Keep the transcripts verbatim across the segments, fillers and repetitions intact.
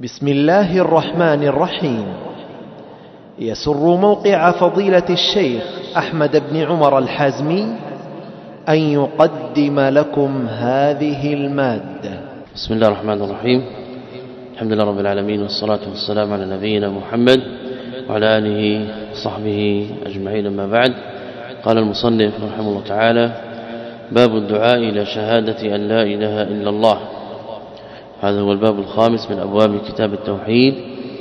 بسم الله الرحمن الرحيم. يسر موقع فضيلة الشيخ أحمد بن عمر الحازمي أن يقدم لكم هذه المادة. بسم الله الرحمن الرحيم. الحمد لله رب العالمين، والصلاة والسلام على نبينا محمد وعلى آله وصحبه أجمعين. أما بعد، قال المصنف رحمه الله تعالى: باب الدعاء إلى شهادة أن لا إله إلا الله. هذا هو الباب الخامس من أبواب كتاب التوحيد،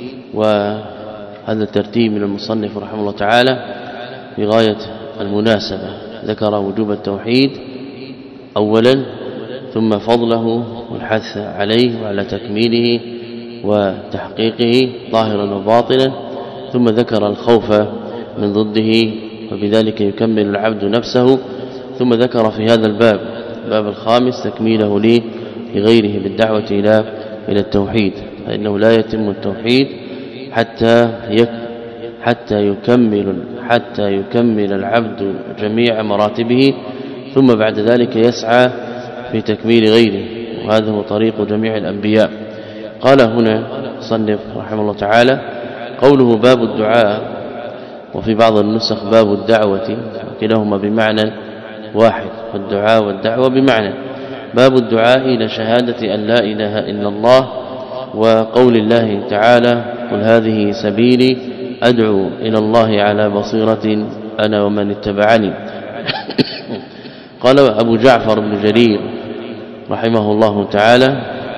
وهذا الترتيب من المصنف رحمه الله تعالى بغاية المناسبة. ذكر وجوب التوحيد أولا، ثم فضله والحث عليه وعلى تكميله وتحقيقه ظاهرا وباطنا، ثم ذكر الخوف من ضده وبذلك يكمل العبد نفسه، ثم ذكر في هذا الباب الباب الخامس تكميله ليه لغيره بالدعوة إلى إلى التوحيد، فإنه لا يتم التوحيد حتى يك حتى يكمل حتى يكمل العبد جميع مراتبه، ثم بعد ذلك يسعى في تكميل غيره، وهذا هو طريق جميع الأنبياء. قال هنا صنف رحمه الله تعالى: قوله باب الدعاء، وفي بعض النسخ باب الدعوة، كلاهما بمعنى واحد، والدعاء والدعوة بمعنى. باب الدعاء إلى شهادة أن لا إله إلا الله، وقول الله تعالى: قل هذه سبيلي أدعو إلى الله على بصيرة أنا ومن اتبعني. قال أبو جعفر بن جرير رحمه الله تعالى: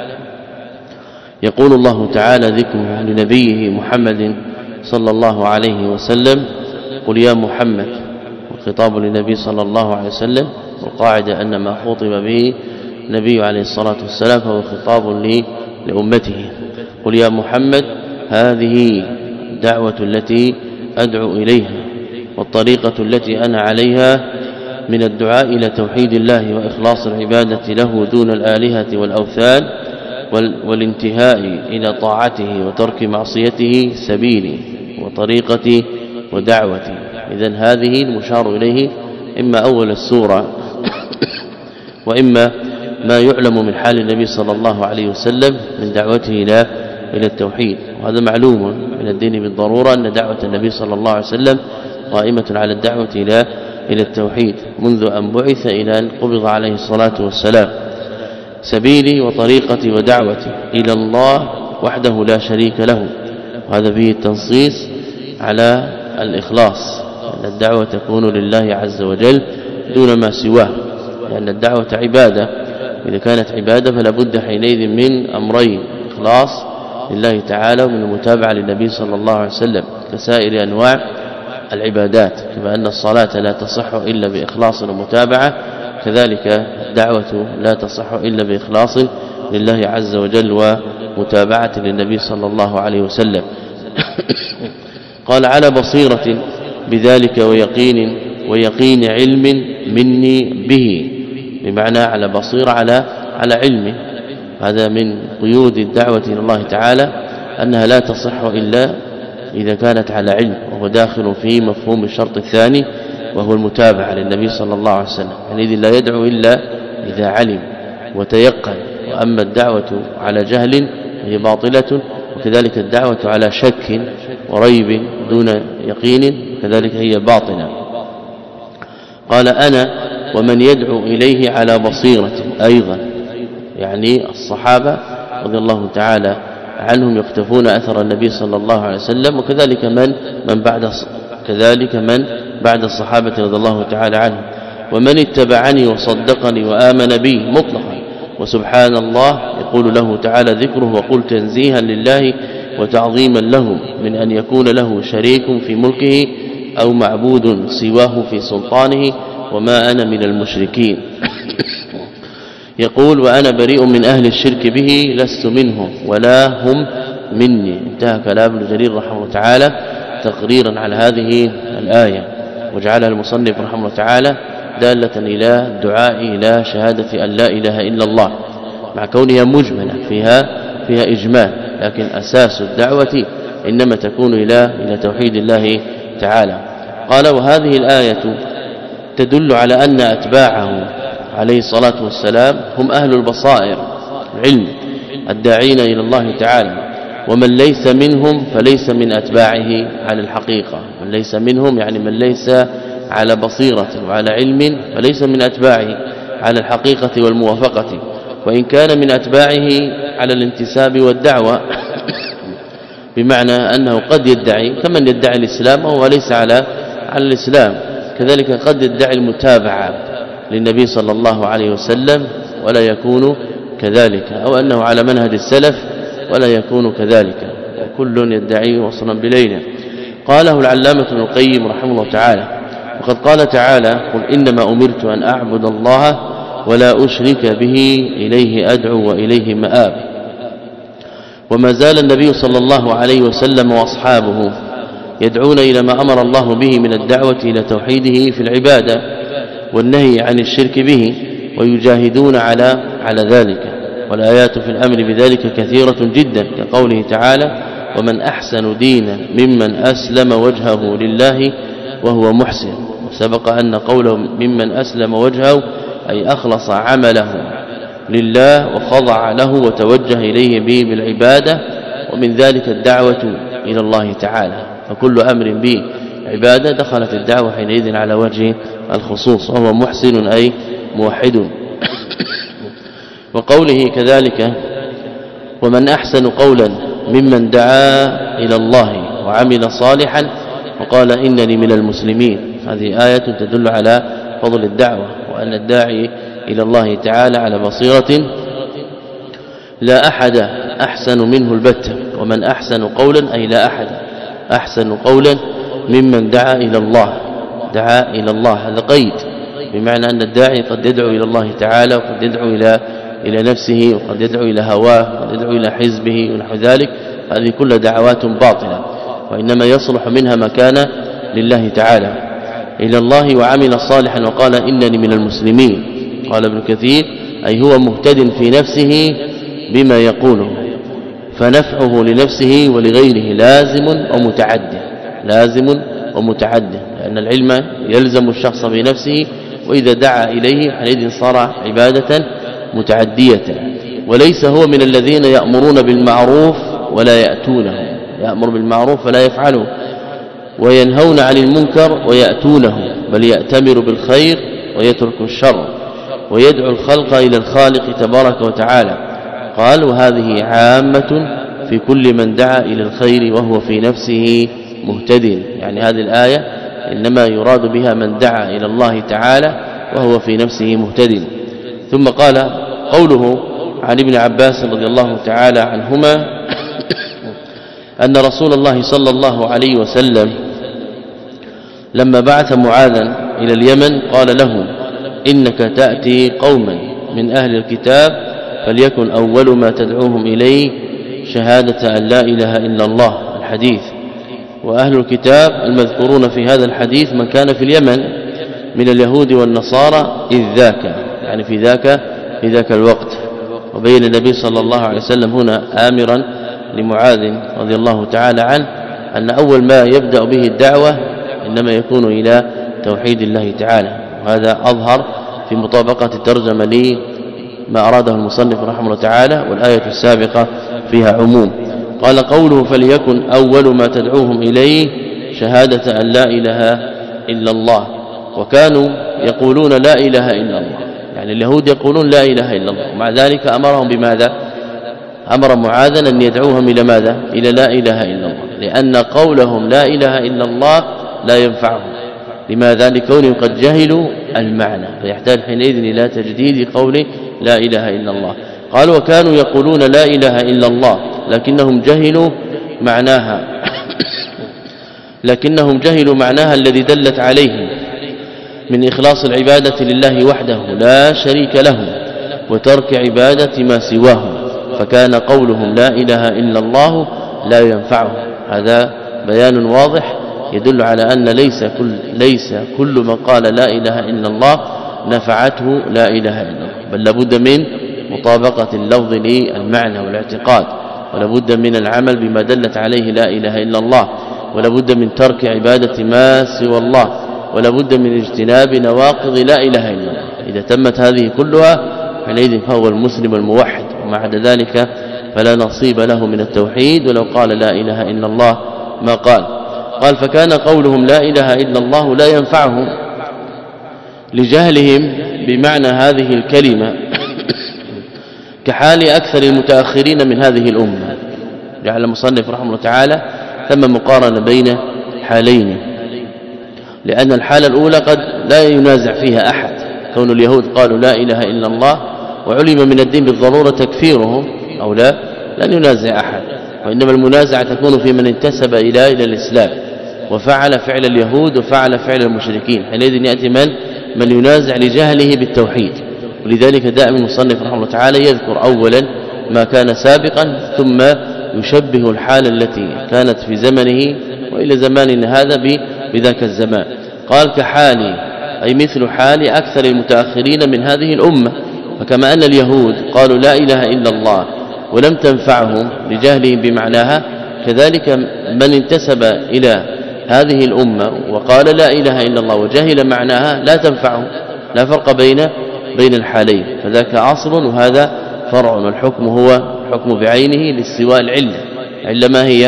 يقول الله تعالى ذكره لنبيه محمد صلى الله عليه وسلم: قل يا محمد، والخطاب للنبي صلى الله عليه وسلم، والقاعدة أن ما خطب به النبي عليه الصلاة والسلام فهو خطاب لأمته. قل يا محمد، هذه الدعوة التي أدعو إليها، والطريقة التي أنا عليها من الدعاء إلى توحيد الله وإخلاص العبادة له دون الآلهة والأوثان، والانتهاء إلى طاعته وترك معصيته سبيلي وطريقتي ودعوتي. إذن هذه المشار إليه إما أول السورة وإما ما يعلم من حال النبي صلى الله عليه وسلم من دعوته إلى إلى التوحيد. وهذا معلوم من الدين بالضرورة أن دعوة النبي صلى الله عليه وسلم قائمة على الدعوة إلى إلى التوحيد منذ أن بعث إلى أن قبض عليه الصلاة والسلام. سبيلي وطريقتي ودعوتي إلى الله وحده لا شريك له، وهذا فيه التنصيص على الإخلاص، أن الدعوة تكون لله عز وجل دون ما سواه، لأن الدعوة عبادة، إذا كانت عبادة فلا بد حينئذ من أمرين: إخلاص لله تعالى ومن المتابعة للنبي صلى الله عليه وسلم كسائر أنواع العبادات، كما أن الصلاة لا تصح إلا بإخلاص ومتابعة، كذلك الدعوة لا تصح إلا بإخلاص لله عز وجل ومتابعة للنبي صلى الله عليه وسلم. قال: على بصيرة بذلك ويقين ويقين علم مني به، بمعنى على بصيرة على على علمه. هذا من قيود الدعوة إلى الله تعالى أنها لا تصح إلا إذا كانت على علم، وهو داخل في مفهوم الشرط الثاني وهو المتابعة للنبي صلى الله عليه وسلم، يعني إذن لا يدعو إلا إذا علم وتيقن. وأما الدعوة على جهل هي باطلة، وكذلك الدعوة على شك وريب دون يقين كذلك هي باطلة. قال: أنا ومن يدعو إليه على بصيرة أيضا، يعني الصحابة رضي الله تعالى عنهم يقتفون أثر النبي صلى الله عليه وسلم، وكذلك من من بعد كذلك من بعد الصحابة رضي الله تعالى عنهم. ومن اتبعني وصدقني وآمن بي مطلقا. وسبحان الله يقول له تعالى ذكره: وقل تنزيها لله وتعظيما له من أن يكون له شريك في ملكه أو معبود سواه في سلطانه، وما أنا من المشركين. يقول: وأنا بريء من أهل الشرك به لست منهم ولا هم مني. انتهى كلام ابن جرير رحمه الله تعالى تقريرا على هذه الآية، وجعلها المصنف رحمه الله تعالى دالة إلى الدعاء إلى شهادة أن لا إله إلا الله، مع كونها مجملة فيها فيها إجمال، لكن أساس الدعوة إنما تكون إلى إلى توحيد الله تعالى. قال: وهذه الآية تدل على أن أتباعه عليه الصلاة والسلام هم أهل البصائر العلم الداعين إلى الله تعالى، ومن ليس منهم فليس من أتباعه على الحقيقة. من ليس منهم يعني من ليس على بصيرة وعلى علم فليس من أتباعه على الحقيقة والموافقة، وإن كان من أتباعه على الانتساب والدعوة بمعنى أنه قد يدعي كمن يدعي الإسلام وهو ليس على على الإسلام، كذلك قد يدعي المتابعة للنبي صلى الله عليه وسلم ولا يكون كذلك، أو أنه على منهج السلف ولا يكون كذلك، وكل يدعي وصلا بليلة. قاله العلامة ابن القيم رحمه الله تعالى: وقد قال تعالى: قل إنما أمرت أن أعبد الله ولا أشرك به إليه أدعو وإليه مآب. وما زال النبي صلى الله عليه وسلم وأصحابه يدعون إلى ما أمر الله به من الدعوة إلى توحيده في العبادة والنهي عن الشرك به، ويجاهدون على على ذلك، والآيات في الأمر بذلك كثيرة جدا، كقوله تعالى: ومن أحسن دينا ممن أسلم وجهه لله وهو محسن. وسبق أن قوله ممن أسلم وجهه أي أخلص عمله لله وخضع له وتوجه إليه به بالعبادة، ومن ذلك الدعوة إلى الله تعالى، فكل أمر به عبادة دخلت الدعوة حينئذ على وجه الخصوص، وهو محسن أي موحد. وقوله كذلك: ومن أحسن قولا ممن دعا إلى الله وعمل صالحا وقال إنني من المسلمين. هذه آية تدل على فضل الدعوة، وأن الداعي إلى الله تعالى على بصيرة لا أحد أحسن منه البتة. ومن أحسن قولا أي لا أحد أحسن قولا ممن دعا إلى الله. دعا إلى الله هذا قيد، بمعنى أن الداعي قد يدعو إلى الله تعالى، وقد يدعو إلى إلى نفسه، وقد يدعو إلى هواه، وقد يدعو إلى حزبه ونحو ذلك. هذه كل دعوات باطلة، وإنما يصلح منها ما كان لله تعالى. إلى الله وعمل صالحا وقال إنني من المسلمين. قال ابن كثير: أي هو مهتد في نفسه بما يقوله، فنفعه لنفسه ولغيره لازم ومتعد لازم ومتعد، لأن العلم يلزم الشخص بنفسه، وإذا دعا إليه حينئذ صار عبادة متعدية. وليس هو من الذين يأمرون بالمعروف ولا يأتونه، يأمر بالمعروف فلا يفعله، وينهون عن المنكر ويأتونه، بل يأتمر بالخير ويترك الشر، ويدعو الخلق إلى الخالق تبارك وتعالى. قال: وهذه عامة في كل من دعا إلى الخير وهو في نفسه مهتد. يعني هذه الآية إنما يراد بها من دعا إلى الله تعالى وهو في نفسه مهتد. ثم قال: قوله عن ابن عباس رضي الله تعالى عنهما أن رسول الله صلى الله عليه وسلم لما بعث معاذا إلى اليمن قال له: إنك تأتي قوما من أهل الكتاب فليكن أول ما تدعوهم إليه شهادة أن لا إله إلا الله. الحديث. وأهل الكتاب المذكورون في هذا الحديث من كان في اليمن من اليهود والنصارى إذ ذاك، يعني في ذاك في ذاك الوقت. وبين النبي صلى الله عليه وسلم هنا آمرا لمعاذ رضي الله تعالى عنه أن أول ما يبدأ به الدعوة إنما يكون إلى توحيد الله تعالى، وهذا أظهر في مطابقة الترجمة لي ما أراده المصنف رحمه الله تعالى، والآية السابقة فيها عموم. قال: قوله فليكن أول ما تدعوهم إليه شهادة أن لا إله إلا الله. وكانوا يقولون لا إله إلا الله، يعني اليهود يقولون لا إله إلا الله، ومع ذلك أمرهم بماذا؟ أمر معاذا أن يدعوهم إلى ماذا؟ إلى لا إله إلا الله، لأن قولهم لا إله إلا الله لا ينفعهم. لماذا؟ لكونهم قد جهلوا المعنى، فيحتاج حينئذ إلى تجديد قول لا إله إلا الله. قال: وكانوا يقولون لا إله إلا الله لكنهم جهلوا معناها لكنهم جهلوا معناها الذي دلت عليه من إخلاص العبادة لله وحده لا شريك له، وترك عبادة ما سواه، فكان قولهم لا إله إلا الله لا ينفعهم. هذا بيان واضح يدل على أن ليس كل ليس كل من قال لا إله إلا الله نفعته لا إله إلا الله، بل لابد من مطابقة اللفظ للمعنى والاعتقاد، ولابد من العمل بما دلت عليه لا إله إلا الله، ولابد من ترك عبادة ما سوى الله، ولابد من اجتناب نواقض لا إله إلا الله. إذا تمت هذه كلها حينئذ فهو المسلم الموحد، وما عدا ذلك فلا نصيب له من التوحيد، ولو قال لا إله إلا الله ما قال. قال فكان قولهم لا إله إلا الله لا ينفعهم لجهلهم بمعنى هذه الكلمة كحال أكثر المتأخرين من هذه الأمة. جعل المصنف رحمه الله تعالى ثم مقارنة بين حالين، لأن الحالة الأولى قد لا ينازع فيها أحد، كون اليهود قالوا لا إله إلا الله وعلم من الدين بالضرورة تكفيرهم أو لا، لن ينازع أحد، وإنما المنازعة تكون في من انتسب إلى إلى الإسلام وفعل فعل اليهود وفعل فعل المشركين، حينئذ يأتي من من ينازع لجهله بالتوحيد. ولذلك دائما المصنف رحمه الله تعالى يذكر أولا ما كان سابقا ثم يشبه الحالة التي كانت في زمنه وإلى زماننا هذا بذاك الزمان. قال كحال أي مثل حال أكثر المتأخرين من هذه الأمة. فكما أن اليهود قالوا لا إله إلا الله ولم تنفعهم لجهلهم بمعناها، كذلك من انتسب إلى هذه الأمة وقال لا إله إلا الله وجهل معناها لا تنفعه. لا فرق بين بين الحالين، فذاك أصل وهذا فرع، والحكم هو حكم بعينه لاستواء العلة. علة ما هي؟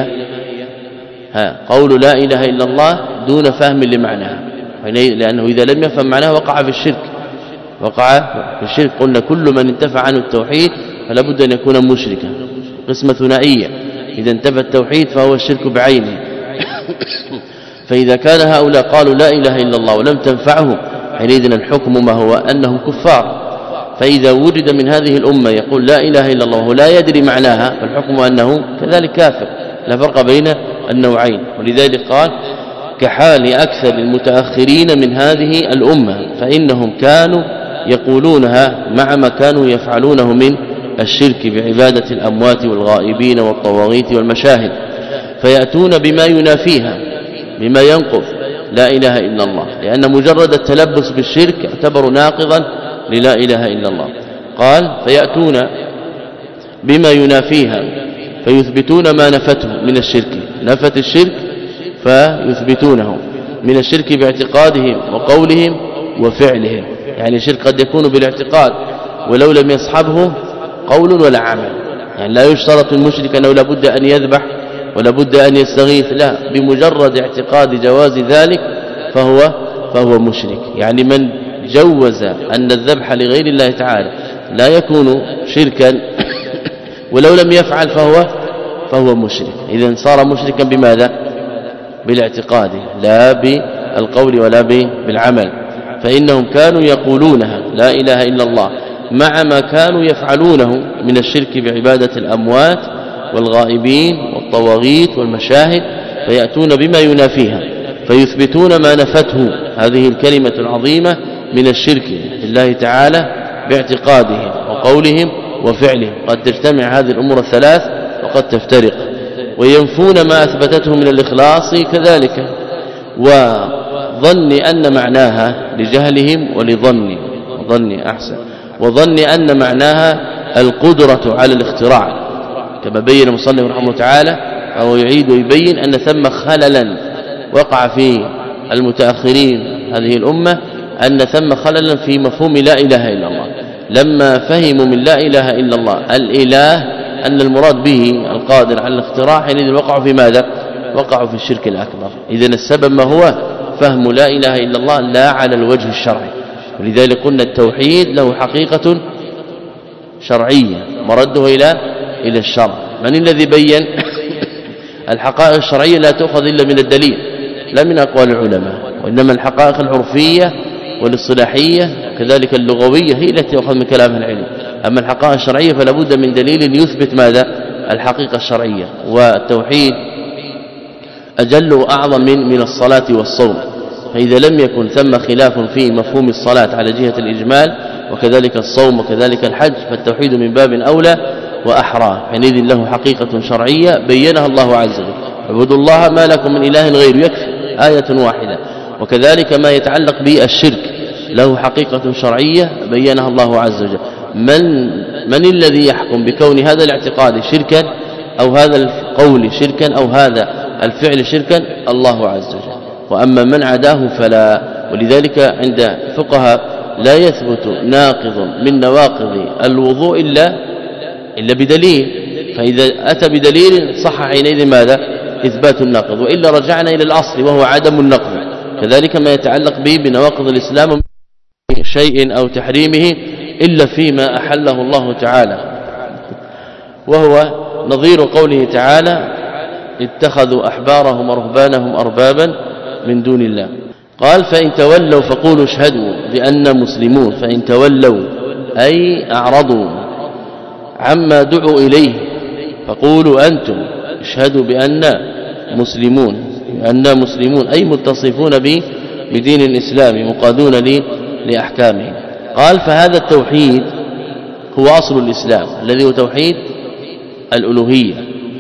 ها قول لا إله إلا الله دون فهم لمعناها، لأنه إذا لم يفهم معناها وقع في الشرك وقع في الشرك. قلنا كل من انتفع عنه التوحيد فلا بد أن يكون مشركا، قسمة ثنائية، إذا انتفى التوحيد فهو الشرك بعينه. فإذا كان هؤلاء قالوا لا إله إلا الله ولم تنفعهم، حينئذ الحكم ما هو أنهم كفار. فإذا وجد من هذه الأمة يقول لا إله إلا الله ولا يدري معناها، فالحكم أنه كذلك كافر، لا فرق بين النوعين. ولذلك قال كحال أكثر المتأخرين من هذه الأمة، فإنهم كانوا يقولونها مع ما كانوا يفعلونه من الشرك بعبادة الأموات والغائبين والطواغيت والمشاهد، فيأتون بما ينافيها بما ينقض لا إله إلا الله، لأن مجرد التلبس بالشرك يعتبر ناقضا للا إله إلا الله. قال فيأتون بما ينافيها فيثبتون ما نفته من الشرك، نفت الشرك فيثبتونه من الشرك باعتقادهم وقولهم وفعلهم. يعني الشرك قد يكون بالاعتقاد ولو لم يصحبه قول ولا عمل، يعني لا يشترط المشرك أنه لابد أن يذبح ولا بد أن يستغيث، لا، بمجرد اعتقاد جواز ذلك فهو فهو مشرك. يعني من جوز أن الذبح لغير الله تعالى لا يكون شركا ولو لم يفعل فهو فهو مشرك. إذن صار مشركا بماذا؟ بالاعتقاد لا بالقول ولا بالعمل. فإنهم كانوا يقولونها لا إله إلا الله مع ما كانوا يفعلونه من الشرك بعبادة الأموات والغائبين والطواغيت والمشاهد، فيأتون بما ينافيها فيثبتون ما نفته هذه الكلمة العظيمة من الشرك لله تعالى باعتقادهم وقولهم وفعلهم. قد تجتمع هذه الأمور الثلاث وقد تفترق. وينفون ما أثبتته من الإخلاص كذلك، وظن أن معناها لجهلهم ولظن ظن أحسن وظن أن معناها القدرة على الاختراع، كما بين المصنف رحمه الله تعالى، أو يعيد ويبين أن ثم خللا وقع في المتأخرين هذه الأمة، أن ثم خللا في مفهوم لا إله إلا الله. لما فهموا من لا إله إلا الله الإله أن المراد به القادر على الاختراع، حينئذ وقعوا في ماذا؟ وقعوا في الشرك الأكبر. إذن السبب ما هو؟ فهم لا إله إلا الله لا على الوجه الشرعي. ولذلك قلنا التوحيد له حقيقة شرعية مرده إلى إلى الشرع. من الذي بين؟ الحقائق الشرعية لا تؤخذ إلا من الدليل لا من أقوال العلماء، وإنما الحقائق العرفية والاصطلاحية وكذلك اللغوية هي التي تؤخذ من كلام العلم. أما الحقائق الشرعية فلا بد من دليل يثبت ماذا؟ الحقيقة الشرعية. والتوحيد أجل وأعظم من من الصلاة والصوم، فإذا لم يكن ثم خلاف في مفهوم الصلاة على جهة الإجمال وكذلك الصوم وكذلك الحج، فالتوحيد من باب أولى وأحرى، حينئذ له حقيقة شرعية بينها الله عز وجل. اعبدوا الله ما لكم من إله غير، يكفي آية واحدة. وكذلك ما يتعلق بالشرك له حقيقة شرعية بينها الله عز وجل. من من الذي يحكم بكون هذا الاعتقاد شركا أو هذا القول شركا أو هذا الفعل شركا؟ الله عز وجل. وأما من عداه فلا. ولذلك عند فقهاء لا يثبت ناقض من نواقض الوضوء إلا إلا بدليل. فإذا أتى بدليل صح حينئذ ماذا إثبات النقض، وإلا رجعنا إلى الأصل وهو عدم النقض. كذلك ما يتعلق به بنواقض الإسلام شيء أو تحريمه إلا فيما أحله الله تعالى، وهو نظير قوله تعالى اتخذوا أحبارهم ورهبانهم أربابا من دون الله. قال فإن تولوا فقولوا اشهدوا بأننا مسلمون. فإن تولوا أي أعرضوا عما دعوا إليه فقولوا أنتم اشهدوا بأننا مسلمون، بأننا مسلمون أي متصفون بدين الإسلام مقادون لأحكامه. قال فهذا التوحيد هو أصل الإسلام الذي هو توحيد الألوهية.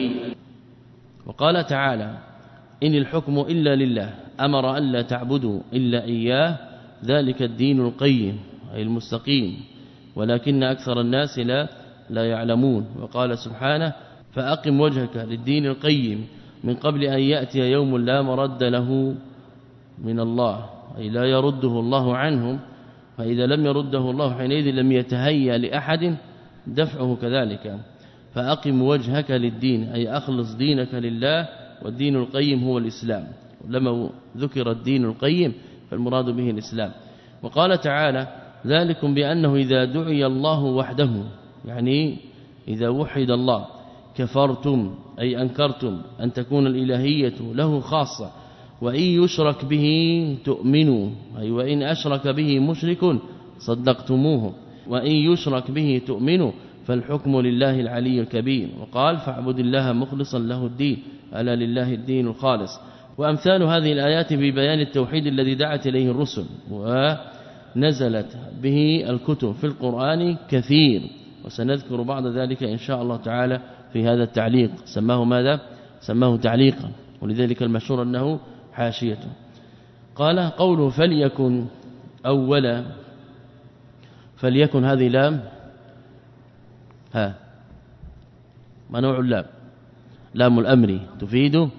وقال تعالى إن الحكم إلا لله أمر ألا تعبدوا إلا إياه ذلك الدين القيم أي المستقيم ولكن أكثر الناس لا لا يعلمون. وقال سبحانه فأقم وجهك للدين القيم من قبل أن يأتي يوم لا مرد له من الله أي لا يرده الله عنهم، فإذا لم يرده الله حينئذ لم يتهيأ لأحد دفعه. كذلك فأقم وجهك للدين أي أخلص دينك لله، والدين القيم هو الإسلام. لما ذكر الدين القيم فالمراد به الإسلام. وقال تعالى ذلكم بأنه إذا دعي الله وحده يعني إذا وحد الله كفرتم أي أنكرتم أن تكون الإلهية له خاصة، وإن يشرك به تؤمنوا أي وإن أشرك به مشرك صدقتموه، وإن يشرك به تؤمنوا فالحكم لله العلي الكبير. وقال فاعبد الله مخلصا له الدين ألا لله الدين الخالص. وأمثال هذه الآيات في بيان التوحيد الذي دعت إليه الرسل ونزلت به الكتب في القرآن كثير، وسنذكر بعد ذلك إن شاء الله تعالى في هذا التعليق. سماه ماذا؟ سماه تعليقا، ولذلك المشهور أنه حاشية. قال قوله فليكن أولا، فليكن هذه لام ها ما نوع اللام؟ لام الأمر تفيد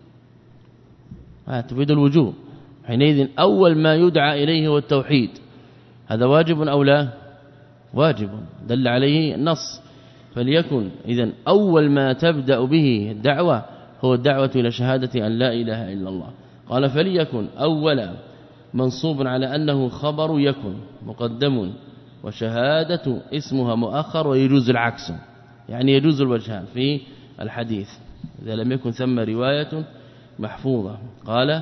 ها تفيد الوجوب. حينئذ أول ما يدعى إليه هو التوحيد، هذا واجب أو لا؟ واجب دل عليه النص. فليكن إذن أول ما تبدأ به الدعوة هو الدعوة إلى شهادة أن لا إله إلا الله. قال فليكن أولا منصوب على أنه خبر يكن مقدم، وشهادة اسمها مؤخر، ويجوز العكس يعني يجوز الوجهان في الحديث إذا لم يكن ثم رواية محفوظة. قال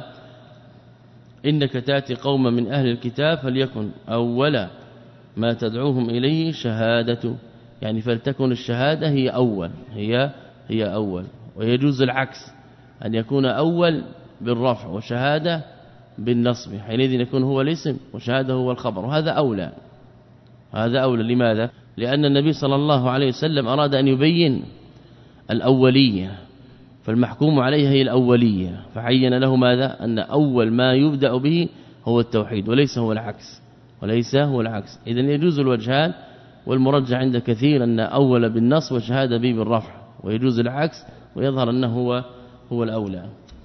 إنك تأتي قوم من أهل الكتاب فليكن أولا ما تدعوهم إليه شهادة، يعني فلتكن الشهادة هي أول هي هي أول. ويجوز العكس أن يكون أول بالرفع وشهادة بالنصب، حينئذ يكون هو الاسم وشهادة هو الخبر، وهذا أولى. هذا أولى لماذا؟ لأن النبي صلى الله عليه وسلم أراد أن يبين الأولية، فالمحكوم عليها هي الأولية، فعين له ماذا؟ أن أول ما يبدأ به هو التوحيد وليس هو العكس وليس هو العكس. إذن يجوز الوجهان، والمرجع عند كثير أن أول بالنص وشهادة به بالرفع، ويجوز العكس ويظهر أنه هو هو الأولى.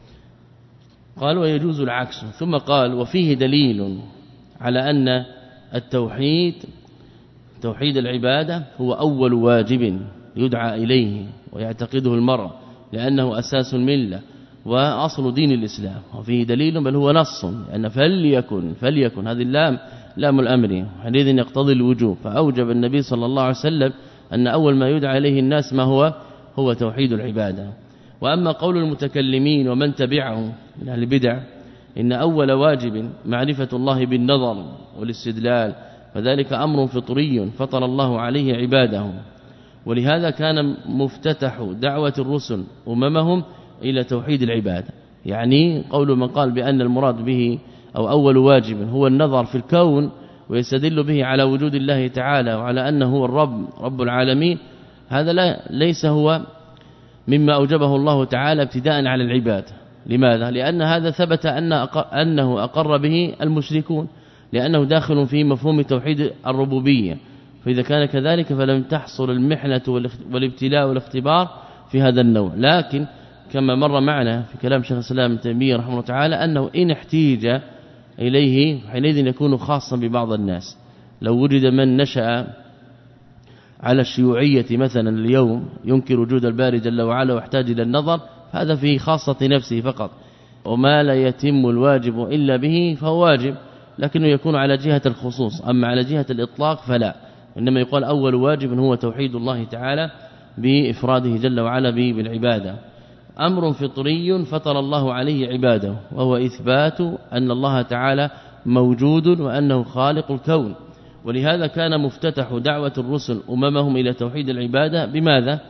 قال ويجوز العكس. ثم قال وفيه دليل على أن التوحيد توحيد العبادة هو أول واجب يدعى إليه ويعتقده المرء، لأنه أساس الملة وأصل دين الإسلام. وفيه دليل بل هو نص أن فليكن فليكن هذه اللام لام الأمر، حينئذ يقتضي الوجوب. فأوجب النبي صلى الله عليه وسلم أن أول ما يدعى إليه الناس ما هو هو توحيد العبادة. وأما قول المتكلمين ومن تبعهم من أهل البدع إن أول واجب معرفة الله بالنظر والاستدلال، فذلك أمر فطري فطر الله عليه عباده، ولهذا كان مفتتح دعوة الرسل أممهم إلى توحيد العبادة. يعني قول من قال بأن المراد به أو أول واجب هو النظر في الكون ويستدل به على وجود الله تعالى وعلى أنه هو الرب رب العالمين، هذا لا ليس هو مما أوجبه الله تعالى ابتداء على العباد. لماذا؟ لأن هذا ثبت أن أنه أقر به المشركون، لأنه داخل في مفهوم توحيد الربوبية. فإذا كان كذلك فلم تحصل المحنة والابتلاء والاختبار في هذا النوع. لكن كما مر معنا في كلام شيخ الإسلام ابن تيمية رحمه الله تعالى أنه إن احتيج إليه حينئذ يكون خاصا ببعض الناس. لو وجد من نشأ على الشيوعية مثلا اليوم ينكر وجود الباري جل وعلا واحتاج إلى النظر، هذا في خاصة نفسه فقط، وما لا يتم الواجب إلا به فهو واجب، لكنه يكون على جهة الخصوص، أما على جهة الإطلاق فلا، إنما يقال أول واجب هو توحيد الله تعالى بإفراده جل وعلا بالعبادة. أمر فطري فطر الله عليه عباده، وهو إثبات أن الله تعالى موجود وأنه خالق الكون، ولهذا كان مفتتح دعوة الرسل أممهم إلى توحيد العبادة بماذا؟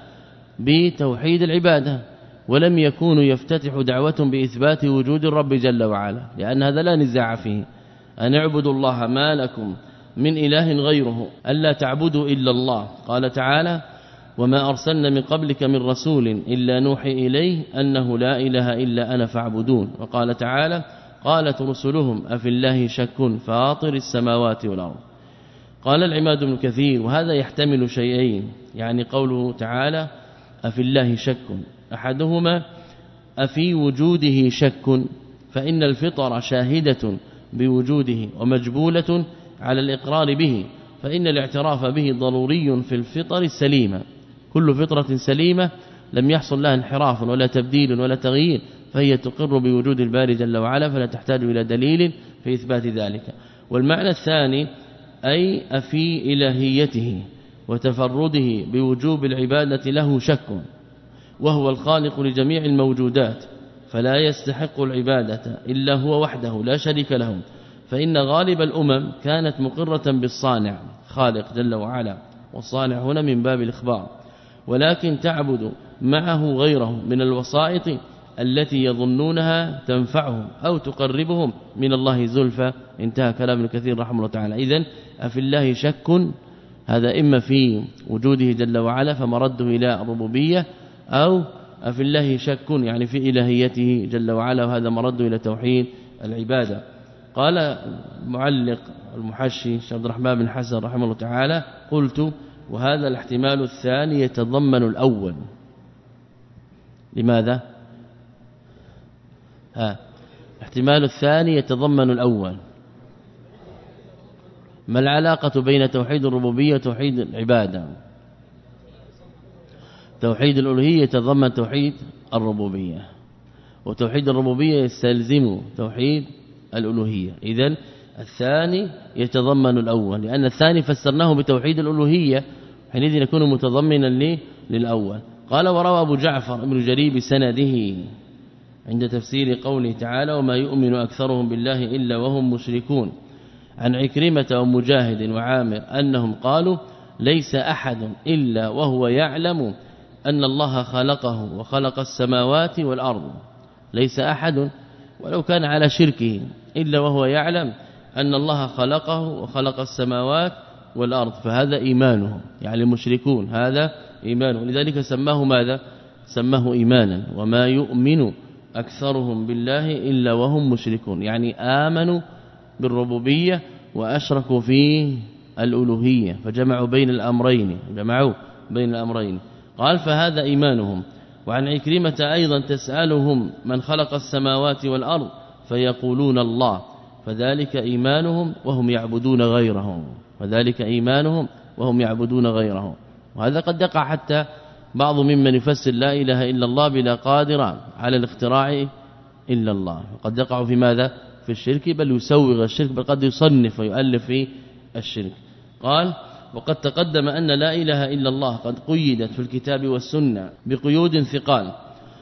بتوحيد العبادة، ولم يكونوا يفتتح دعوتهم بإثبات وجود الرب جل وعلا، لأن هذا لا نزاع فيه، أن اعبدوا الله ما لكم من إله غيره، ألا تعبدوا إلا الله. قال تعالى وما أرسلنا من قبلك من رسول إلا نوحي إليه أنه لا إله إلا أنا فاعبدون. وقال تعالى قالت رسلهم أفي الله شك فاطر السماوات والأرض. قال العماد بن كثير وهذا يحتمل شيئين، يعني قوله تعالى أفي الله شك، أحدهما أفي وجوده شك، فإن الفطر شاهدة بوجوده ومجبولة على الإقرار به، فإن الاعتراف به ضروري في الفطر السليمة، كل فطرة سليمة لم يحصل لها انحراف ولا تبديل ولا تغيير فهي تقر بوجود الباري جل وعلا، فلا تحتاج إلى دليل في إثبات ذلك. والمعنى الثاني أي أفي إلهيته وتفرده بوجوب العبادة له شك، وهو الخالق لجميع الموجودات فلا يستحق العبادة إلا هو وحده لا شريك له، فإن غالب الأمم كانت مقرة بالصانع خالق جل وعلا، والصانع هنا من باب الإخبار، ولكن تعبد معه غيره من الوسائط التي يظنونها تنفعهم أو تقربهم من الله زلفى. انتهى كلام ابن كثير رحمه الله تعالى. إذن أفي الله شك، هذا إما في وجوده جل وعلا فمرده إلى الربوبية، أو أفي الله شك يعني في إلهيته جل وعلا، وهذا مرده إلى توحيد العبادة. قال المعلق المحشي الشيخ عبد الرحمن بن حسن رحمه الله تعالى قلت وهذا الاحتمال الثاني يتضمن الأول. لماذا؟ ها الاحتمال الثاني يتضمن الأول. ما العلاقة بين توحيد الربوبية وتوحيد العبادة؟ توحيد الألوهية يتضمن توحيد الربوبية، وتوحيد الربوبية يستلزم توحيد الألوهية. إذن الثاني يتضمن الأول، لأن الثاني فسرناه بتوحيد الألوهية حينئذ يكون متضمنا للأول. قال وروى أبو جعفر ابن جرير بسنده عند تفسير قوله تعالى وما يؤمن أكثرهم بالله إلا وهم مشركون، عن عكرمة ومجاهد وعامر أنهم قالوا ليس أحد إلا وهو يعلم أن الله خلقه وخلق السماوات والأرض، ليس أحد ولو كان على شركه إلا وهو يعلم أن الله خلقه وخلق السماوات والأرض، فهذا إيمانهم، يعني المشركون هذا إيمانهم، لذلك سماه ماذا؟ سماه إيمانا. وما يؤمن أكثرهم بالله إلا وهم مشركون، يعني آمنوا بالربوبية وأشركوا في الألوهية، فجمعوا بين الأمرين جمعوا بين الأمرين. قال فهذا إيمانهم. وعن عكرمة أيضا تسألهم من خلق السماوات والأرض فيقولون الله، فذلك إيمانهم وهم يعبدون غيرهم، وذلك إيمانهم وهم يعبدون غيرهم. وهذا قد يقع حتى بعض ممن يفسر لا إله إلا الله بلا قادر على الاختراع إلا الله، وقد يقع في ماذا؟ في الشرك، بل يسوغ الشرك، بل قد يصنف ويؤلف في الشرك. قال وقد تقدم أن لا إله إلا الله قد قيدت في الكتاب والسنة بقيود ثقال،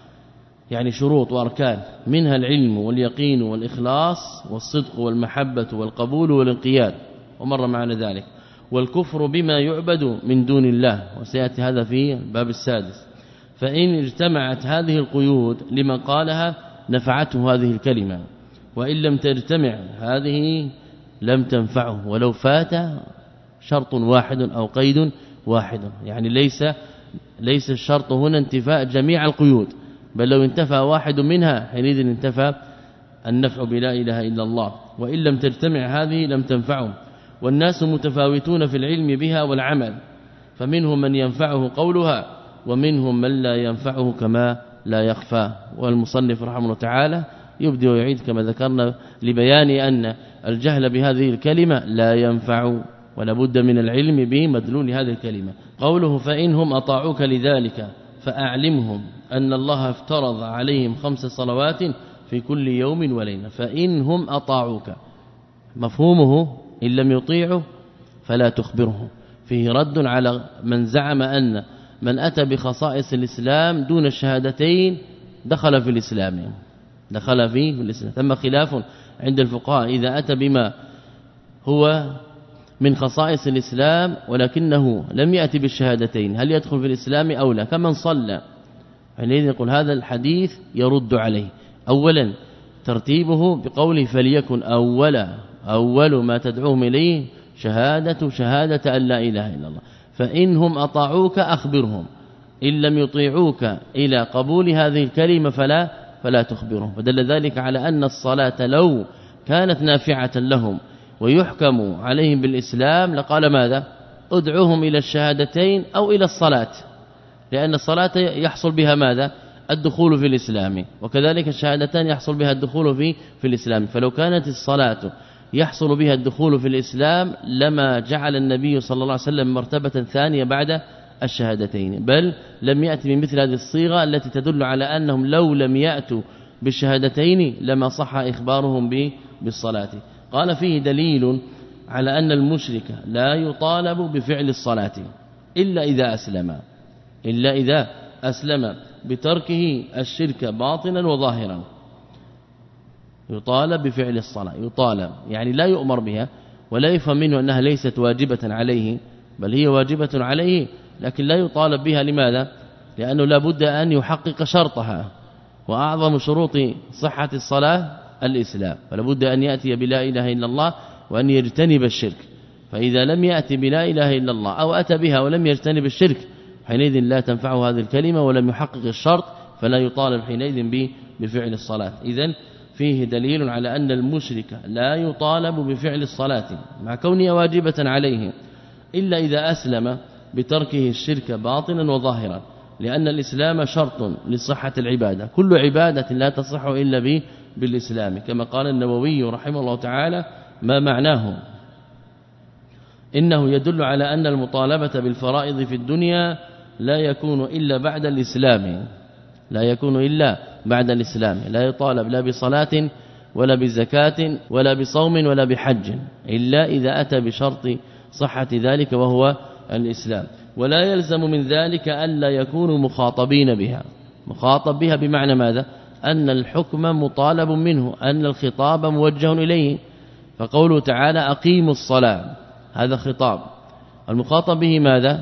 يعني شروط وأركان، منها العلم واليقين والإخلاص والصدق والمحبة والقبول والانقياد، ومر معنا ذلك، والكفر بما يعبد من دون الله، وسيأتي هذا في الباب السادس. فإن اجتمعت هذه القيود لمن قالها نفعته هذه الكلمة، وإن لم تجتمع هذه لم تنفعه ولو فات شرط واحد أو قيد واحد، يعني ليس ليس الشرط هنا انتفاء جميع القيود، بل لو انتفى واحد منها حينئذ انتفى النفع بلا إله إلا الله، وإن لم تجتمع هذه لم تنفعه. والناس متفاوتون في العلم بها والعمل، فمنهم من ينفعه قولها ومنهم من لا ينفعه كما لا يخفى. والمصنف رحمه الله تعالى يبدي ويعيد كما ذكرنا لبيان أن الجهل بهذه الكلمة لا ينفع ولا بد من العلم بمدلول هذه الكلمة. قوله فإنهم أطاعوك لذلك فأعلمهم أن الله افترض عليهم خمس صلوات في كل يوم وليلة. فإنهم أطاعوك مفهومه إن لم يطيعوا فلا تخبره، فيه رد على من زعم أن من أتى بخصائص الإسلام دون الشهادتين دخل في الإسلام دخل فيه في الإسلام. ثم خلاف عند الفقهاء إذا أتى بما هو من خصائص الإسلام ولكنه لم يأتي بالشهادتين هل يدخل في الإسلام أو لا، كمن صلى حينئذ يقول هذا الحديث يرد عليه. أولا ترتيبه بقوله فليكن أولا أول ما تدعوهم إليه شهادة شهادة أن لا إله إلا الله. فإنهم أطاعوك أخبرهم، إن لم يطيعوك إلى قبول هذه الكلمة فلا فلا تخبرهم. فدل ذلك على أن الصلاة لو كانت نافعة لهم ويحكم عليهم بالإسلام لقال ماذا ادعوهم إلى الشهادتين أو إلى الصلاة، لأن الصلاة يحصل بها ماذا الدخول في الإسلام، وكذلك الشهادتان يحصل بها الدخول في في الإسلام. فلو كانت الصلاة يحصل بها الدخول في الإسلام لما جعل النبي صلى الله عليه وسلم مرتبة ثانية بعد الشهادتين، بل لم يأتي من مثل هذه الصيغة التي تدل على أنهم لو لم يأتوا بالشهادتين لما صح إخبارهم بالصلاة. قال فيه دليل على أن المشرك لا يطالب بفعل الصلاة إلا إذا أسلم إلا إذا أسلم بتركه الشرك باطنا وظاهرا. يطالب بفعل الصلاة، يطالب يعني لا يؤمر بها، ولا يفهم منه أنها ليست واجبة عليه بل هي واجبة عليه، لكن لا يطالب بها. لماذا؟ لأنه لا بد أن يحقق شرطها، وأعظم شروط صحة الصلاة الإسلام، فلا بد أن يأتي بلا إله إلا الله وأن يجتنب الشرك. فإذا لم يأتي بلا إله إلا الله أو أتى بها ولم يجتنب الشرك حينئذ لا تنفعه هذه الكلمة ولم يحقق الشرط، فلا يطالب حينئذ بفعل الصلاة. إذن فيه دليل على أن المشرك لا يطالب بفعل الصلاة مع كونها واجبة عليه إلا إذا أسلم بتركه الشرك باطنا وظاهرا، لأن الإسلام شرط لصحة العبادة، كل عبادة لا تصح إلا به بالإسلام، كما قال النووي رحمه الله تعالى ما معناه إنه يدل على أن المطالبة بالفرائض في الدنيا لا يكون إلا بعد الإسلام لا يكون إلا بعد الإسلام لا يطالب لا بصلاة ولا بزكاة ولا بصوم ولا بحج إلا إذا أتى بشرط صحة ذلك وهو الإسلام. ولا يلزم من ذلك ألا يكونوا مخاطبين بها. مخاطب بها بمعنى ماذا؟ أن الحكم مطالب منه، أن الخطاب موجه إليه. فقوله تعالى أقيموا الصلاة هذا خطاب، المخاطب به ماذا؟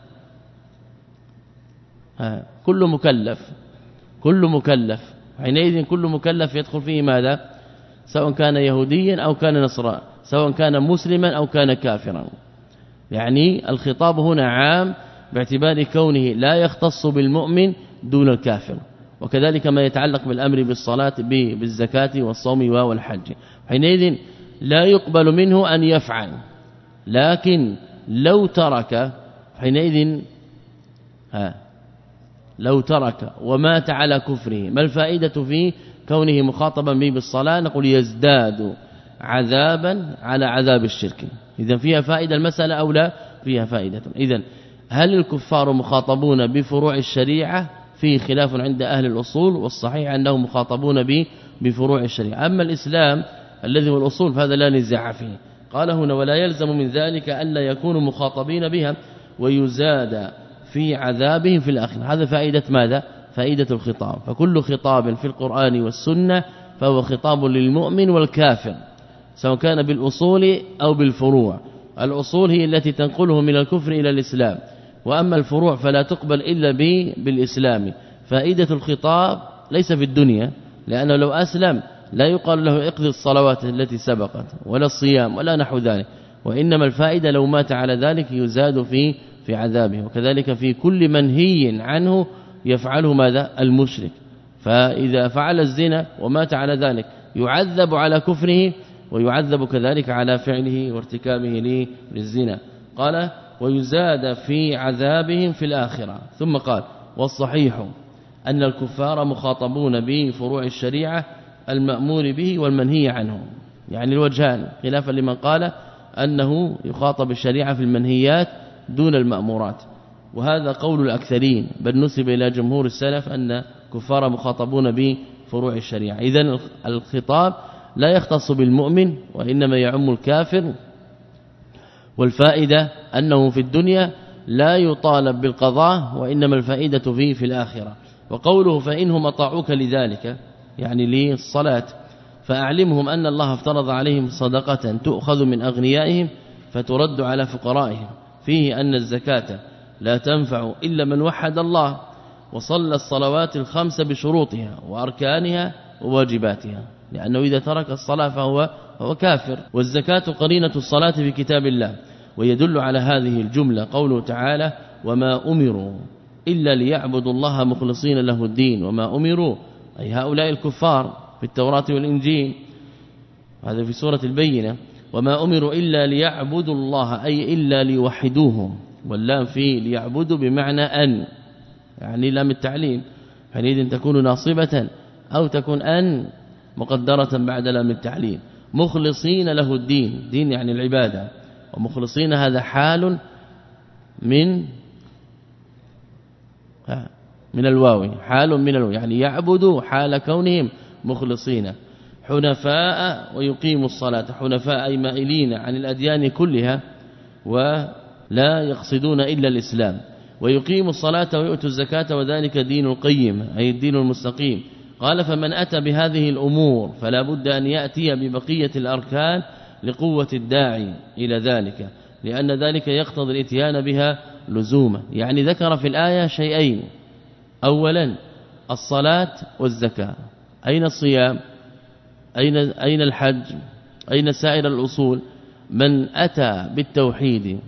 ها كل مكلف كل مكلف حينئذ كل مكلف يدخل فيه ماذا؟ سواء كان يهوديا أو كان نصرانيا، سواء كان مسلما أو كان كافرا. يعني الخطاب هنا عام باعتبار كونه لا يختص بالمؤمن دون الكافر، وكذلك ما يتعلق بالأمر بالصلاة بالزكاة والصوم والحج. حينئذ لا يقبل منه أن يفعل، لكن لو ترك حينئذ ها لو ترك ومات على كفره ما الفائدة في كونه مخاطبا به بالصلاة؟ نقول يزداد عذابا على عذاب الشرك. إذا فيها فائدة المسألة أو لا؟ فيها فائدة. إذن هل الكفار مخاطبون بفروع الشريعة؟ فيه خلاف عند أهل الأصول، والصحيح أنهم مخاطبون به بفروع الشريعة. أما الإسلام الذي هو الأصول فهذا لا نزاع فيه. قال هنا ولا يلزم من ذلك ألا يكونوا مخاطبين بها ويزاد في عذابهم في الآخرة. هذا فائدة ماذا؟ فائدة الخطاب. فكل خطاب في القرآن والسنة فهو خطاب للمؤمن والكافر سواء كان بالأصول أو بالفروع. الأصول هي التي تنقله من الكفر إلى الإسلام، وأما الفروع فلا تقبل إلا بالإسلام. فائدة الخطاب ليس في الدنيا، لأنه لو أسلم لا يقال له اقضي الصلوات التي سبقت ولا الصيام ولا نحو ذلك، وإنما الفائدة لو مات على ذلك يزاد في في عذابه. وكذلك في كل منهي عنه يفعله ماذا؟ المشرك. فإذا فعل الزنا ومات على ذلك يعذب على كفره ويعذب كذلك على فعله وارتكابه للزنا. قال ويزاد في عذابهم في الآخرة. ثم قال والصحيح أن الكفار مخاطبون بفروع الشريعة المأمور به والمنهي عنه، يعني الوجهان خلافا لمن قال أنه يخاطب الشريعة في المنهيات دون المأمورات، وهذا قول الأكثرين، بل نسب إلى جمهور السلف أن كفار مخاطبون بفروع الشريعة. إذن الخطاب لا يختص بالمؤمن وإنما يعم الكافر، والفائدة أنه في الدنيا لا يطالب بالقضاء وإنما الفائدة فيه في الآخرة. وقوله فإنهم أطاعوك لذلك يعني للصلاة فأعلمهم أن الله افترض عليهم صدقة تؤخذ من أغنيائهم فترد على فقرائهم، فيه أن الزكاة لا تنفع إلا من وحد الله وصلى الصلوات الخمس بشروطها وأركانها وواجباتها، لأنه إذا ترك الصلاة فهو هو كافر. والزكاة قرينة الصلاة في كتاب الله، ويدل على هذه الجملة قوله تعالى وما أمروا إلا ليعبدوا الله مخلصين له الدين، وما أمروا أي هؤلاء الكفار في التوراة والإنجيل، هذا في سورة البينة، وما أمروا إلا ليعبدوا الله أي إلا ليوحدوه، واللام في ليعبدوا بمعنى أن، يعني لام التعليم حينئذ تكون ناصبة أو تكون أن مقدرة بعد لام التعليم، مخلصين له الدين، دين يعني العبادة، ومخلصين هذا حال من من الواو، حال من الواو يعني يعبدوا حال كونهم مخلصين، حنفاء ويقيموا الصلاة، حنفاء أي مائلين عن الأديان كلها ولا يقصدون إلا الإسلام، ويقيموا الصلاة ويؤتوا الزكاة وذلك دين القيم أي الدين المستقيم. قال فمن أتى بهذه الأمور فلا بد أن يأتي ببقية الأركان لقوة الداعي إلى ذلك، لأن ذلك يقتضي الاتيان بها لزوما. يعني ذكر في الآية شيئين، أولا الصلاة والزكاة، أين الصيام، أين أين الحج، أين سائر الأصول؟ من أتى بالتوحيد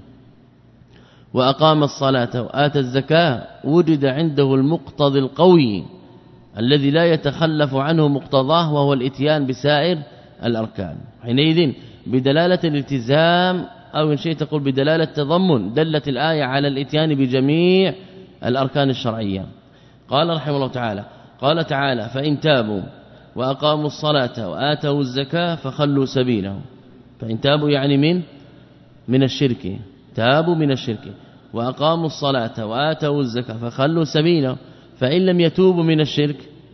وأقام الصلاة وآتى الزكاة وجد عنده المقتضى القوي الذي لا يتخلف عنه مقتضاه، وهو الاتيان بسائر الأركان. حينئذ بدلالة الالتزام أو إن شئت تقول بدلالة التضمن دلت الآية على الاتيان بجميع الأركان الشرعية. قال رحمه الله تعالى قال تعالى فإن تابوا وأقاموا الصلاة وآتوا الزكاة فخلوا سبيلهم. فإن تابوا يعني من من الشرك، تابوا من الشرك، وأقاموا الصلاة وآتوا الزكاة فخلوا سبيلهم. فإن لم يتوبوا من الشرك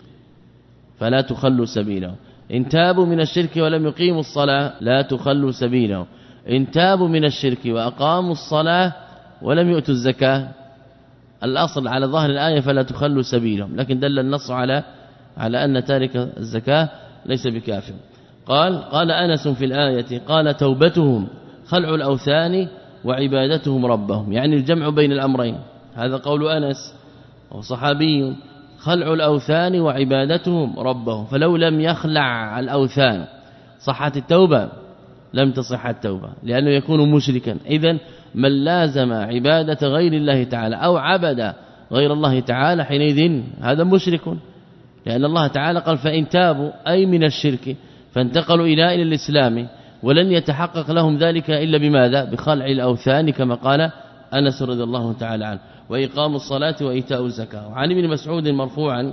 فلا تخلوا سبيلهم. إن تابوا من الشرك ولم يقيموا الصلاة لا تخلوا سبيلهم. إن تابوا من الشرك وأقاموا الصلاة ولم يؤتوا الزكاة، الأصل على ظاهر الآية فلا تخلوا سبيلهم، لكن دل النص على على أن تارك الزكاة ليس بكافر. قال قال أنس في الآية قال توبتهم خلع الأوثان وعبادتهم ربهم، يعني الجمع بين الأمرين، هذا قول أنس وصحابي، خلع الأوثان وعبادتهم ربهم، فلو لم يخلع الأوثان صحت التوبة؟ لم تصح التوبة، لأنه يكون مشركا. إذن من لازم عبادة غير الله تعالى أو عبد غير الله تعالى حينئذ هذا مشرك، لأن الله تعالى قال فإن تابوا أي من الشرك فانتقلوا إلى إلى الإسلام، ولن يتحقق لهم ذلك إلا بماذا؟ بخلع الأوثان كما قال أنس رضي الله تعالى عنه، وإقام الصلاة وإيتاء الزكاة. وعن ابن مسعود مرفوعا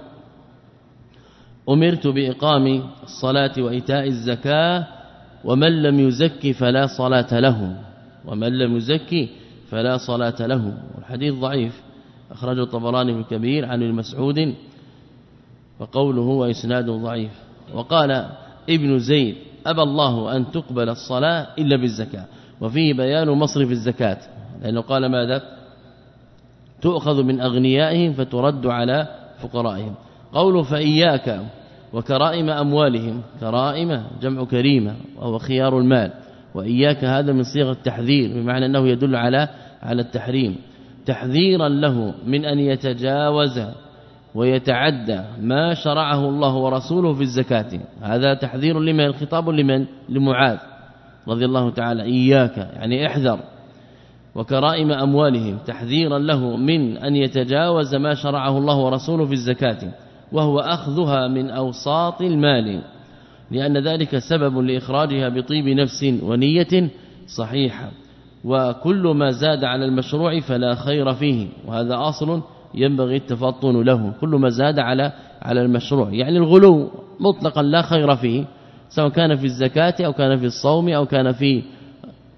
أمرت بإقام الصلاة وإيتاء الزكاة ومن لم يزكي فلا صلاة له، ومن لم يزكي فلا صلاة له. والحديث ضعيف، أخرجه الطبراني في الكبير عن ابن مسعود وقوله وإسناد ضعيف. وقال ابن زيد أبى الله أن تقبل الصلاة إلا بالزكاة، وفيه بيان مصرف الزكاة، لأنه قال ماذا؟ تؤخذ من أغنيائهم فترد على فقرائهم. قوله فإياك وكرائم أموالهم، كرائم جمع كريمة وهو خيار المال، وإياك هذا من صيغ التحذير بمعنى أنه يدل على على التحريم، تحذيرا له من أن يتجاوز ويتعدى ما شرعه الله ورسوله في الزكاة. هذا تحذير لمن؟ الخطاب لمن؟ لمعاذ رضي الله تعالى، إياك يعني احذر. وكرائم أموالهم تحذيرا له من أن يتجاوز ما شرعه الله ورسوله في الزكاة، وهو أخذها من أوساط المال، لأن ذلك سبب لإخراجها بطيب نفس ونية صحيحة، وكل ما زاد على المشروع فلا خير فيه، وهذا أصل ينبغي التفطن له. كل ما زاد على على المشروع يعني الغلو مطلقا لا خير فيه، سواء كان في الزكاة أو كان في الصوم أو كان في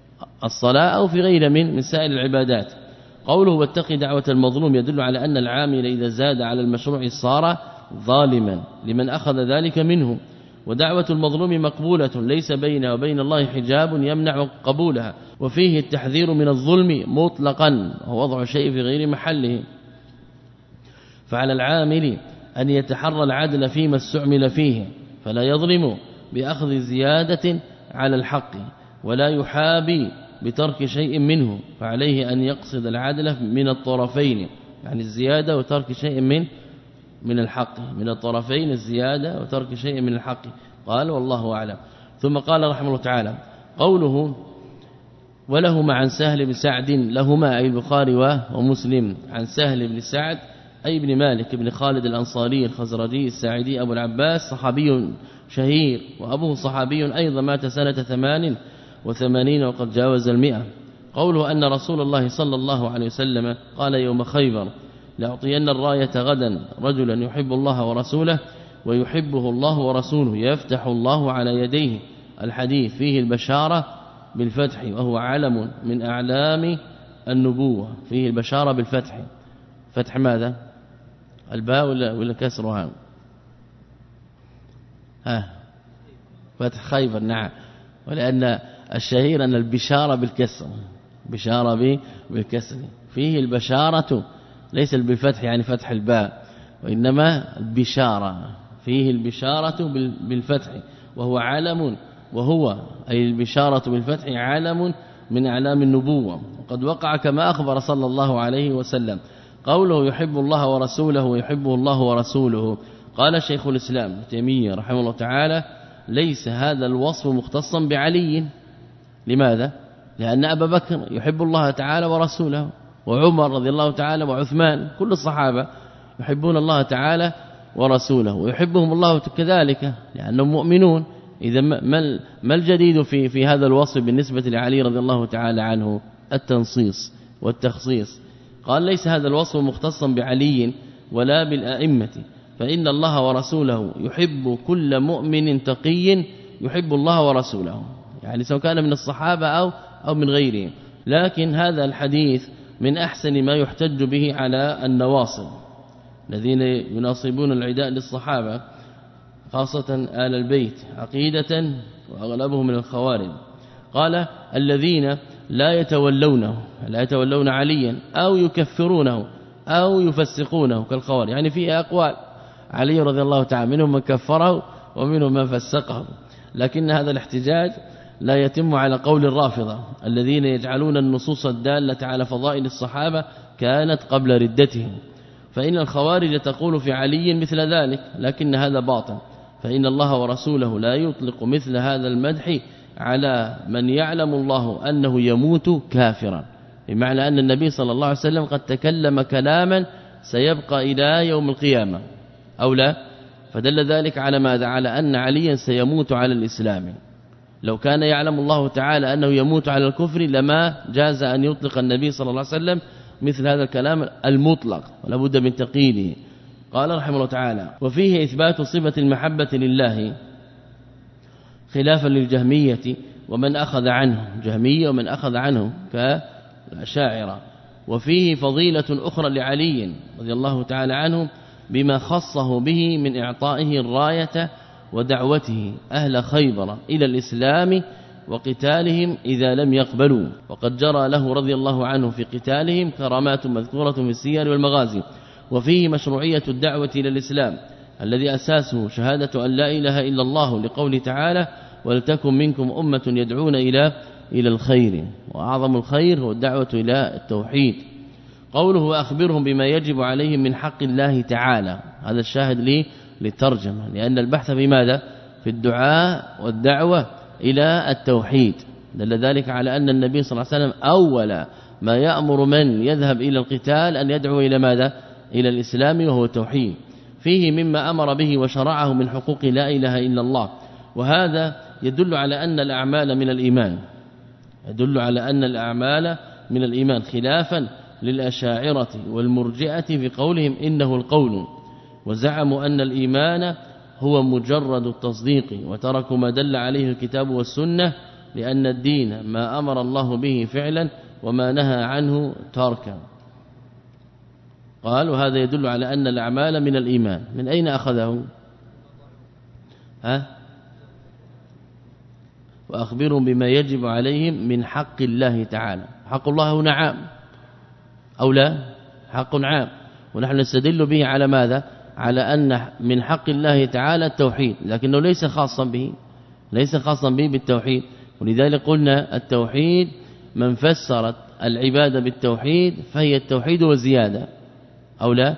الصلاة أو في غير من من سائر العبادات. قوله واتق دعوة المظلوم يدل على أن العامل إذا زاد على المشروع صار ظالما لمن أخذ ذلك منه، ودعوة المظلوم مقبولة ليس بينها وبين الله حجاب يمنع قبولها، وفيه التحذير من الظلم مطلقا ووضع شيء في غير محله. فعلى العامل أن يتحرى العدل فيما استعمل فيه فلا يظلم بأخذ زيادة على الحق ولا يحابي بترك شيء منه، فعليه أن يقصد العدل من الطرفين، يعني الزيادة وترك شيء من من الحق، من الطرفين الزيادة وترك شيء من الحق. قال والله أعلم. ثم قال رحمه الله تعالى قوله ولهما عن سهل بن سعد، لهما أي البخاري ومسلم، عن سهل بن سعد أي بن مالك بن خالد الأنصاري الخزرجي الساعدي أبو العباس، صحابي شهير، وأبوه صحابي أيضا مات سنة ثمان وثمانين وقد جاوز المئة. قوله أن رسول الله صلى الله عليه وسلم قال يوم خيبر لأعطين الراية غدا رجلا يحب الله ورسوله ويحبه الله ورسوله يفتح الله على يديه. الحديث فيه البشارة بالفتح وهو علم من أعلام النبوة، فيه البشارة بالفتح. فتح ماذا؟ الباء ولا ولا كسرها؟ ها فتح خيبر. نعم، ولأن الشهير أن البشارة بالكسر، بشارة بالكسر، فيه البشارة ليس بالفتح يعني فتح الباء، وإنما البشارة، فيه البشارة بالفتح وهو علم، وهو أي البشارة بالفتح علم من أعلام النبوة، وقد وقع كما أخبر صلى الله عليه وسلم. قوله يحب الله ورسوله ويحبه الله ورسوله، قال شيخ الإسلام ابن تيمية رحمه الله تعالى ليس هذا الوصف مختصا بعلي. لماذا؟ لأن أبا بكر يحب الله تعالى ورسوله، وعمر رضي الله تعالى وعثمان، كل الصحابة يحبون الله تعالى ورسوله ويحبهم الله كذلك لأنهم مؤمنون. إذا ما الجديد في في هذا الوصف بالنسبة لعلي رضي الله تعالى عنه؟ التنصيص والتخصيص. قال ليس هذا الوصف مختصا بعلي ولا بالأئمة، فإن الله ورسوله يحب كل مؤمن تقي يحب الله ورسوله، يعني سواء كان من الصحابة أو أو من غيرهم. لكن هذا الحديث من أحسن ما يحتج به على النواصب الذين يناصبون العداء للصحابة خاصة آل البيت عقيدة، وأغلبهم من الخوارج. قال الذين لا يتولونه، لا يتولون عليا أو يكفرونه أو يفسقونه كالخوارج، يعني فيه أقوال. علي رضي الله تعالى منهم من كفره ومنهم من فسقه، لكن هذا الاحتجاج لا يتم على قول الرافضة الذين يجعلون النصوص الدالة على فضائل الصحابة كانت قبل ردتهم، فإن الخوارج تقول في علي مثل ذلك، لكن هذا باطل، فإن الله ورسوله لا يطلق مثل هذا المدح على من يعلم الله أنه يموت كافرا، بمعنى أن النبي صلى الله عليه وسلم قد تكلم كلاما سيبقى إلى يوم القيامة أو لا، فدل ذلك على ماذا؟ على أن عليا سيموت على الإسلام. لو كان يعلم الله تعالى أنه يموت على الكفر لما جاز أن يطلق النبي صلى الله عليه وسلم مثل هذا الكلام المطلق، ولا بد من تقييده. قال رحمه الله تعالى وفيه إثبات صفة المحبة لله خلافا للجهمية ومن أخذ عنه، جهمية ومن أخذ عنه كالأشاعرة. وفيه فضيلة أخرى لعلي رضي الله تعالى عنه بما خصه به من إعطائه الراية ودعوته أهل خيبر إلى الإسلام وقتالهم إذا لم يقبلوا، وقد جرى له رضي الله عنه في قتالهم كرامات مذكورة في السير والمغازي. وفيه مشروعية الدعوة إلى الإسلام الذي أساسه شهادة أن لا إله إلا الله، لقوله تعالى ولتكن منكم أمة يدعون إلى إلى الخير، وأعظم الخير هو الدعوة إلى التوحيد. قوله وأخبرهم بما يجب عليهم من حق الله تعالى، هذا الشاهد لي للترجمة، لأن البحث في ماذا؟ في الدعاء والدعوة إلى التوحيد. دل ذلك على أن النبي صلى الله عليه وسلم أول ما يأمر من يذهب إلى القتال أن يدعو إلى ماذا؟ إلى الإسلام وهو التوحيد. فيه مما أمر به وشرعه من حقوق لا إله إلا الله، وهذا يدل على أن الأعمال من الإيمان، يدل على أن الأعمال من الإيمان، خلافا للأشاعرة والمرجئة في قولهم إنه القول، وزعموا أن الإيمان هو مجرد التصديق، وتركوا ما دل عليه الكتاب والسنة لأن الدين ما أمر الله به فعلا وما نهى عنه تركا. قال وهذا يدل على أن الأعمال من الإيمان. من أين أخذه؟ ها وأخبرهم بما يجب عليهم من حق الله تعالى. حق الله هنا عام أو لا؟ حق عام، ونحن نستدل به على ماذا؟ على أن من حق الله تعالى التوحيد، لكنه ليس خاصا به، ليس خاصا به بالتوحيد. ولذلك قلنا التوحيد من فسرت العبادة بالتوحيد فهي التوحيد وزيادة أو لا،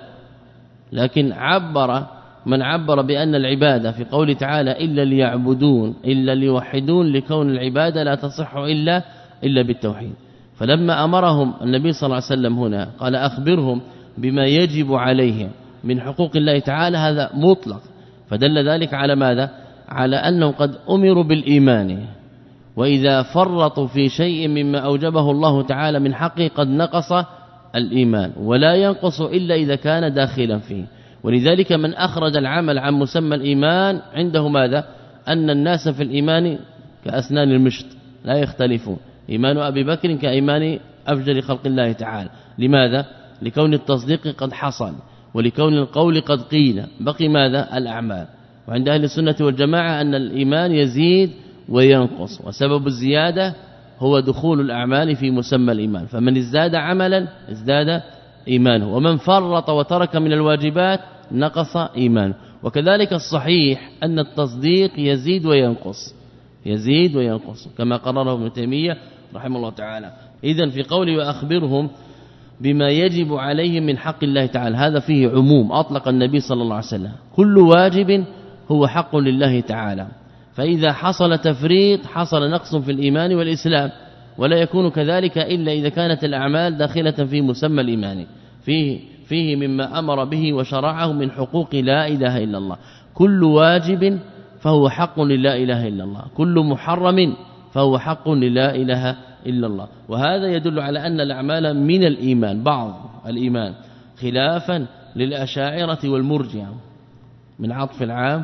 لكن عبر من عبر بأن العبادة في قول تعالى إلا ليعبدون إلا ليوحدون لكون العبادة لا تصح إلا إلا بالتوحيد. فلما أمرهم النبي صلى الله عليه وسلم هنا قال أخبرهم بما يجب عليهم من حقوق الله تعالى، هذا مطلق، فدل ذلك على ماذا؟ على أنهم قد أمروا بالإيمان، وإذا فرطوا في شيء مما أوجبه الله تعالى من حقه قد نقص الإيمان، ولا ينقص إلا إذا كان داخلا فيه. ولذلك من أخرج العمل عن مسمى الإيمان عنده ماذا؟ أن الناس في الإيمان كأسنان المشط لا يختلفون، إيمان أبي بكر كإيمان أفجر خلق الله تعالى. لماذا؟ لكون التصديق قد حصل، ولكون القول قد قيل، بقي ماذا؟ الأعمال. وعند أهل السنة والجماعة أن الإيمان يزيد وينقص، وسبب الزيادة هو دخول الأعمال في مسمى الإيمان، فمن ازداد عملا ازداد إيمانه، ومن فرط وترك من الواجبات نقص إيمانه. وكذلك الصحيح أن التصديق يزيد وينقص، يزيد وينقص كما قرره ابن تيمية رحمه الله تعالى. إذن في قوله وأخبرهم بما يجب عليهم من حق الله تعالى، هذا فيه عموم أطلق النبي صلى الله عليه وسلم، كل واجب هو حق لله تعالى، فإذا حصل تفريط حصل نقص في الإيمان والإسلام، ولا يكون كذلك إلا إذا كانت الأعمال داخلة في مسمى الإيمان، فيه فيه مما أمر به وشرعه من حقوق لا إله إلا الله. كل واجب فهو حق للا إله إلا الله، كل محرم فهو حق للا إله إلا الله. وهذا يدل على أن الأعمال من الإيمان، بعض الإيمان، خلافا للأشاعرة والمرجئة من عطف العام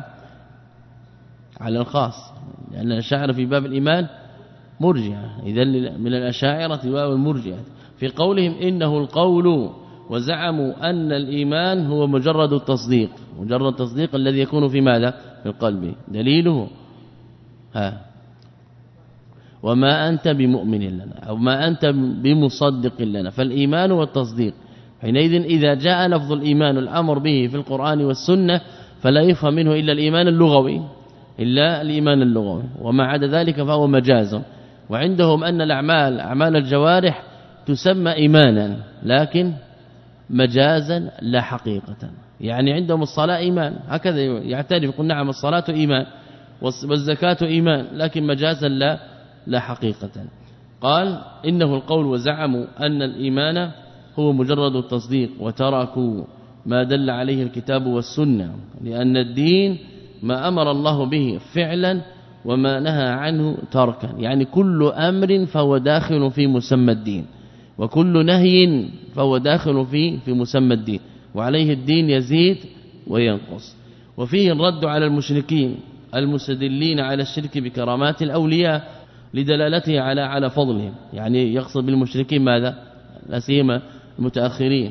على الخاص، لأن الأشاعرة في باب الإيمان مرجئة، إذن من الأشاعرة والمرجئة في قولهم إنه القول، وزعموا أن الإيمان هو مجرد التصديق، مجرد التصديق الذي يكون في ماذا؟ في القلب. دليله ها وما أنت بمؤمن لنا أو ما أنت بمصدق لنا، فالإيمان والتصديق. حينئذ إذا جاء لفظ الإيمان الأمر به في القرآن والسنة فلا يفهم منه إلا الإيمان اللغوي، إلا الإيمان اللغوي، وما عدا ذلك فهو مجاز. وعندهم أن الأعمال أعمال الجوارح تسمى إيمانا لكن مجازا لا حقيقة، يعني عندهم الصلاة إيمان هكذا يعترف، قل نعم الصلاة إيمان والزكاة إيمان، لكن مجازا لا لا حقيقة. قال إنه القول، وزعموا أن الإيمان هو مجرد التصديق، وتركوا ما دل عليه الكتاب والسنة، لأن الدين ما أمر الله به فعلا وما نهى عنه تركا، يعني كل أمر فهو داخل في مسمى الدين، وكل نهي فهو داخل في في مسمى الدين، وعليه الدين يزيد وينقص. وفيه الرد على المشركين المستدلين على الشرك بكرامات الأولياء لدلالته على على فضلهم، يعني يقصد بالمشركين ماذا؟ لا سيما المتأخرين.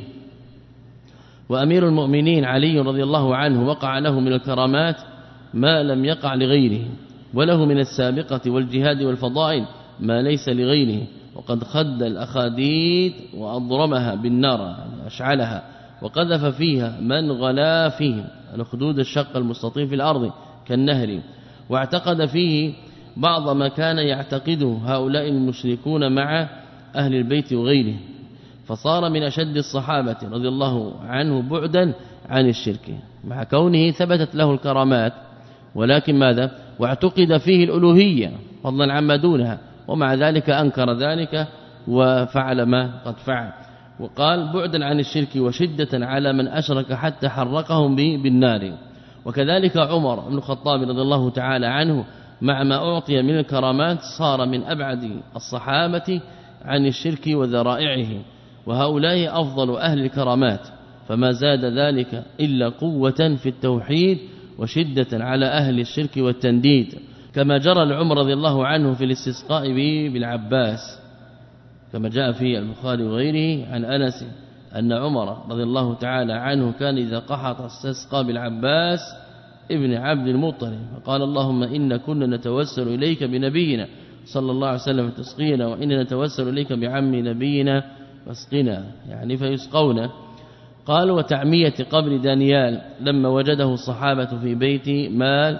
وأمير المؤمنين علي رضي الله عنه وقع له من الكرامات ما لم يقع لغيره، وله من السابقة والجهاد والفضائل ما ليس لغيره، وقد خد الأخاديد وأضرمها بالنار أشعلها، وقذف فيها من غلا فيهم الأخدود الشق المستطيل في الأرض كالنهر، واعتقد فيه بعض ما كان يعتقده هؤلاء المشركون مع أهل البيت وغيره، فصار من أشد الصحابة رضي الله عنه بعدا عن الشرك، مع كونه ثبتت له الكرامات، ولكن ماذا؟ واعتقد فيه الألوهية فضلا عما دونها، ومع ذلك أنكر ذلك وفعل ما قد فعل. وقال بعدا عن الشرك وشدة على من أشرك حتى حرقهم بالنار. وكذلك عمر بن الخطاب رضي الله تعالى عنه مع ما أعطي من الكرامات صار من أبعد الصحابة عن الشرك وذرائعه، وهؤلاء أفضل أهل الكرامات، فما زاد ذلك إلا قوة في التوحيد وشدة على أهل الشرك والتنديد. كما جرى لعمر رضي الله عنه في الاستسقاء بالعباس، كما جاء في البخاري وغيره عن أنس أن عمر رضي الله تعالى عنه كان إذا قحط استسقى بالعباس ابن عبد المطلب، فقال اللهم إن كنا نتوسل إليك بنبينا صلى الله عليه وسلم فتسقينا، وإننا نتوسل إليك بعم نبينا فاسقنا، يعني فيسقون. قال وتعمية قبر دانيال لما وجده الصحابة في بيت مال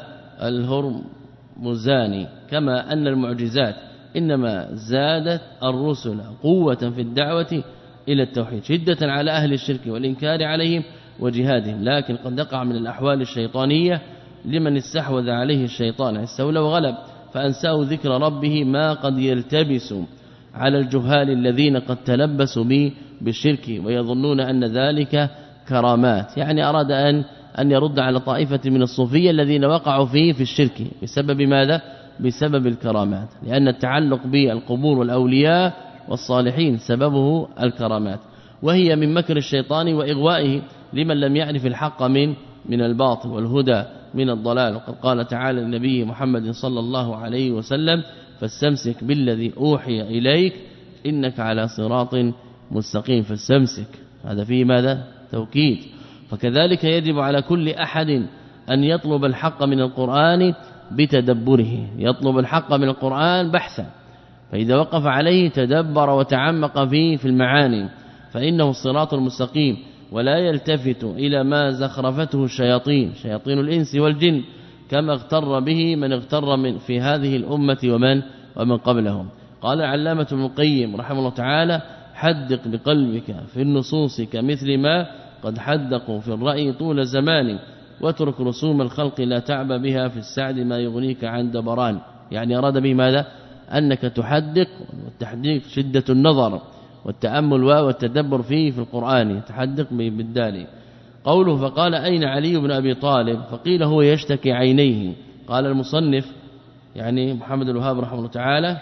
الهرمزاني، كما أن المعجزات إنما زادت الرسل قوة في الدعوة إلى التوحيد شدة على أهل الشرك والإنكار عليهم وجهادهم، لكن قد يقع من الأحوال الشيطانية لمن استحوذ عليه الشيطان استولى وغلب فأنساه ذكر ربه ما قد يلتبس على الجهال الذين قد تلبسوا به بالشرك ويظنون أن ذلك كرامات. يعني أراد أن أن يرد على طائفة من الصوفية الذين وقعوا فيه في الشرك بسبب ماذا؟ بسبب الكرامات، لأن التعلق بالقبور والأولياء والصالحين سببه الكرامات، وهي من مكر الشيطان وإغوائه لمن لم يعرف الحق من من الباطل والهدى من الضلال. وقد قال تعالى للنبي محمد صلى الله عليه وسلم فاستمسك بالذي أوحي إليك إنك على صراط مستقيم، فاستمسك، هذا فيه ماذا؟ توكيد. فكذلك يجب على كل أحد أن يطلب الحق من القرآن بتدبره، يطلب الحق من القرآن بحثا، فإذا وقف عليه تدبر وتعمق فيه في المعاني فإنه الصراط المستقيم، ولا يلتفت إلى ما زخرفته الشياطين شياطين الإنس والجن كما اغتر به من اغتر من في هذه الأمة ومن ومن قبلهم. قال العلامة ابن القيم رحمه الله تعالى حدق بقلبك في النصوص كمثل ما قد حدقوا في الرأي طول زمان، واترك رسوم الخلق لا تعب بها في السعد ما يغنيك عن دبران. يعني أراد به ماذا؟ أنك تحدق، والتحديق شدة النظر والتأمل والتدبر فيه في القرآن، تحدق بالدال. قوله فقال أين علي بن أبي طالب؟ فقيل هو يشتكي عينيه. قال المصنف يعني محمد الوهاب رحمه الله تعالى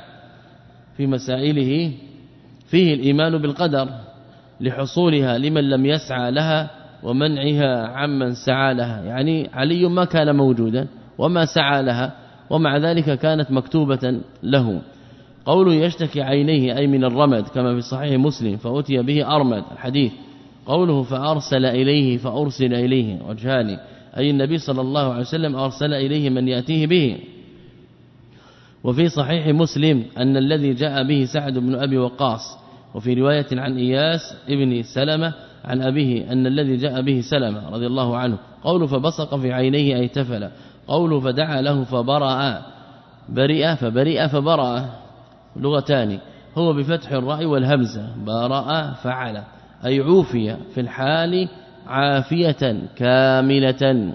في مسائله فيه الإيمان بالقدر لحصولها لمن لم يسعى لها ومنعها عمن سعى لها، يعني علي ما كان موجودا وما سعى لها ومع ذلك كانت مكتوبة له. قوله يشتكي عينيه أي من الرمد كما في صحيح مسلم فأتي به أرمد الحديث. قوله فأرسل إليه فأرسل إليه وجهان أي النبي صلى الله عليه وسلم أرسل إليه من يأتيه به. وفي صحيح مسلم أن الذي جاء به سعد بن أبي وقاص، وفي رواية عن إياس ابن سلمة عن أبيه أن الذي جاء به سلمة رضي الله عنه. قوله فبصق في عينيه أي تفل. قوله فدعا له فبرأ، برئ فبرئ فبرأ لغتان، هو بفتح الراء والهمزة، برأ فعل أي عوفي في الحال عافية كاملة،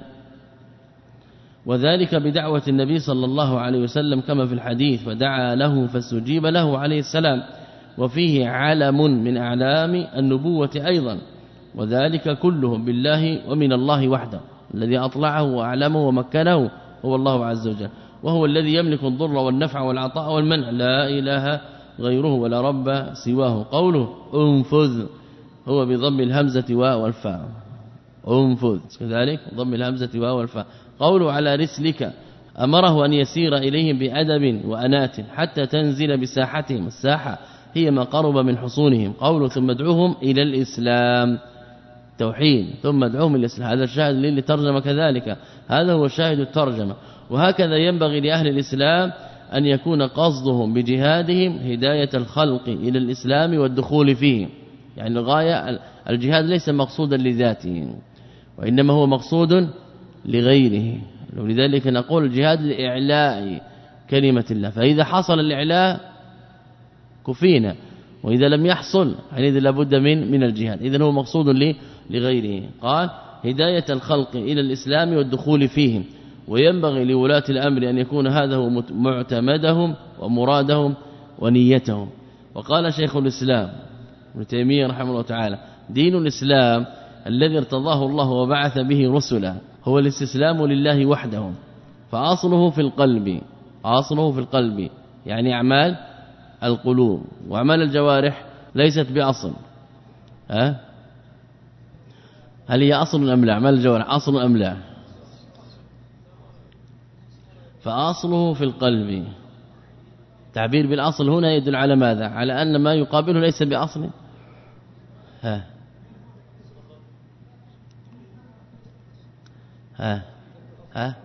وذلك بدعوة النبي صلى الله عليه وسلم كما في الحديث فدعا له فاستجيب له عليه السلام. وفيه علم من أعلام النبوة أيضا، وذلك كله بالله ومن الله وحده، الذي أطلعه وأعلمه ومكنه هو الله عز وجل، وهو الذي يملك الضر والنفع والعطاء والمنع، لا إله غيره ولا رب سواه. قوله انفذ هو بضم الهمزة واو والفاء، انفذ كذلك ضم الهمزة واو والفاء. قوله على رسلك أمره أن يسير إليهم بأدب وأنات حتى تنزل بساحتهم، الساحة هي ما قرب من حصونهم. قوله ثم ادعوهم إلى الإسلام توحيد، ثم ادعوهم إلى الإسلام، هذا الشاهد اللي ترجم كذلك، هذا هو شاهد الترجمة. وهكذا ينبغي لأهل الإسلام أن يكون قصدهم بجهادهم هداية الخلق إلى الإسلام والدخول فيه، يعني الغاية الجهاد ليس مقصودا لذاته وإنما هو مقصود لغيره، ولذلك نقول الجهاد لإعلاء كلمة الله، فإذا حصل الإعلاء كفينا، وإذا لم يحصل حينئذ لابد من من الجهاد، إذن هو مقصود لغيره. قال هداية الخلق إلى الإسلام والدخول فيهم، وينبغي لولاة الأمر أن يكون هذا هو معتمدهم ومرادهم ونيتهم. وقال شيخ الإسلام ابن تيمية رحمه الله تعالى دين الإسلام الذي ارتضاه الله وبعث به رسلا هو الاستسلام لله وحده، فأصله في القلب، أصله في القلب يعني أعمال القلوب، وأعمال الجوارح ليست بأصل. ها هل هي أصل أم لا؟ أعمال الجوارح أصل أم لا؟ فأصله في القلب. تعبير بالأصل هنا يدل على ماذا؟ على أن ما يقابله ليس بأصل. ها ها ها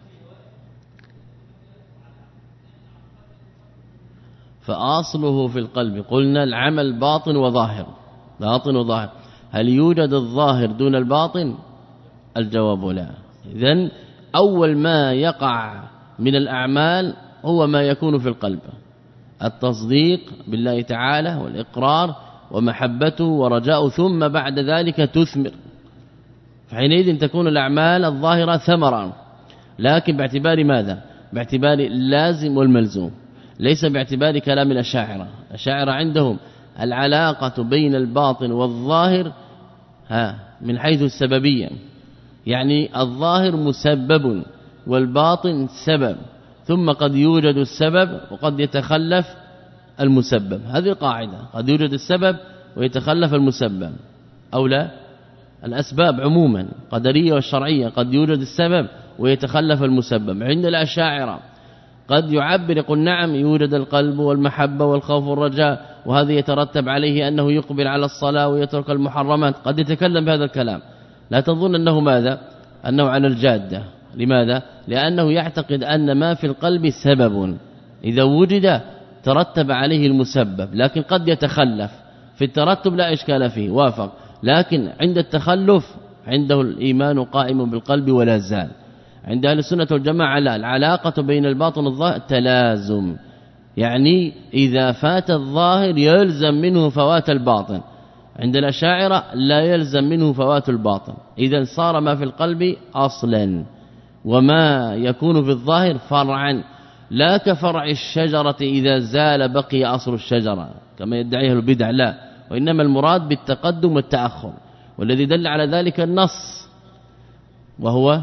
فأصله في القلب. قلنا العمل باطن وظاهر، باطن وظاهر. هل يوجد الظاهر دون الباطن؟ الجواب لا. إذن أول ما يقع من الأعمال هو ما يكون في القلب، التصديق بالله تعالى والإقرار ومحبته ورجاء، ثم بعد ذلك تثمر. فحينئذ تكون الأعمال الظاهرة ثمرا، لكن باعتبار ماذا؟ باعتبار اللازم والملزوم، ليس باعتبار كلام الأشاعرة. الأشاعرة عندهم العلاقة بين الباطن والظاهر ها من حيث السببية، يعني الظاهر مسبب والباطن سبب، ثم قد يوجد السبب وقد يتخلف المسبب. هذه قاعدة، قد يوجد السبب ويتخلف المسبب أو لا. الأسباب عموما قدرية والشرعية قد يوجد السبب ويتخلف المسبب. عند الأشاعرة قد يعبر يقول نعم يوجد القلب والمحبة والخوف والرجاء، وهذا يترتب عليه أنه يقبل على الصلاة ويترك المحرمات. قد يتكلم بهذا الكلام، لا تظن أنه ماذا؟ أنه على الجادة. لماذا؟ لأنه يعتقد أن ما في القلب سبب إذا وجد ترتب عليه المسبب، لكن قد يتخلف في الترتب لا إشكال فيه، وافق. لكن عند التخلف عنده الإيمان قائم بالقلب ولا زال. عند أهل السنة والجماعة لا، العلاقة بين الباطن والظاهر تلازم، يعني إذا فات الظاهر يلزم منه فوات الباطن. عند الأشاعرة لا يلزم منه فوات الباطن. إذا صار ما في القلب أصلا وما يكون في الظاهر فرعا، لا كفرع الشجرة إذا زال بقي أصل الشجرة كما يدعيه البدع، لا، وإنما المراد بالتقدم والتأخر، والذي دل على ذلك النص وهو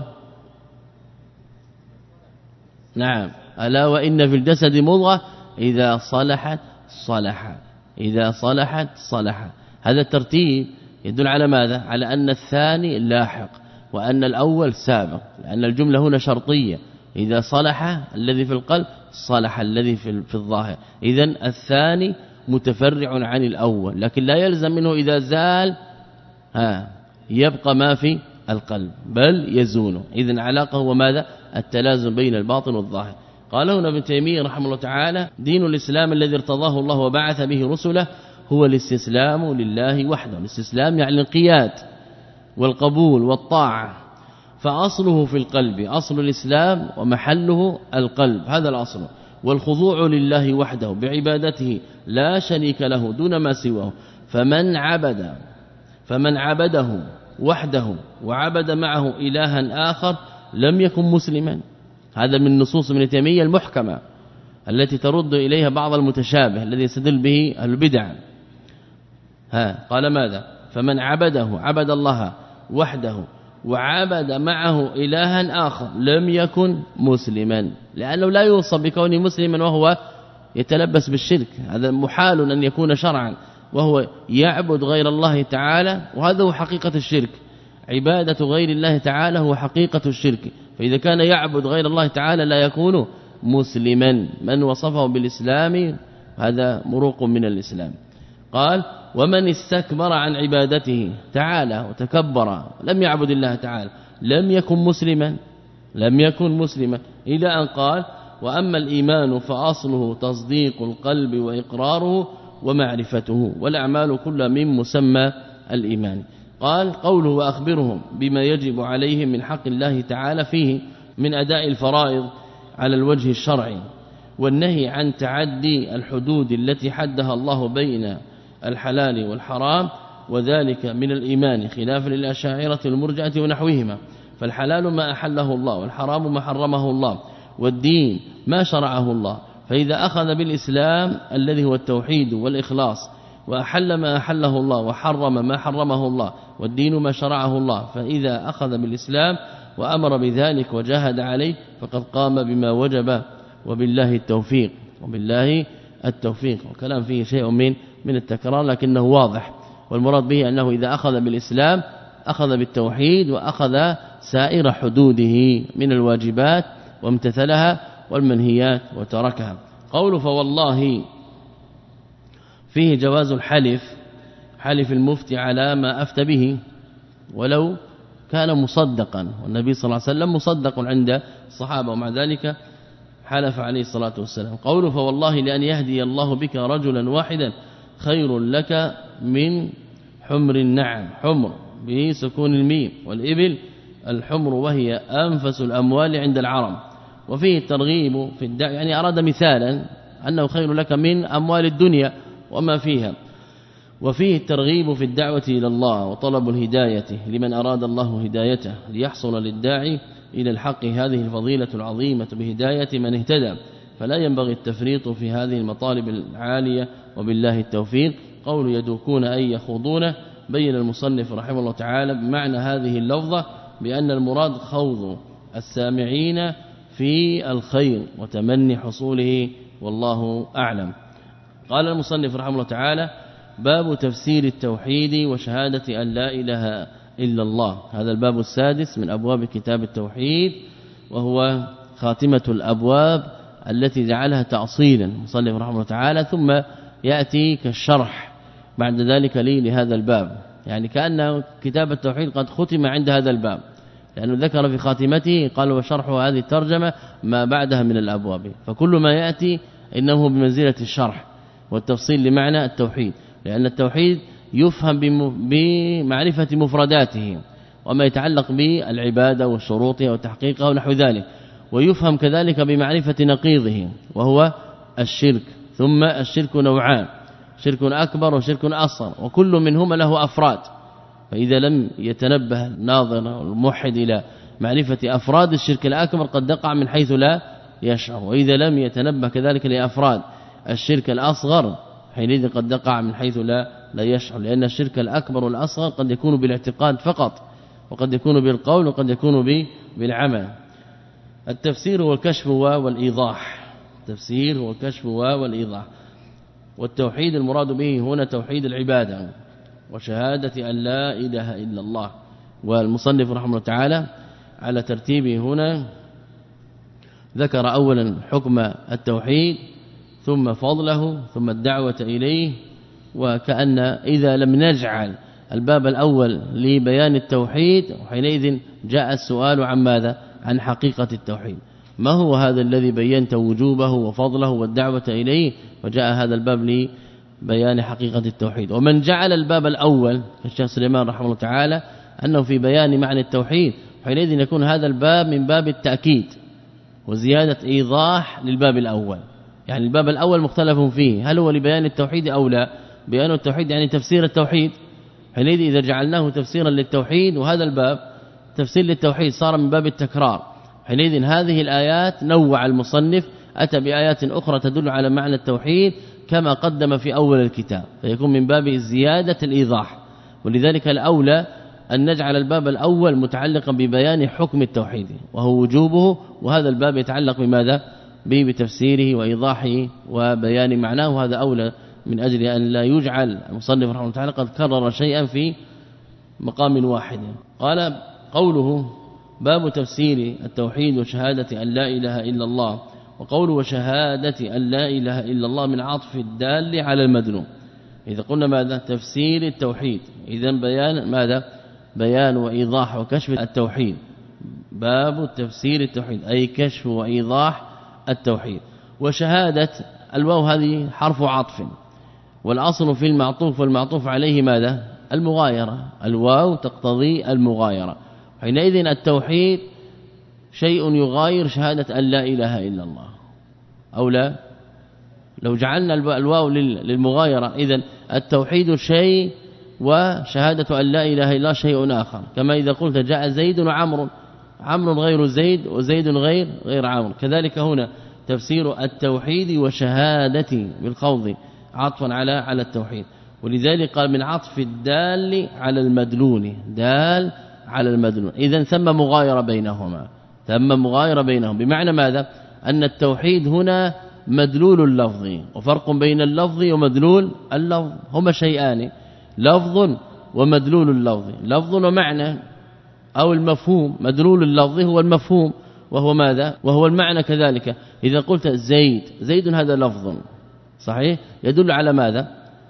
نعم ألا وإن في الجسد مضغة إذا صلحت صلح، إذا صلحت صلح. هذا الترتيب يدل على ماذا؟ على أن الثاني لاحق وأن الأول سابق، لأن الجملة هنا شرطية. إذا صلح الذي في القلب صلح الذي في الظاهر. إذن الثاني متفرع عن الأول، لكن لا يلزم منه إذا زال ها يبقى ما في القلب بل يزونه. إذن علاقة هو ماذا؟ التلازم بين الباطن والظاهر. قال هنا ابن تيمية رحمه الله تعالى: دين الإسلام الذي ارتضاه الله وبعث به رسله هو الاستسلام لله وحده. الاستسلام يعني الانقياد والقبول والطاعة، فأصله في القلب، أصل الإسلام ومحله القلب، هذا الأصل. والخضوع لله وحده بعبادته لا شريك له دون ما سواه. فمن عبد فمن عبده وحده وعبد معه إلها آخر لم يكن مسلما. هذا من نصوص ابن تيمية المحكمة التي ترد إليها بعض المتشابه الذي يستدل به البدع. ها قال ماذا؟ فمن عبده عبد الله وحده وعبد معه إلها آخر لم يكن مسلما، لأنه لا يوصف بكونه مسلما وهو يتلبس بالشرك. هذا محال أن يكون شرعا، وهو يعبد غير الله تعالى، وهذا هو حقيقة الشرك. عبادة غير الله تعالى هو حقيقة الشرك. فإذا كان يعبد غير الله تعالى لا يكون مسلما. من وصفه بالإسلام هذا مروق من الإسلام. قال: ومن استكبر عن عبادته تعالى وتكبر لم يعبد الله تعالى لم يكن مسلما، لم يكن مسلما، إلى أن قال: وأما الإيمان فأصله تصديق القلب وإقراره ومعرفته، والأعمال كلها من مسمى الإيمان. قال: قوله: وأخبرهم بما يجب عليهم من حق الله تعالى فيه من أداء الفرائض على الوجه الشرعي، والنهي عن تعدي الحدود التي حدها الله بين الحلال والحرام، وذلك من الإيمان خلافا للأشاعرة والمرجئة ونحوهما. فالحلال ما أحله الله والحرام ما حرمه الله، والدين ما شرعه الله. فإذا أخذ بالإسلام الذي هو التوحيد والإخلاص وأحل ما أحله الله وحرم ما حرمه الله، والدين ما شرعه الله، فإذا أخذ بالإسلام وأمر بذلك وجاهد عليه فقد قام بما وجب، وبالله التوفيق، وبالله التوفيق. وكلام فيه شيء من من التكرار لكنه واضح، والمراد به أنه إذا أخذ بالإسلام أخذ بالتوحيد وأخذ سائر حدوده من الواجبات وامتثلها والمنهيات وتركها. قول فوالله فيه جواز الحلف، حلف المفتي على ما أفتى به ولو كان مصدقا، والنبي صلى الله عليه وسلم مصدق عند الصحابة ومع ذلك حلف عليه الصلاة والسلام. قوله فوالله لأن يهدي الله بك رجلا واحدا خير لك من حمر النعم، حمر بسكون الميم، والإبل الحمر وهي أنفس الأموال عند العرب. وفيه الترغيب في الدعوة، يعني أراد مثالا أنه خير لك من أموال الدنيا وما فيها. وفيه الترغيب في الدعوة إلى الله وطلب الهداية لمن أراد الله هدايته ليحصل للداعي إلى الحق هذه الفضيلة العظيمة بهداية من اهتدى، فلا ينبغي التفريط في هذه المطالب العالية وبالله التوفيق. قول يدوكون أي يخوضون، بين المصنف رحمه الله تعالى بمعنى هذه اللفظة بأن المراد خوض السامعين في الخير وتمني حصوله والله أعلم. قال المصنف رحمه الله تعالى باب تفسير التوحيد وشهادة أن لا إله إلا الله. هذا الباب السادس من أبواب كتاب التوحيد، وهو خاتمة الأبواب التي جعلها تأصيلا المصنف رحمه الله تعالى، ثم يأتي كالشرح بعد ذلك لي لهذا الباب، يعني كأن كتاب التوحيد قد ختم عند هذا الباب، لأنه ذكر في خاتمته قال وشرح هذه الترجمة ما بعدها من الأبواب، فكل ما يأتي إنه بمنزلة الشرح والتفصيل لمعنى التوحيد، لأن التوحيد يفهم بمعرفة مفرداته وما يتعلق بالعبادة وشروطها وتحقيقها ونحو ذلك، ويفهم كذلك بمعرفة نقيضه وهو الشرك. ثم الشرك نوعان، شرك أكبر وشرك أصغر، وكل منهما له أفراد، فإذا لم يتنبه الناظر الموحد إلى معرفة أفراد الشرك الأكبر قد يقع من حيث لا يشعر، وإذا لم يتنبه كذلك لأفراد الشرك الأصغر حينئذ قد يقع من حيث لا لا يشعر، لأن الشرك الأكبر والأصغر قد يكون بالاعتقاد فقط، وقد يكون بالقول، وقد يكون بالعمل. التفسير والكشف والإيضاح، التفسير والكشف والإيضاح. والتوحيد المراد به هنا توحيد العبادة وشهادة أن لا إله إلا الله. والمصنف رحمه الله تعالى على ترتيبه هنا ذكر أولا حكم التوحيد ثم فضله ثم الدعوة إليه، وكأن إذا لم نجعل الباب الأول لبيان التوحيد حينئذ جاء السؤال عن ماذا؟ عن حقيقة التوحيد، ما هو هذا الذي بينت وجوبه وفضله والدعوة إليه، وجاء هذا الباب لبيان حقيقة التوحيد. ومن جعل الباب الأول كالشيخ سليمان رحمه الله تعالى أنه في بيان معنى التوحيد، حينئذ يكون هذا الباب من باب التأكيد وزيادة إيضاح للباب الأول، يعني الباب الأول مختلف فيه هل هو لبيان التوحيد أو لا. بيان التوحيد يعني تفسير التوحيد، حينئذ إذا جعلناه تفسيرا للتوحيد وهذا الباب تفسير للتوحيد صار من باب التكرار، حينئذ هذه الآيات نوع المصنف، أتى بآيات أخرى تدل على معنى التوحيد كما قدم في أول الكتاب، فيكون من باب زيادة الإيضاح. ولذلك الأولى أن نجعل الباب الأول متعلقا ببيان حكم التوحيد وهو وجوبه، وهذا الباب يتعلق بماذا؟ بتفسيره وإيضاحه وبيان معناه، وهذا أولى من أجل أن لا يجعل المصنف رحمه الله تعالى قد كرر شيئا في مقام واحد. قال قوله باب تفسير التوحيد وشهادة أن لا إله إلا الله. وقوله وشهادة أن لا إله إلا الله من عطف الدال على المدلول. إذا قلنا ماذا؟ تفسير التوحيد، إذن بيان ماذا؟ بيان وإيضاح وكشف التوحيد. باب تفسير التوحيد أي كشف وإيضاح التوحيد. وشهادة الواو هذه حرف عطف، والأصل في المعطوف والمعطوف عليه ماذا؟ المغايرة، الواو تقتضي المغايرة، حينئذ التوحيد شيء يغاير شهادة أن لا إله إلا الله أو لا. لو جعلنا الواو للمغايرة إذن التوحيد شيء وشهادة أن لا إله إلا الله شيء آخر، كما إذا قلت جاء زيد وعمر، عمر غير زيد وزيد غير غير عمر، كذلك هنا تفسير التوحيد وشهادة بالخوض عطفا على على التوحيد. ولذلك قال من عطف الدال على المدلول، دال على المدلول، إذن ثم مغايرة بينهما، ثم مغايرة بينهم، بمعنى ماذا؟ أن التوحيد هنا مدلول اللفظ، وفرق بين اللفظ ومدلول اللفظ، هما شيئان، لفظ ومدلول اللفظ، لفظ ومعنى أو المفهوم، مدلول اللفظ هو المفهوم وهو ماذا وهو المعنى كذلك. إذا قلت زيد زيد هذا لفظ صحيح يدل على ماذا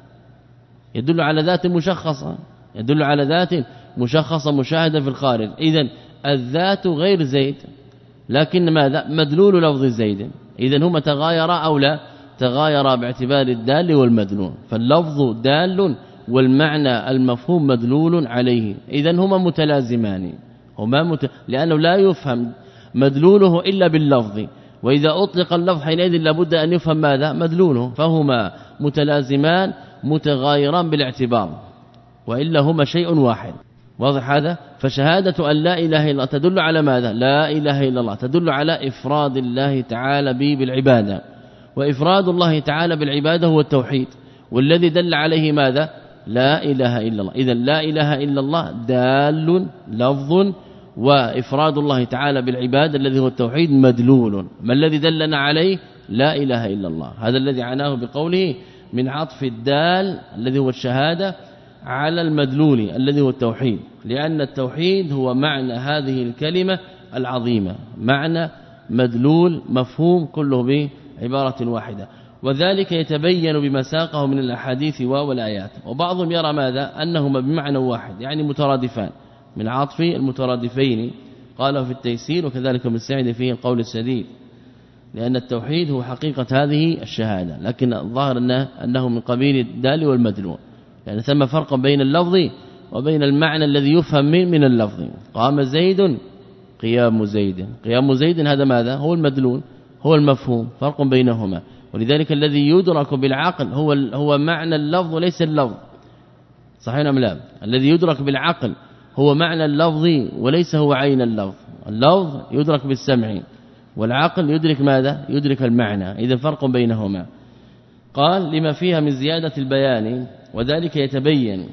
يدل على ذات مشخصة يدل على ذات مشخصة مشاهدة في الخارج. إذن الذات غير زيد لكن ماذا مدلول لفظ زيد. إذن هما تغايرا أو لا تغايرا باعتبار الدال والمدلول. فاللفظ دال والمعنى المفهوم مدلول عليه. إذن هما متلازمان هما مت... لأنه لا يفهم مدلوله إلا باللفظ. وإذا أطلق اللفظ حينئذ لابد أن يفهم ماذا مدلوله. فهما متلازمان متغايران بالاعتبار وإلا هما شيء واحد. واضح هذا. فشهادة أن لا إله إلا الله تدل على ماذا لا إله إلا الله تدل على إفراد الله تعالى به بالعبادة. وإفراد الله تعالى بالعبادة هو التوحيد والذي دل عليه ماذا لا إله إلا الله. إذن لا إله إلا الله دال لفظ وإفراد الله تعالى بالعبادة الذي هو التوحيد مدلول. ما الذي دلنا عليه لا إله إلا الله. هذا الذي عناه بقوله من عطف الدال الذي هو الشهادة على المدلول الذي هو التوحيد. لأن التوحيد هو معنى هذه الكلمة العظيمة معنى مدلول مفهوم كله بعبارة واحدة. وذلك يتبين بما ساقه من الأحاديث والآيات. وبعضهم يرى ماذا أنهما بمعنى واحد يعني مترادفان من عطف المترادفين قاله في التيسير وكذلك من السعيد فيه القول السديد. لأن التوحيد هو حقيقة هذه الشهادة لكن الظاهر أنه, أنه من قبيل الدال والمدلول. يعني ثم فرق بين اللفظ وبين المعنى الذي يفهم من اللفظ. قام زيد قيام زيد قيام زيد هذا ماذا هو المدلول هو المفهوم فرق بينهما. ولذلك الذي يدرك بالعقل هو هو معنى اللفظ وليس اللفظ صحيح ام لا. الذي يدرك بالعقل هو معنى اللفظ وليس هو عين اللفظ. اللفظ يدرك بالسمع والعقل يدرك ماذا يدرك المعنى. إذا فرق بينهما. قال لما فيها من زيادة البيان وذلك يتبين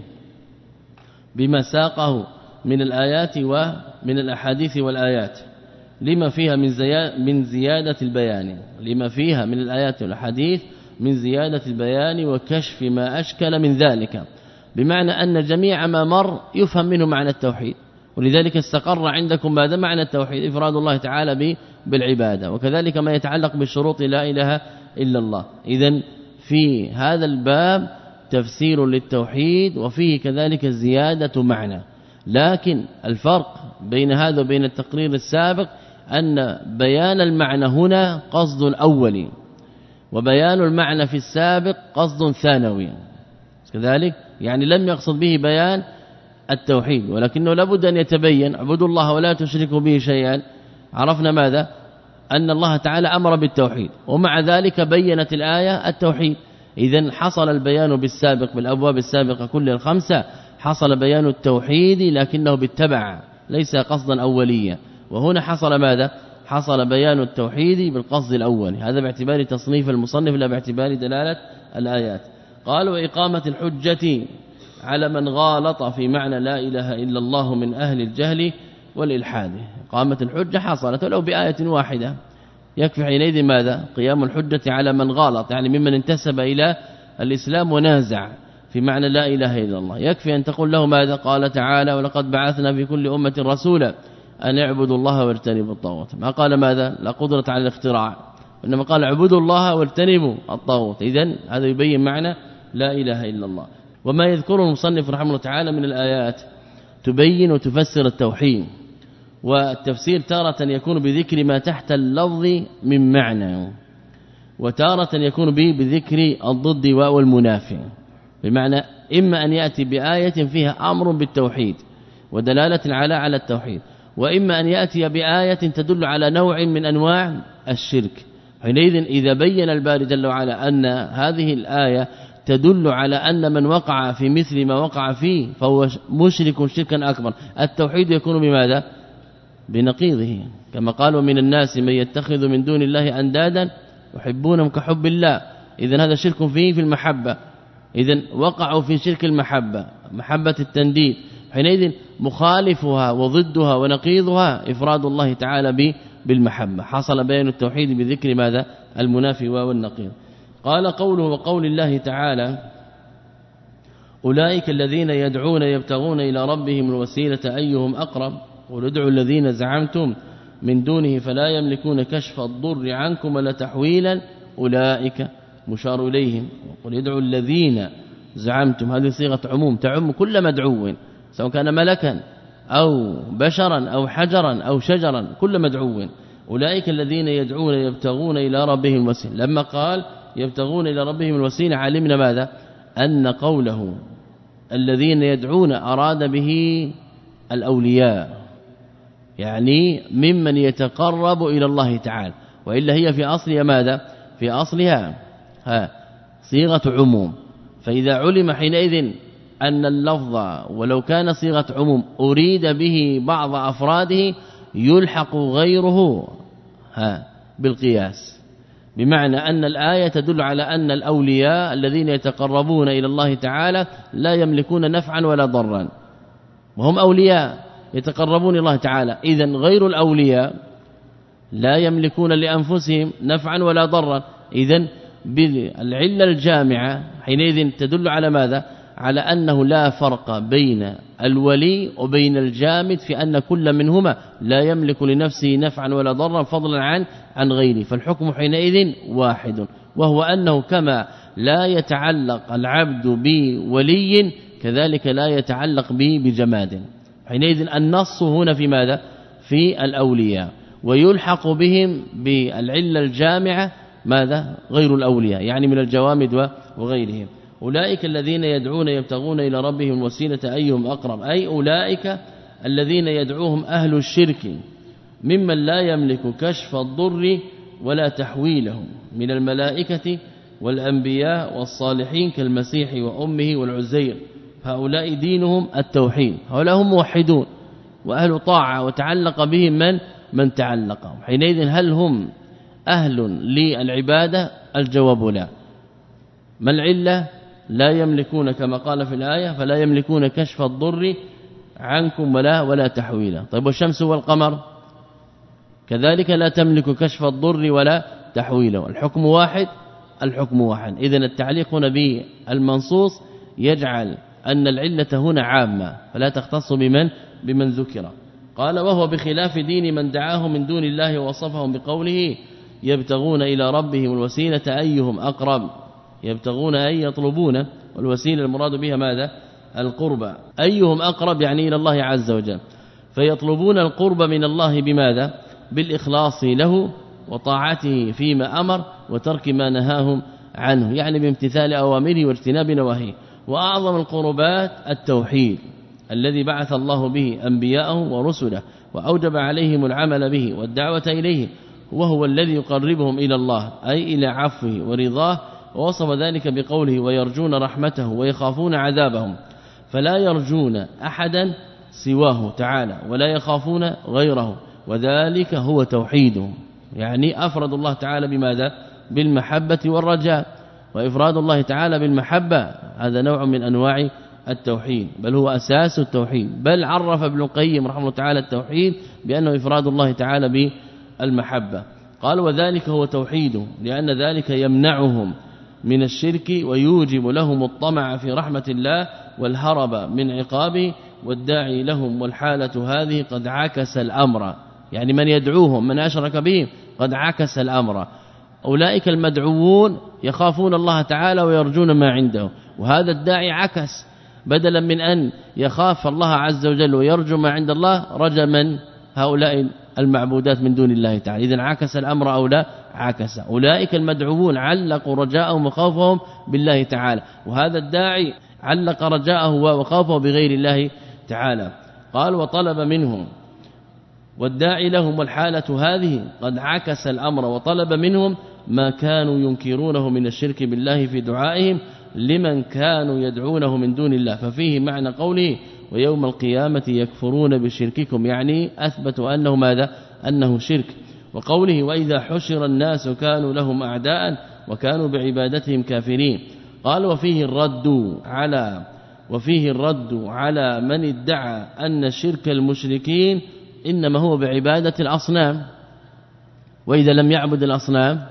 بما ساقه من الآيات ومن الأحاديث والآيات. لما فيها من من زيادة البيان لما فيها من الآيات والأحاديث من زيادة البيان وكشف ما أشكل من ذلك. بمعنى أن جميع ما مر يفهم منه معنى التوحيد. ولذلك استقر عندكم ماذا معنى التوحيد إفراد الله تعالى بالعبادة. وكذلك ما يتعلق بالشروط لا إله إلا الله. إذن في هذا الباب تفسير للتوحيد وفيه كذلك زيادة معنى. لكن الفرق بين هذا وبين التقرير السابق أن بيان المعنى هنا قصد أولي وبيان المعنى في السابق قصد ثانوي كذلك. يعني لم يقصد به بيان التوحيد ولكنه لابد أن يتبين اعبدوا الله ولا تشركوا به شيئا. عرفنا ماذا أن الله تعالى أمر بالتوحيد ومع ذلك بينت الآية التوحيد. إذن حصل البيان بالسابق بالأبواب السابقة كل الخمسة حصل بيان التوحيد لكنه بالتبع ليس قصدا أوليا. وهنا حصل ماذا حصل بيان التوحيد بالقصد الأول. هذا باعتبار تصنيف المصنف لا باعتبار دلالة الآيات. قال وإقامة الحجة على من غالط في معنى لا إله إلا الله من أهل الجهل والإلحاد. إقامة الحجة حصلت ولو بآية واحدة يكفي حينئذ ماذا قيام الحجة على من غالط يعني ممن انتسب إلى الإسلام ونازع في معنى لا إله إلا الله. يكفي أن تقول له ماذا قال تعالى ولقد بعثنا في كل أمة رسولا أن اعبدوا الله واجتنبوا الطاغوت. ما قال ماذا لا قدرة على الاختراع وإنما قال اعبدوا الله واجتنبوا الطاغوت. إذن هذا يبين معنى لا إله إلا الله. وما يذكره المصنف رحمه الله تعالى من الآيات تبين وتفسر التوحيد. والتفسير تارة يكون بذكر ما تحت اللفظ من معنى وتارة يكون به بذكر الضد والمنافي. بمعنى إما أن يأتي بآية فيها أمر بالتوحيد ودلالة على على التوحيد وإما أن يأتي بآية تدل على نوع من أنواع الشرك. حينئذ إذا بين الباري جل وعلا أن هذه الآية تدل على أن من وقع في مثل ما وقع فيه فهو مشرك شركا أكبر التوحيد يكون بماذا بنقيضه. كما قالوا من الناس من يتخذ من دون الله أندادا يحبونهم كحب الله. إذن هذا شرك فيه في المحبة. إذن وقعوا في شرك المحبة محبة التنديد. حينئذ مخالفها وضدها ونقيضها إفراد الله تعالى بالمحبة. حصل بيان التوحيد بذكر ماذا المنافي والنقيض. قال قوله وقول الله تعالى أولئك الذين يدعون يبتغون إلى ربهم الوسيلة أيهم أقرب قل ادعوا الذين زعمتم من دونه فلا يملكون كشف الضر عنكم ولا تحويلا أولئك مشار إليهم. وقل ادعوا الذين زعمتم، هذه صيغة عموم تعم كل مدعو سواء كان ملكا أو بشرا أو حجرا أو شجرا، كل مدعو. أولئك الذين يدعون يبتغون إلى ربهم الوسيلة. لما قال يبتغون إلى ربهم الوسيلة علمنا ماذا؟ أن قوله الذين يدعون أراد به الأولياء، يعني ممن يتقرب إلى الله تعالى، وإلا هي في أصلها ماذا؟ في أصلها ها صيغة عموم. فإذا علم حينئذ أن اللفظ ولو كان صيغة عموم أريد به بعض أفراده يلحق غيره ها بالقياس، بمعنى أن الآية تدل على أن الأولياء الذين يتقربون إلى الله تعالى لا يملكون نفعا ولا ضرا، وهم أولياء يتقربون إلى الله تعالى. إذن غير الأولياء لا يملكون لأنفسهم نفعا ولا ضرا. إذن بالعلة الجامعة حينئذ تدل على ماذا؟ على أنه لا فرق بين الولي وبين الجامد في أن كل منهما لا يملك لنفسه نفعا ولا ضرا فضلا عن عن غيره، فالحكم حينئذ واحد، وهو أنه كما لا يتعلق العبد بولي كذلك لا يتعلق به بجماد. حينئذ النص هنا في ماذا؟ في الأولياء، ويلحق بهم بالعلة الجامعة ماذا؟ غير الأولياء، يعني من الجوامد وغيرهم. أولئك الذين يدعون يبتغون إلى ربهم الوسيلة أيهم أقرب، أي أولئك الذين يدعوهم أهل الشرك ممن لا يملك كشف الضر ولا تحويله من الملائكة والأنبياء والصالحين كالمسيح وأمه والعزير، هؤلاء دينهم التوحيد، هؤلاء هم موحدون وأهل طاعة وتعلق بهم من من تعلق. حينئذ هل هم أهل للعبادة؟ الجواب لا. ما العلة؟ لا يملكون كما قال في الآية فلا يملكون كشف الضر عنكم ولا ولا تحويلا. طيب والشمس والقمر كذلك لا تملك كشف الضر ولا تحويلا، الحكم واحد الحكم واحد. إذن التعليق هنا بالمنصوص يجعل أن العلة هنا عامة فلا تختص بمن بمن ذكر. قال وهو بخلاف دين من دعاه من دون الله ووصفهم بقوله يبتغون إلى ربهم الوسيلة أيهم أقرب. يبتغون أي يطلبون، والوسيلة المراد بها ماذا؟ القربى. أيهم أقرب يعني إلى الله عز وجل، فيطلبون القرب من الله بماذا؟ بالإخلاص له وطاعته فيما أمر وترك ما نهاهم عنه، يعني بامتثال أوامره واجتناب نواهيه. وأعظم القربات التوحيد الذي بعث الله به أنبياءه ورسله وأوجب عليهم العمل به والدعوة إليه، وهو الذي يقربهم إلى الله أي إلى عفوه ورضاه. ووصف ذلك بقوله ويرجون رحمته ويخافون عذابهم، فلا يرجون أحدا سواه تعالى ولا يخافون غيره، وذلك هو توحيده، يعني أفرد الله تعالى بماذا؟ بالمحبة والرجاء. وإفراد الله تعالى بالمحبة هذا نوع من أنواع التوحيد، بل هو أساس التوحيد. بل عرف ابن القيم رحمه الله تعالى التوحيد بأنه إفراد الله تعالى بالمحبة. قال وذلك هو توحيده، لأن ذلك يمنعهم من الشرك ويوجب لهم الطمع في رحمة الله والهرب من عقابه، والداعي لهم والحالة هذه قد عكس الأمر، يعني من يدعوهم من أشرك به قد عكس الأمر. أولئك المدعوون يخافون الله تعالى ويرجون ما عنده، وهذا الداعي عكس، بدلا من أن يخاف الله عز وجل ويرجو ما عند الله رجى من هؤلاء المعبودات من دون الله تعالى. إذن عكس الأمر أو لا؟ عكس. أولئك المدعوون علقوا رجاءهم وخوفهم بالله تعالى، وهذا الداعي علق رجاءه وخوفه بغير الله تعالى. قال وطلب منهم، والداعي لهم والحالة هذه قد عكس الأمر وطلب منهم ما كانوا ينكرونه من الشرك بالله في دعائهم لمن كانوا يدعونه من دون الله. ففيه معنى قوله ويوم القيامة يكفرون بشرككم، يعني أثبتوا أنه ماذا؟ أنه شرك. وقوله وإذا حشر الناس كانوا لهم أعداء وكانوا بعبادتهم كافرين. قال وفيه الرد على وفيه الرد على من ادعى أن شرك المشركين إنما هو بعبادة الأصنام، وإذا لم يعبد الأصنام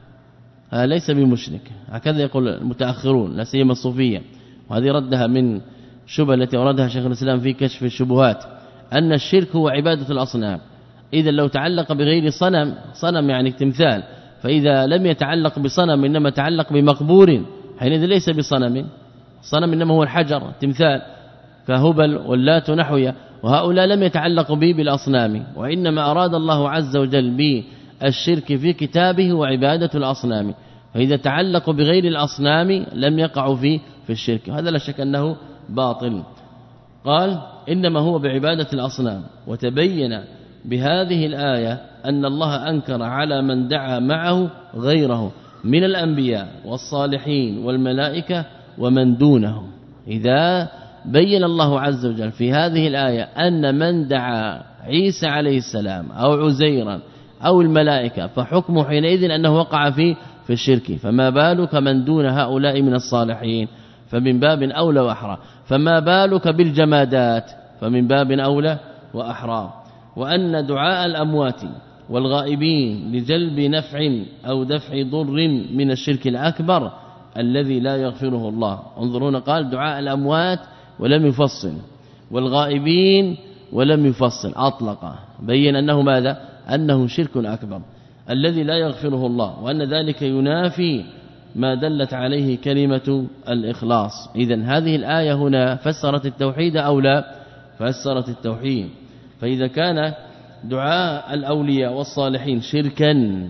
ليس بمشرك، هكذا يقول المتأخرون لا سيما الصوفية. وهذه ردها من شبهة التي أوردها شيخ الإسلام في كشف الشبهات، أن الشرك هو عبادة الأصنام، إذا لو تعلق بغير صنم، صنم يعني تمثال، فإذا لم يتعلق بصنم إنما تعلق بمقبور حينئذ ليس بصنم، الصنم إنما هو الحجر تمثال كهبل واللات نحوها، وهؤلاء لم يتعلقوا به بالأصنام، وإنما أراد الله عز وجل بالشرك في كتابه وعبادة الأصنام، فإذا تعلقوا بغير الأصنام لم يقعوا في في الشرك، هذا لا شك أنه باطل. قال إنما هو بعبادة الأصنام. وتبين بهذه الآية أن الله أنكر على من دعا معه غيره من الأنبياء والصالحين والملائكة ومن دونهم. إذا بين الله عز وجل في هذه الآية أن من دعا عيسى عليه السلام أو عزيرا أو الملائكة فحكمه حينئذ أنه وقع في في الشرك، فما بالك من دون هؤلاء من الصالحين، فمن باب أولى وأحرى. فما بالك بالجمادات، فمن باب أولى وأحرى. وأن دعاء الأموات والغائبين لجلب نفع أو دفع ضر من الشرك الأكبر الذي لا يغفره الله. انظرون، قال دعاء الأموات ولم يفصل، والغائبين ولم يفصل، أطلق، بين أنه ماذا؟ أنه شرك أكبر الذي لا يغفره الله، وأن ذلك ينافي ما دلت عليه كلمة الإخلاص. إذن هذه الآية هنا فسرت التوحيد أو لا؟ فسرت التوحيد. فإذا كان دعاء الأولياء والصالحين شركا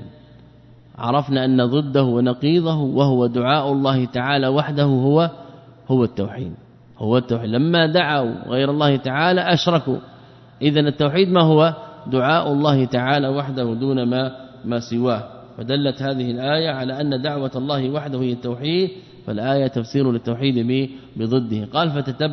عرفنا أن ضده ونقيضه وهو دعاء الله تعالى وحده هو هو التوحيد، هو التوحيد. لما دعوا غير الله تعالى أشركوا. إذن التوحيد ما هو؟ دعاء الله تعالى وحده دون ما ما سواه. فدلت هذه الآية على أن دعوة الله وحده هي التوحيد، فالآية تفسير للتوحيد بضده. قال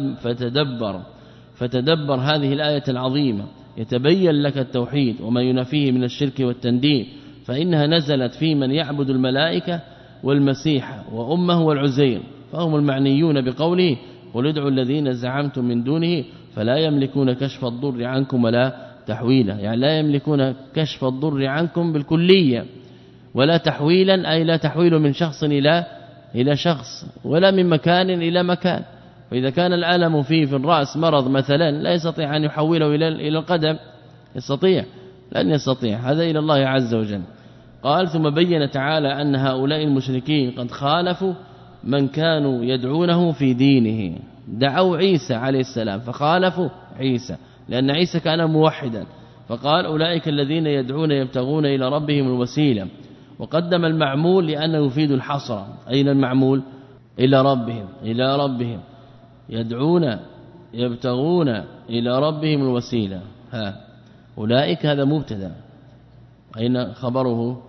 فتدبر فتدبر هذه الآية العظيمة يتبين لك التوحيد وما ينافيه من الشرك والتنديد، فإنها نزلت في من يعبد الملائكة والمسيح وأمه والعزير، فهم المعنيون بقوله قل ادعوا الذين زعمتم من دونه فلا يملكون كشف الضر عنكم ولا تحويلا، يعني لا يملكون كشف الضر عنكم بالكلية، ولا تحويلا أي لا تحويل من شخص إلى إلى شخص ولا من مكان إلى مكان. فإذا كان الألم فيه في الرأس مرض مثلا لا يستطيع أن يحوله إلى إلى القدم، يستطيع؟ لن يستطيع، هذا إلى الله عز وجل. قال ثم بين تعالى أن هؤلاء المشركين قد خالفوا من كانوا يدعونه في دينه، دعوا عيسى عليه السلام فخالفوا عيسى لأن عيسى كان موحدا، فقال أولئك الذين يدعون يبتغون إلى ربهم الوسيلة، وقدم المعمول لأنه يفيد الحصر. أين المعمول؟ إلى ربهم، إلى ربهم يدعون يبتغون إلى ربهم الوسيلة. ها أولئك هذا مبتدا، أين خبره؟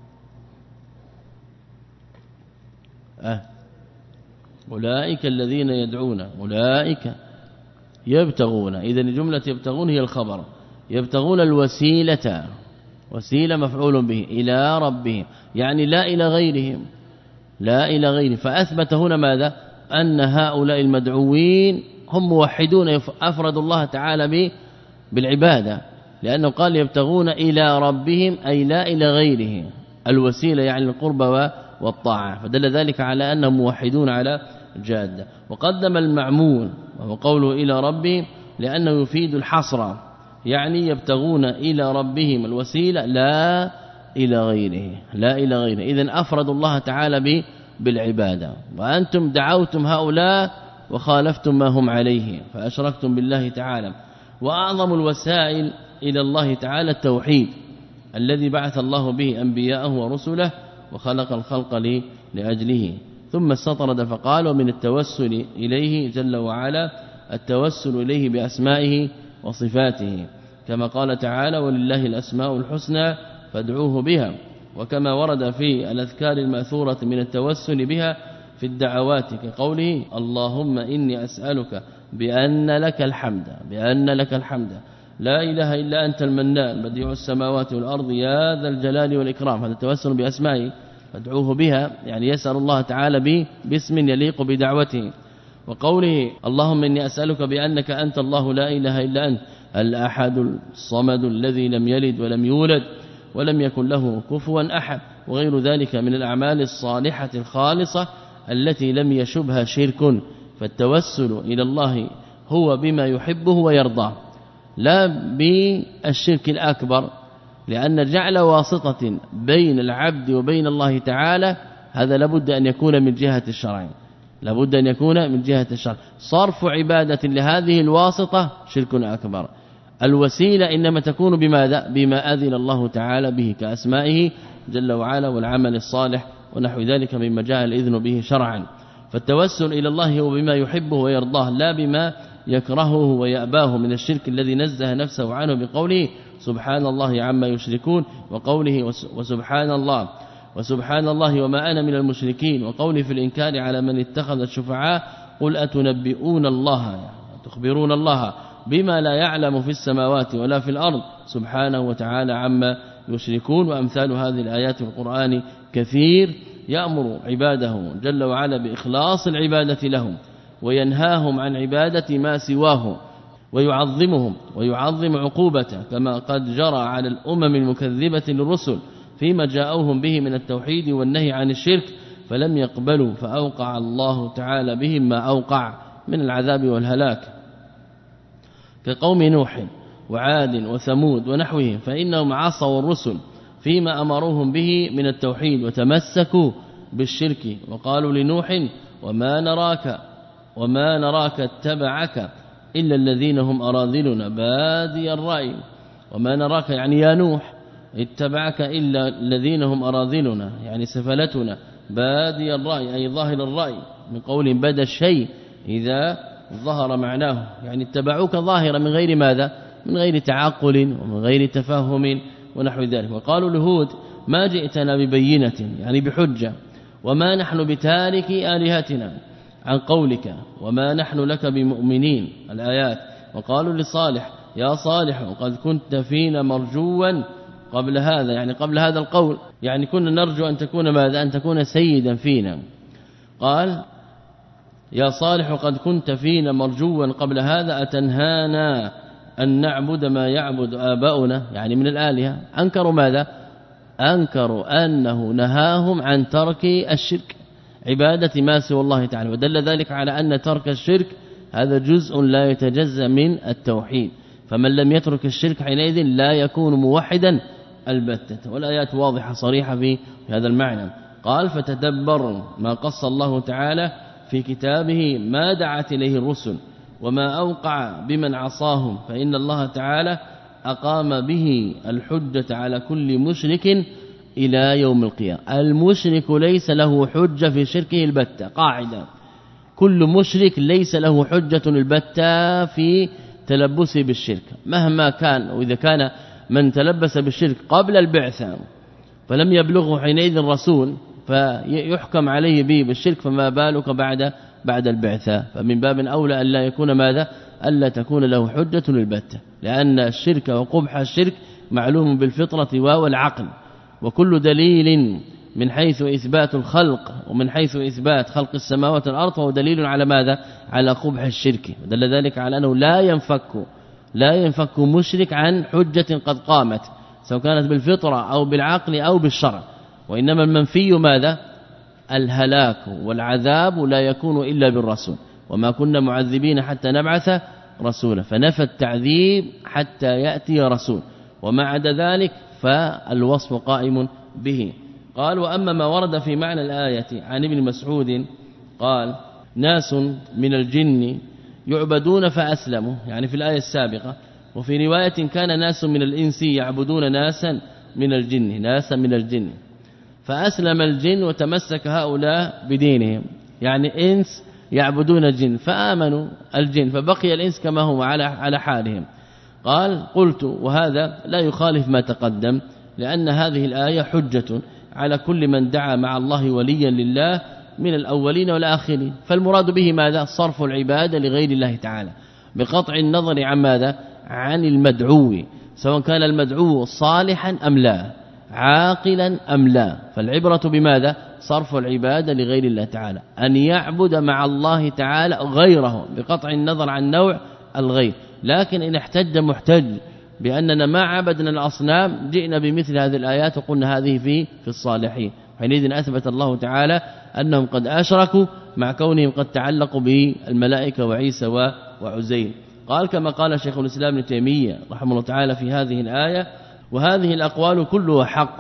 أه أولئك الذين يدعون، أولئك يبتغون، إذن جملة يبتغون هي الخبر، يبتغون الوسيلة، وسيلة مفعول به إلى ربهم، يعني لا إلى غيرهم، لا إلى غيره. فأثبت هنا ماذا؟ أن هؤلاء المدعوين هم موحدون أفردوا الله تعالى به بالعبادة، لأنه قال يبتغون إلى ربهم أي لا إلى غيره، الوسيلة يعني القرب والطاعة، فدل ذلك على أنهم موحدون على جادة. وقدم المعمول وهو قوله إلى ربهم لأنه يفيد الحصر، يعني يبتغون إلى ربهم الوسيلة لا إلى غيره، لا إلى غيره. إذن أفردوا الله تعالى به بالعبادة، وأنتم دعوتم هؤلاء وخالفتم ما هم عليه فأشركتم بالله تعالى. وأعظم الوسائل إلى الله تعالى التوحيد الذي بعث الله به أنبياءه ورسله وخلق الخلق لي لأجله. ثم استطرد فقال ومن التوسل إليه جل وعلا التوسل إليه بأسمائه وصفاته، كما قال تعالى ولله الأسماء الحسنى فادعوه بها، وكما ورد في الأذكار المأثورة من التوسل بها في الدعوات كقوله اللهم إني أسألك بأن لك الحمد، بأن لك الحمد لا إله إلا أنت المنان بديع السماوات والأرض يا ذا الجلال والإكرام. هذا التوسل بأسمائه فادعوه بها، يعني يسأل الله تعالى به باسم يليق بدعوته. وقوله اللهم إني أسألك بأنك أنت الله لا إله إلا أنت الأحد الصمد الذي لم يلد ولم يولد ولم يكن له كفوا أحد، وغير ذلك من الأعمال الصالحة الخالصة التي لم يشبها شرك. فالتوسل إلى الله هو بما يحبه ويرضاه، لا بالشرك الأكبر، لأن جعل واسطة بين العبد وبين الله تعالى هذا لابد أن يكون من جهة الشرع، لابد أن يكون من جهة الشرع. صرف عبادة لهذه الواسطة شرك أكبر. الوسيلة إنما تكون بماذا؟ بما أذن الله تعالى به كأسمائه جل وعلا والعمل الصالح ونحو ذلك مما جاء الإذن به شرعا. فالتوسل إلى الله هو بما يحبه ويرضاه لا بما يكرهه ويأباه من الشرك الذي نزه نفسه عنه بقوله سبحان الله عما يشركون، وقوله وسبحان الله وسبحان الله وما أنا من المشركين، وقوله في الإنكار على من اتخذ الشفعاء قل أتنبئون الله تخبرون الله بما لا يعلم في السماوات ولا في الأرض سبحانه وتعالى عما يشركون. وأمثال هذه الآيات في القرآن كثير يأمر عباده جل وعلا بإخلاص العبادة لهم وينهاهم عن عبادة ما سواه ويعظمهم ويعظم عقوبته كما قد جرى على الأمم المكذبة للرسل فيما جاءوهم به من التوحيد والنهي عن الشرك فلم يقبلوا فأوقع الله تعالى بهم ما أوقع من العذاب والهلاك كقوم نوح وعاد وثمود ونحوهم، فإنهم عصوا الرسل فيما أمروهم به من التوحيد وتمسكوا بالشرك وقالوا لنوح وما نراك وما نراك اتبعك إلا الذين هم أراذلنا بادي الرأي، وما نراك يعني يا نوح اتبعك إلا الذين هم أراذلنا يعني سفلتنا بادي الرأي أي ظاهر الرأي من قول بدا الشيء إذا ظهر معناه، يعني اتبعوك ظاهرا من غير ماذا؟ من غير تعقل ومن غير تفهم ونحو ذلك. وقالوا لهود ما جئتنا ببينة يعني بحجة، وما نحن بتارك آلهتنا عن قولك وما نحن لك بمؤمنين الآيات. وقالوا لصالح يا صالح قد كنت فينا مرجوا قبل هذا يعني قبل هذا القول، يعني كنا نرجو أن تكون ماذا؟ أن تكون سيدا فينا. قال يا صالح قد كنت فينا مرجوا قبل هذا أتنهانا أن نعبد ما يعبد آباؤنا يعني من الآلهة. أنكروا ماذا؟ أنكروا أنه نهاهم عن ترك الشرك عبادة ما سوى الله تعالى، ودل ذلك على أن ترك الشرك هذا جزء لا يتجزأ من التوحيد، فمن لم يترك الشرك حينئذ لا يكون موحدا البتة. والآيات واضحة صريحة في هذا المعنى. قال فتدبر ما قص الله تعالى في كتابه ما دعت إليه الرسل وما أوقع بمن عصاهم، فإن الله تعالى أقام به الحجة على كل مشرك إلى يوم القيامة. المشرك ليس له حجة في شركه البتة، قاعدة كل مشرك ليس له حجة البتة في تلبسه بالشرك مهما كان، وإذا كان من تلبس بالشرك قبل البعثة فلم يبلغه حينئذ الرسول فيحكم عليه به بالشرك، فما بالك بعد بعد البعثة؟ فمن باب أولى أن لا يكون ماذا؟ ألا تكون له حجة البتة، لأن الشرك وقبح الشرك معلوم بالفطرة والعقل، وكل دليل من حيث إثبات الخلق ومن حيث إثبات خلق السماوات والأرض فهو دليل على ماذا؟ على قبح الشرك. ودل ذلك على أنه لا ينفك لا ينفك مشرك عن حجة قد قامت سواء كانت بالفطرة أو بالعقل أو بالشرع، وإنما المنفي ماذا؟ الهلاك والعذاب لا يكون إلا بالرسول، وما كنا معذبين حتى نبعث رسولا، فنفى التعذيب حتى يأتي رسول، وما عدا ذلك فالوصف قائم به. قال وأما ما ورد في معنى الآية عن ابن مسعود قال ناس من الجن يعبدون فأسلموا يعني في الآية السابقة، وفي رواية كان ناس من الإنس يعبدون ناسا من الجن ناسا من الجن فأسلم الجن وتمسك هؤلاء بدينهم، يعني إنس يعبدون الجن فآمنوا الجن فبقي الإنس كما هم على على حالهم. قال قلت وهذا لا يخالف ما تقدم، لأن هذه الآية حجة على كل من دعا مع الله وليا لله من الأولين والآخرين، فالمراد به ماذا؟ صرف العبادة لغير الله تعالى بقطع النظر عن ماذا؟ عن المدعو، سواء كان المدعو صالحا أم لا، عاقلا أم لا، فالعبرة بماذا؟ صرف العبادة لغير الله تعالى، أن يعبد مع الله تعالى غيره بقطع النظر عن نوع الغير. لكن إن احتج محتج بأننا ما عبدنا الأصنام جئنا بمثل هذه الآيات وقلنا هذه في في الصالحين، حينئذ أثبت الله تعالى أنهم قد أشركوا مع كونهم قد تعلقوا بالملائكة وعيسى وعزير. قال كما قال شيخ الإسلام ابن تيمية رحمه الله تعالى في هذه الآية: وهذه الأقوال كلها حق،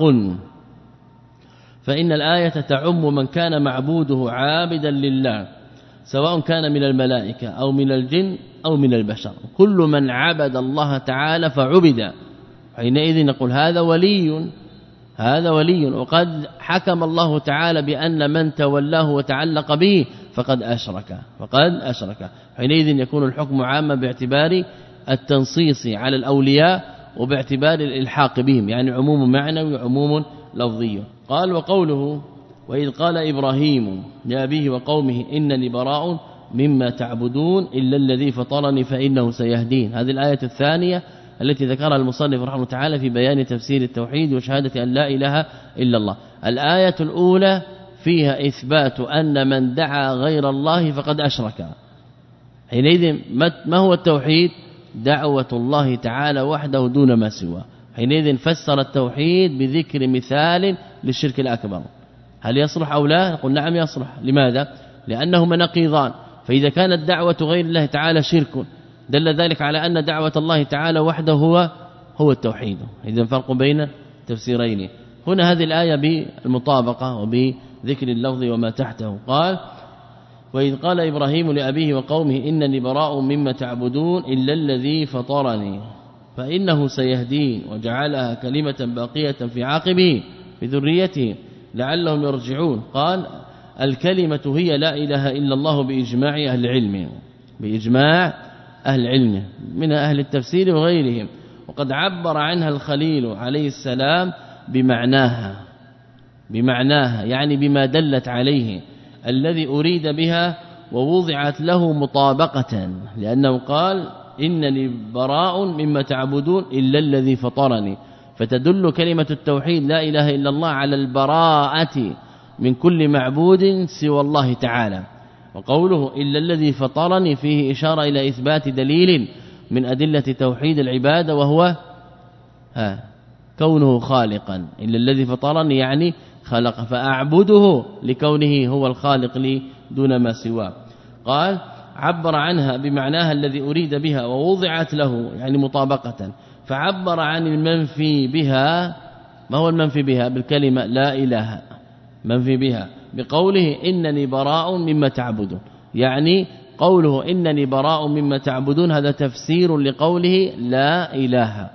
فإن الآية تعم من كان معبوده عابدا لله، سواء كان من الملائكة أو من الجن أو من البشر. كل من عبد الله تعالى فعبد، حينئذ نقول هذا ولي، هذا ولي. وقد حكم الله تعالى بأن من تولاه وتعلق به فقد أشرك، فقد أشرك. حينئذ يكون الحكم عاما باعتبار التنصيص على الأولياء وباعتبار الإلحاق بهم، يعني عموم معنوي وعموم لفظي. قال: وقوله: وإذ قال إبراهيم لأبيه وقومه إنني براء مما تعبدون إلا الذي فطرني فإنه سيهدين. هذه الآية الثانية التي ذكرها المصنف رحمه الله تعالى في بيان تفسير التوحيد وشهادة أن لا إله إلا الله. الآية الأولى فيها إثبات أن من دعا غير الله فقد أشرك. حينئذ ما هو التوحيد؟ دعوة الله تعالى وحده دون ما سواه. حينئذ فسر التوحيد بذكر مثال للشرك الأكبر. هل يصلح أو لا؟ نقول نعم يصلح. لماذا؟ لأنهما نقيضان. فإذا كانت دعوة غير الله تعالى شرك دل ذلك على أن دعوة الله تعالى وحده هو هو التوحيد. إذن فرق بين تفسيرين. هنا هذه الآية بالمطابقة وبذكر اللفظ وما تحته. قال: وإذ قال إبراهيم لأبيه وقومه إنني براء مما تعبدون إلا الذي فطرني فإنه سيهدين، وجعلها كلمة باقية في عاقبه في ذريته لعلهم يرجعون. قال: الكلمة هي لا إله إلا الله بإجماع أهل العلم، بإجماع أهل العلم من أهل التفسير وغيرهم. وقد عبر عنها الخليل عليه السلام بمعناها، بمعناها يعني بما دلت عليه الذي أريد بها ووضعت له مطابقة، لأنه قال: إنني براء مما تعبدون إلا الذي فطرني، فتدل كلمة التوحيد لا إله إلا الله على البراءة من كل معبود سوى الله تعالى. وقوله إلا الذي فطرني فيه إشارة إلى إثبات دليل من أدلة توحيد العبادة، وهو ها كونه خالقا. إلا الذي فطرني يعني خلق، فأعبده لكونه هو الخالق لي دون ما سواه. قال: عبر عنها بمعناها الذي أريد بها ووضعت له يعني مطابقة، فعبر عن المنفي بها. ما هو المنفي بها؟ بالكلمة لا إله، منفي بها بقوله إنني براء مما تعبدون، يعني قوله إنني براء مما تعبدون هذا تفسير لقوله لا إله.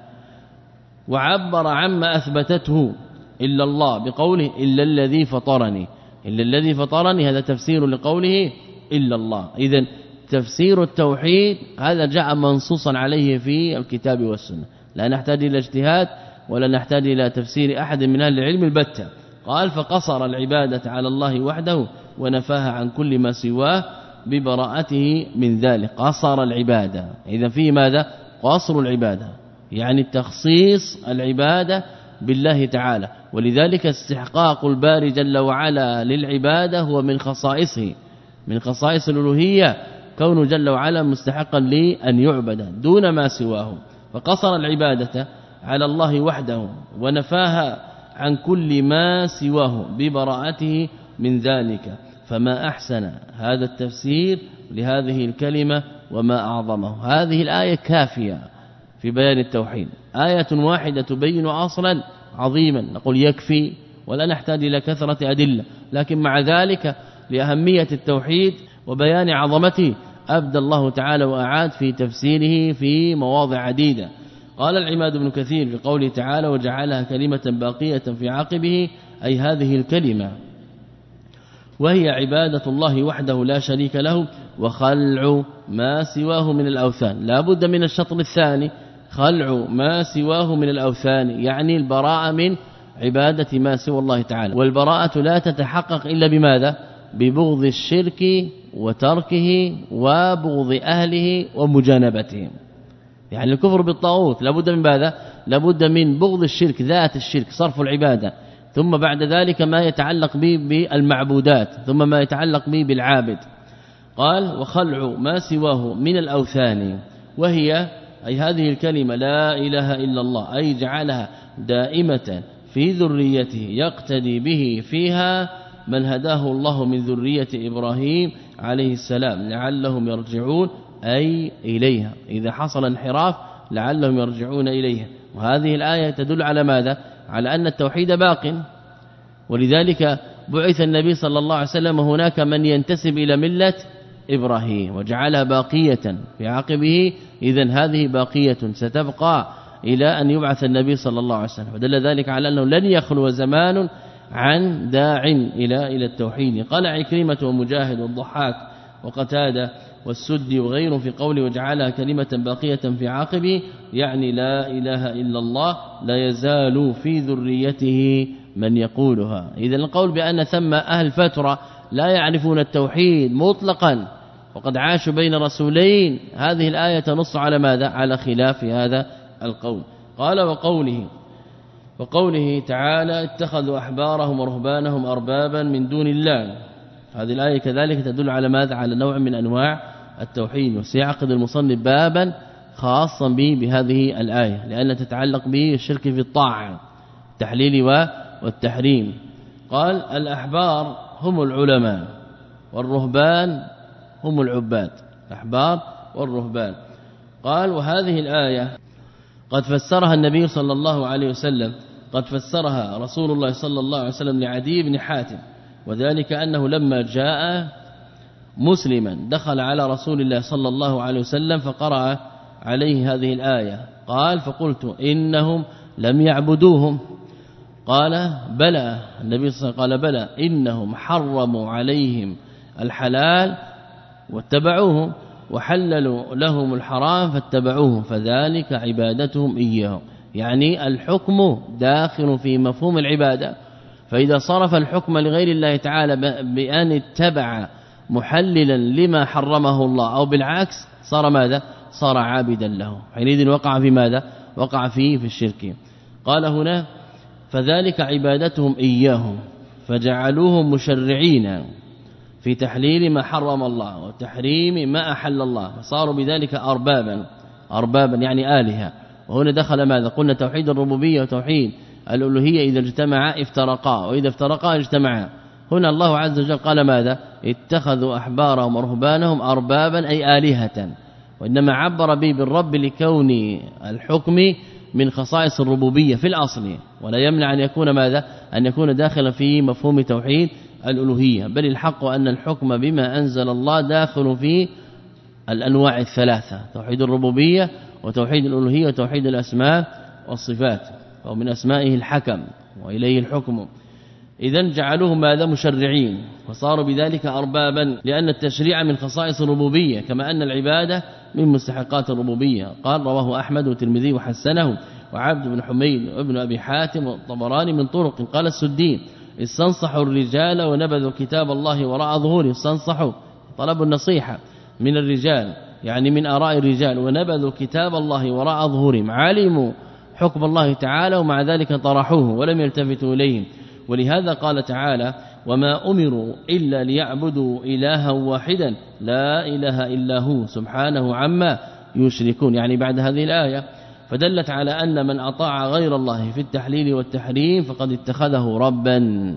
وعبر عما أثبتته إلا الله بقوله إلا الذي فطرني، إلا الذي فطرني هذا تفسير لقوله إلا الله. إذن تفسير التوحيد هذا جاء منصوصا عليه في الكتاب والسنة، لا نحتاج إلى اجتهاد ولا نحتاج إلى تفسير أحد من أهل العلم البتة. قال: فقصر العبادة على الله وحده ونفاها عن كل ما سواه ببراءته من ذلك. قصر العبادة، إذا فيه ماذا؟ قصر العبادة يعني تخصيص العبادة بالله تعالى. ولذلك استحقاق الباري جل وعلا للعبادة هو من خصائصه، من خصائص الألوهية كونه جل وعلا مستحقا لأن يعبد دون ما سواه. فقصر العبادة على الله وحده ونفاها عن كل ما سواه ببراءته من ذلك. فما أحسن هذا التفسير لهذه الكلمة وما أعظمه. هذه الآية كافية في بيان التوحيد، آية واحدة تبين أصلا عظيما، نقول يكفي ولا نحتاج إلى كثرة أدلة. لكن مع ذلك لأهمية التوحيد وبيان عظمته أبدى الله تعالى وأعاد في تفسيره في مواضع عديدة. قال العماد بن كثير في قوله تعالى: وجعلها كلمة باقية في عقبه، أي هذه الكلمة وهي عبادة الله وحده لا شريك له وخلع ما سواه من الأوثان. لا بد من الشطر الثاني، خلع ما سواه من الأوثان، يعني البراءة من عبادة ما سوى الله تعالى. والبراءة لا تتحقق إلا بماذا؟ ببغض الشرك وتركه وبغض أهله ومجانبتهم. يعني الكفر بالطاغوت لابد من ماذا؟ لابد من بغض الشرك، ذات الشرك، صرف العبادة، ثم بعد ذلك ما يتعلق به بالمعبودات، ثم ما يتعلق به بالعابد. قال: وخلع ما سواه من الأوثان، وهي أي هذه الكلمة لا إله إلا الله، أي جعلها دائمة في ذريته يقتدي به فيها من هداه الله من ذرية إبراهيم عليه السلام لعلهم يرجعون. أي إليها، إذا حصل انحراف لعلهم يرجعون إليها. وهذه الآية تدل على ماذا؟ على أن التوحيد باق، ولذلك بعث النبي صلى الله عليه وسلم هناك من ينتسب إلى ملة إبراهيم وجعلها باقية في عقبه، إذن هذه باقية ستبقى إلى أن يبعث النبي صلى الله عليه وسلم. ودل ذلك على أنه لن يخلو زمان عن داع إلى إلى التوحيد. قال عكرمة ومجاهد والضحاك وقتادة والسدي وغيره في قوله وجعلها كلمة باقية في عاقبه، يعني لا إله إلا الله لا يزال في ذريته من يقولها. إذا القول بأن ثم أهل فترة لا يعرفون التوحيد مطلقا وقد عاشوا بين رسولين، هذه الآية تنص على ماذا؟ على خلاف هذا القول. قال وقوله وقوله تعالى اتخذوا أحبارهم ورهبانهم أربابا من دون الله، هذه الآية كذلك تدل على ماذا؟ على نوع من أنواع التوحيد، وسيعقد المصنف بابا خاصا به بهذه الآية لأن تتعلق به الشرك في الطاعة التحليل والتحريم. قال الأحبار هم العلماء والرهبان هم العباد، الأحبار والرهبان. قال وهذه الآية قد فسرها النبي صلى الله عليه وسلم، قد فسرها رسول الله صلى الله عليه وسلم لعدي بن حاتم، وذلك أنه لما جاء مسلما دخل على رسول الله صلى الله عليه وسلم فقرأ عليه هذه الآية، قال فقلت إنهم لم يعبدوهم، قال بلى، النبي صلى الله عليه وسلم قال بلى إنهم حرموا عليهم الحلال واتبعوهم وحللوا لهم الحرام فاتبعوهم فذلك عبادتهم إياهم. يعني الحكم داخل في مفهوم العبادة، فإذا صرف الحكم لغير الله تعالى بأن اتبع محللا لما حرمه الله أو بالعكس صار ماذا؟ صار عابدا له، حينئذ وقع في ماذا؟ وقع فيه في الشرك. قال هنا فذلك عبادتهم إياهم فجعلوهم مشرعين في تحليل ما حرم الله وتحريم ما أحل الله، فصاروا بذلك أربابا، أربابا يعني آلهة. وهنا دخل ماذا؟ قلنا توحيد الربوبية وتوحيد الألوهية إذا اجتمعا افترقا، وإذا افترقا اجتمعا. هنا الله عز وجل قال ماذا؟ اتخذوا أحبارهم ورهبانهم أربابا أي آلهة، وإنما عبر به بالرب لكون الحكم من خصائص الربوبية في الأصل، ولا يمنع أن يكون ماذا؟ أن يكون داخلا في مفهوم توحيد الألوهية، بل الحق أن الحكم بما أنزل الله داخل في الأنواع الثلاثة، توحيد الربوبية وتوحيد الألوهية وتوحيد الأسماء والصفات، ومن أسمائه الحكم وإليه الحكم. إذن جعلوه ماذا؟ مشرعين، وصاروا بذلك أربابا، لأن التشريع من خصائص الربوبية كما أن العبادة من مستحقات الربوبية. قال رواه أحمد والترمذي وحسنه وعبد بن حميد وابن أبي حاتم والطبراني من طرق. قال السدي استنصحوا الرجال ونبذوا كتاب الله وراء ظهورهم، استنصحوا طلبوا النصيحة من الرجال يعني من آراء الرجال، ونبذوا كتاب الله وراء ظهورهم، علموا حكم الله تعالى ومع ذلك طرحوه ولم يلتفتوا إليهم. ولهذا قال تعالى وما أمروا إلا ليعبدوا إلها واحدا لا إله إلا هو سبحانه عما يشركون، يعني بعد هذه الآية فدلت على أن من أطاع غير الله في التحليل والتحريم فقد اتخذه ربا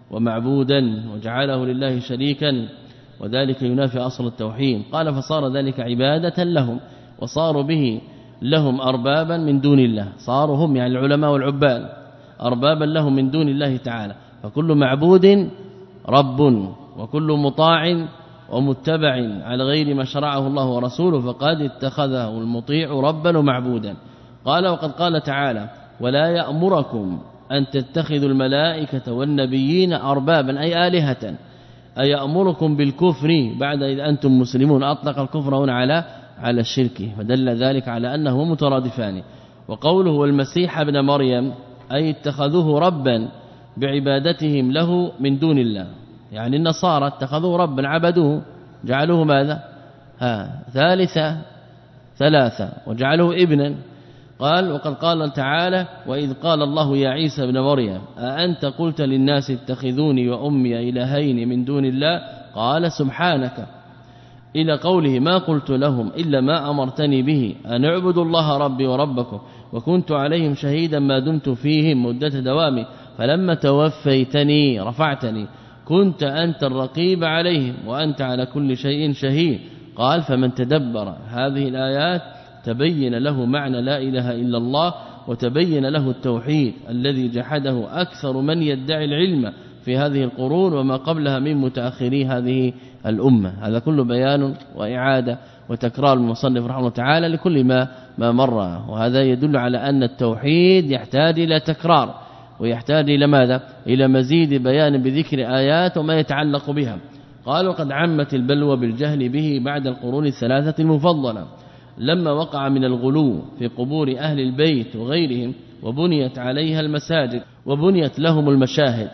ومعبودا وجعله لله شريكا، وذلك ينافي أصل التوحيد. قال فصار ذلك عبادة لهم، وصاروا به لهم أربابا من دون الله، صاروا هم يعني العلماء والعباد أربابا لهم من دون الله تعالى. فكل معبود رب، وكل مطاع ومتبع على غير ما شرعه الله ورسوله فقد اتخذه المطيع ربا ومعبودا. قال وقد قال تعالى ولا يأمركم أن تتخذوا الملائكة والنبيين أربابا أي آلهة، أي يأمركم بالكفر بعد إذا أنتم مسلمون، أطلق الكفر هنا على على الشرك، فدل ذلك على أنه مترادفان. وقوله والمسيح ابن مريم أي اتخذوه ربا بعبادتهم له من دون الله، يعني النصارى اتخذوه ربا عبدوه جعلوه ماذا؟ ها ثالثة ثلاثة وجعلوه ابنا. قال وقد قال تعالى وإذ قال الله يا عيسى ابن مريم أأنت قلت للناس اتخذوني وأمي إلهين من دون الله قال سبحانك، إلى قوله ما قلت لهم إلا ما أمرتني به أن اعبدوا الله ربي وربكم وكنت عليهم شهيدا ما دمت فيهم مدة دوامي فلما توفيتني رفعتني كنت أنت الرقيب عليهم وأنت على كل شيء شهيد. قال فمن تدبر هذه الآيات تبين له معنى لا إله إلا الله وتبين له التوحيد الذي جحده أكثر من يدعي العلم في هذه القرون وما قبلها من متأخري هذه الأمة. هذا كله بيان وإعادة وتكرار المصنف رحمه الله تعالى لكل ما ما مر، وهذا يدل على أن التوحيد يحتاج إلى تكرار ويحتاج إلى ماذا؟ إلى مزيد بيان بذكر آيات وما يتعلق بها. قال وقد عمت البلوى بالجهل به بعد القرون الثلاثة المفضلة لما وقع من الغلو في قبور أهل البيت وغيرهم وبنيت عليها المساجد وبنيت لهم المشاهد،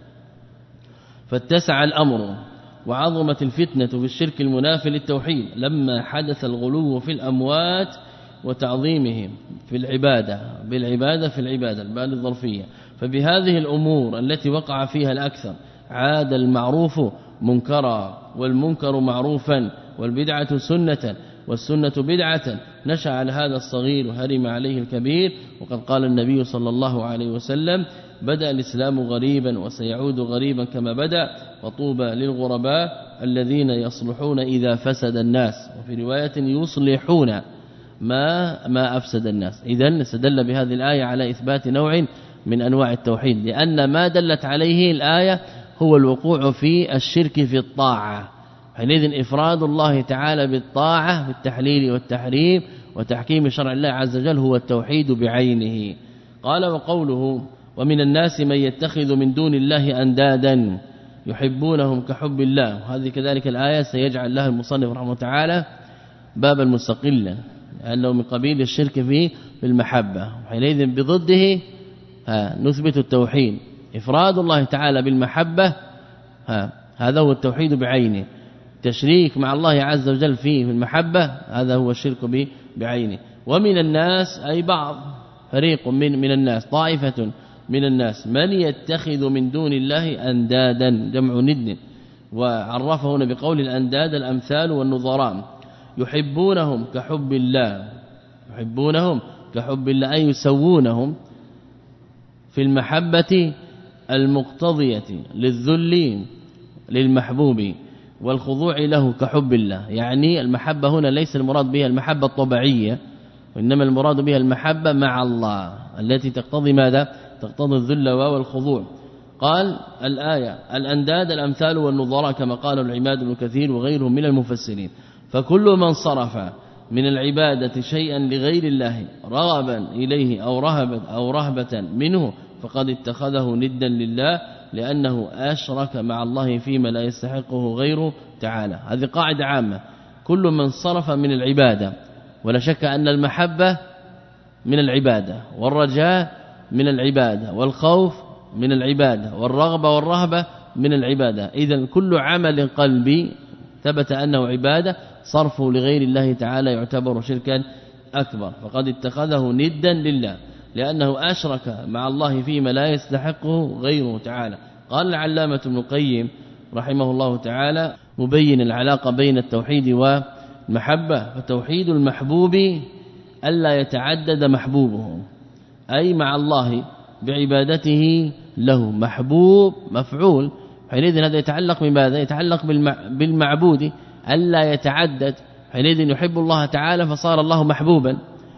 فاتسع الأمر وعظمت الفتنة في الشرك المنافي للتوحيد لما حدث الغلو في الأموات وتعظيمهم في العبادة بالعبادة في العبادة البال الظرفية. فبهذه الأمور التي وقع فيها الأكثر عاد المعروف منكرا والمنكر معروفا والبدعة سنة والسنة بدعة، نشأ على هذا الصغير وهرم عليه الكبير. وقد قال النبي صلى الله عليه وسلم بدأ الإسلام غريبا وسيعود غريبا كما بدأ، وطوبى للغرباء الذين يصلحون إذا فسد الناس، وفي رواية يصلحون ما ما أفسد الناس. إذن استدل بهذه الآية على إثبات نوع من أنواع التوحيد، لأن ما دلت عليه الآية هو الوقوع في الشرك في الطاعة، حينئذ إفراد الله تعالى بالطاعة بالتحليل والتحريم وتحكيم شرع الله عز وجل هو التوحيد بعينه. قال وقوله ومن الناس من يتخذ من دون الله أندادا يحبونهم كحب الله، هذه كذلك الآية سيجعل لها المصنف رحمه الله تعالى بابا مستقلا لأنه من قبيل الشرك في المحبة، حينئذ بضده نثبت التوحيد إفراد الله تعالى بالمحبة، هذا هو التوحيد بعينه. تشريك مع الله عز وجل فيه في المحبة هذا هو الشرك بعينه. ومن الناس أي بعض فريق من من الناس طائفة من الناس من يتخذ من دون الله أندادا جمع ند، وعرفه هنا بقول الأنداد الأمثال والنظراء يحبونهم كحب الله، يحبونهم كحب الله أي يسوونهم في المحبة المقتضية للذل للمحبوب والخضوع له كحب الله. يعني المحبة هنا ليس المراد بها المحبة الطبيعية، وإنما المراد بها المحبة مع الله التي تقتضي ماذا؟ تقتضي الذل والخضوع. قال الآية الأنداد الأمثال والنظراء كما قال العماد بن كثير وغيرهم من المفسرين، فكل من صرف من العبادة شيئا لغير الله رغبا إليه أو رهبا أو رهبة منه فقد اتخذه ندا لله، لأنه أشرك مع الله فيما لا يستحقه غيره تعالى. هذه قاعدة عامة، كل من صرف من العبادة، ولا شك أن المحبة من العبادة والرجاء من العبادة والخوف من العبادة والرغبة والرهبة من العبادة. إذن كل عمل قلبي ثبت أنه عبادة صرفه لغير الله تعالى يعتبر شركا أكبر، فقد اتخذه ندا لله لأنه أشرك مع الله فيما لا يستحقه غيره تعالى. قال العلامة ابن القيم رحمه الله تعالى مبين العلاقة بين التوحيد والمحبة، فتوحيد المحبوب ألا يتعدد محبوبه، أي مع الله بعبادته له محبوب مفعول، حينئذ هذا يتعلق بماذا؟ يتعلق بالمعبود ألا يتعدد، حينئذ يحب الله تعالى فصار الله محبوبا،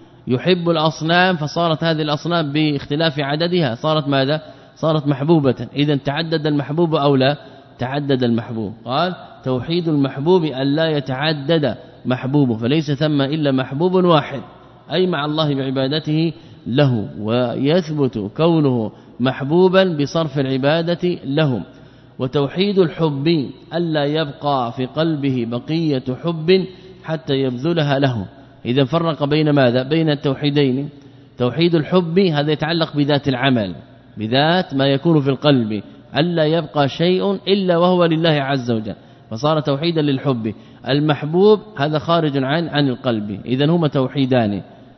يحب الأصنام فصارت هذه الأصنام باختلاف عددها صارت ماذا؟ صارت محبوبة. إذا تعدد المحبوب أو لا؟ تعدد المحبوب. قال توحيد المحبوب ألا يتعدد محبوبه، فليس ثم إلا محبوب واحد أي مع الله بعبادته له، ويثبت كونه محبوبا بصرف العبادة له. وتوحيد الحب ألا يبقى في قلبه بقية حب حتى يبذلها له. إذا فرق بين ماذا؟ بين التوحيدين. توحيد الحب هذا يتعلق بذات العمل، بذات ما يكون في القلب، ألا يبقى شيء إلا وهو لله عز وجل، فصار توحيدا للحب. المحبوب هذا خارج عن عن القلب، إذن هما توحيدان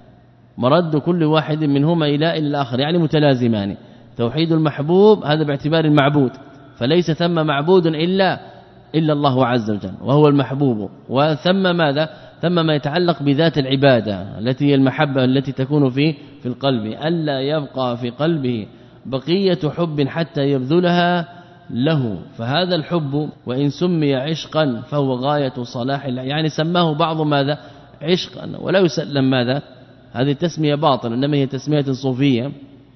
مرد كل واحد منهما إلى الآخر، يعني متلازمان. توحيد المحبوب هذا باعتبار المعبود، فليس ثم معبود إلا إلا الله عز وجل وهو المحبوب، وثم ماذا؟ ثم ما يتعلق بذات العبادة التي هي المحبة التي تكون في في القلب، ألا يبقى في قلبه بقية حب حتى يبذلها له. فهذا الحب وإن سمي عشقا فهو غاية صلاح الله، يعني سماه بعض ماذا عشقا ولا يسلم ماذا هذه التسمية باطل، إنما هي تسمية صوفية.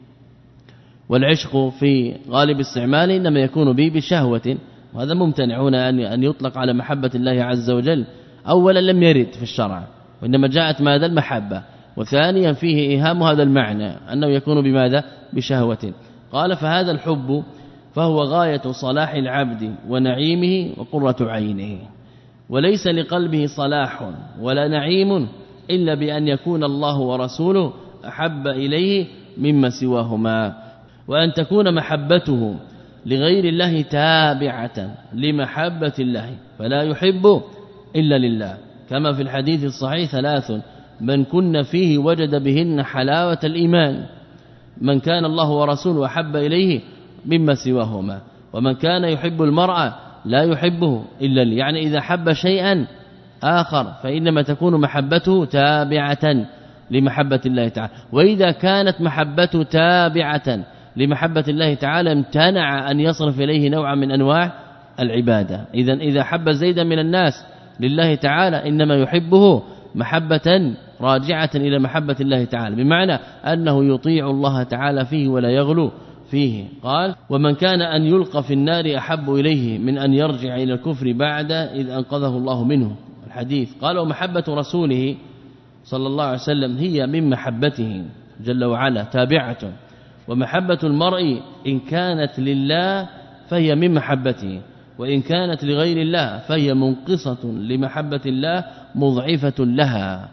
والعشق في غالب استعماله إنما يكون به بشهوة، وهذا ممتنع هنا أن يطلق على محبة الله عز وجل. أولا لم يرد في الشرع، وإنما جاءت ماذا المحبة، وثانيا فيه إيهام هذا المعنى أنه يكون بماذا بشهوة. قال فهذا الحب فهو غاية صلاح العبد ونعيمه وقرة عينه، وليس لقلبه صلاح ولا نعيم إلا بأن يكون الله ورسوله أحب إليه مما سواهما، وأن تكون محبته لغير الله تابعة لمحبة الله، فلا يحب إلا لله، كما في الحديث الصحيح ثلاث من كن فيه وجد بهن حلاوة الإيمان: من كان الله ورسوله أحب إليه مما سواهما، ومن كان يحب المرأة لا يحبه إلا لي. يعني إذا حب شيئا آخر فإنما تكون محبته تابعة لمحبة الله تعالى، وإذا كانت محبته تابعة لمحبة الله تعالى امتنع أن يصرف إليه نوعا من أنواع العبادة. إذا إذا حب زيدا من الناس لله تعالى إنما يحبه محبة راجعة إلى محبة الله تعالى، بمعنى أنه يطيع الله تعالى فيه ولا يغلو فيه. قال ومن كان أن يلقى في النار أحب إليه من أن يرجع إلى الكفر بعد إذ أنقذه الله منه. الحديث قال ومحبة رسوله صلى الله عليه وسلم هي من محبته جل وعلا تابعة، ومحبة المرء إن كانت لله فهي من محبته، وإن كانت لغير الله فهي منقصة لمحبة الله مضعفة لها.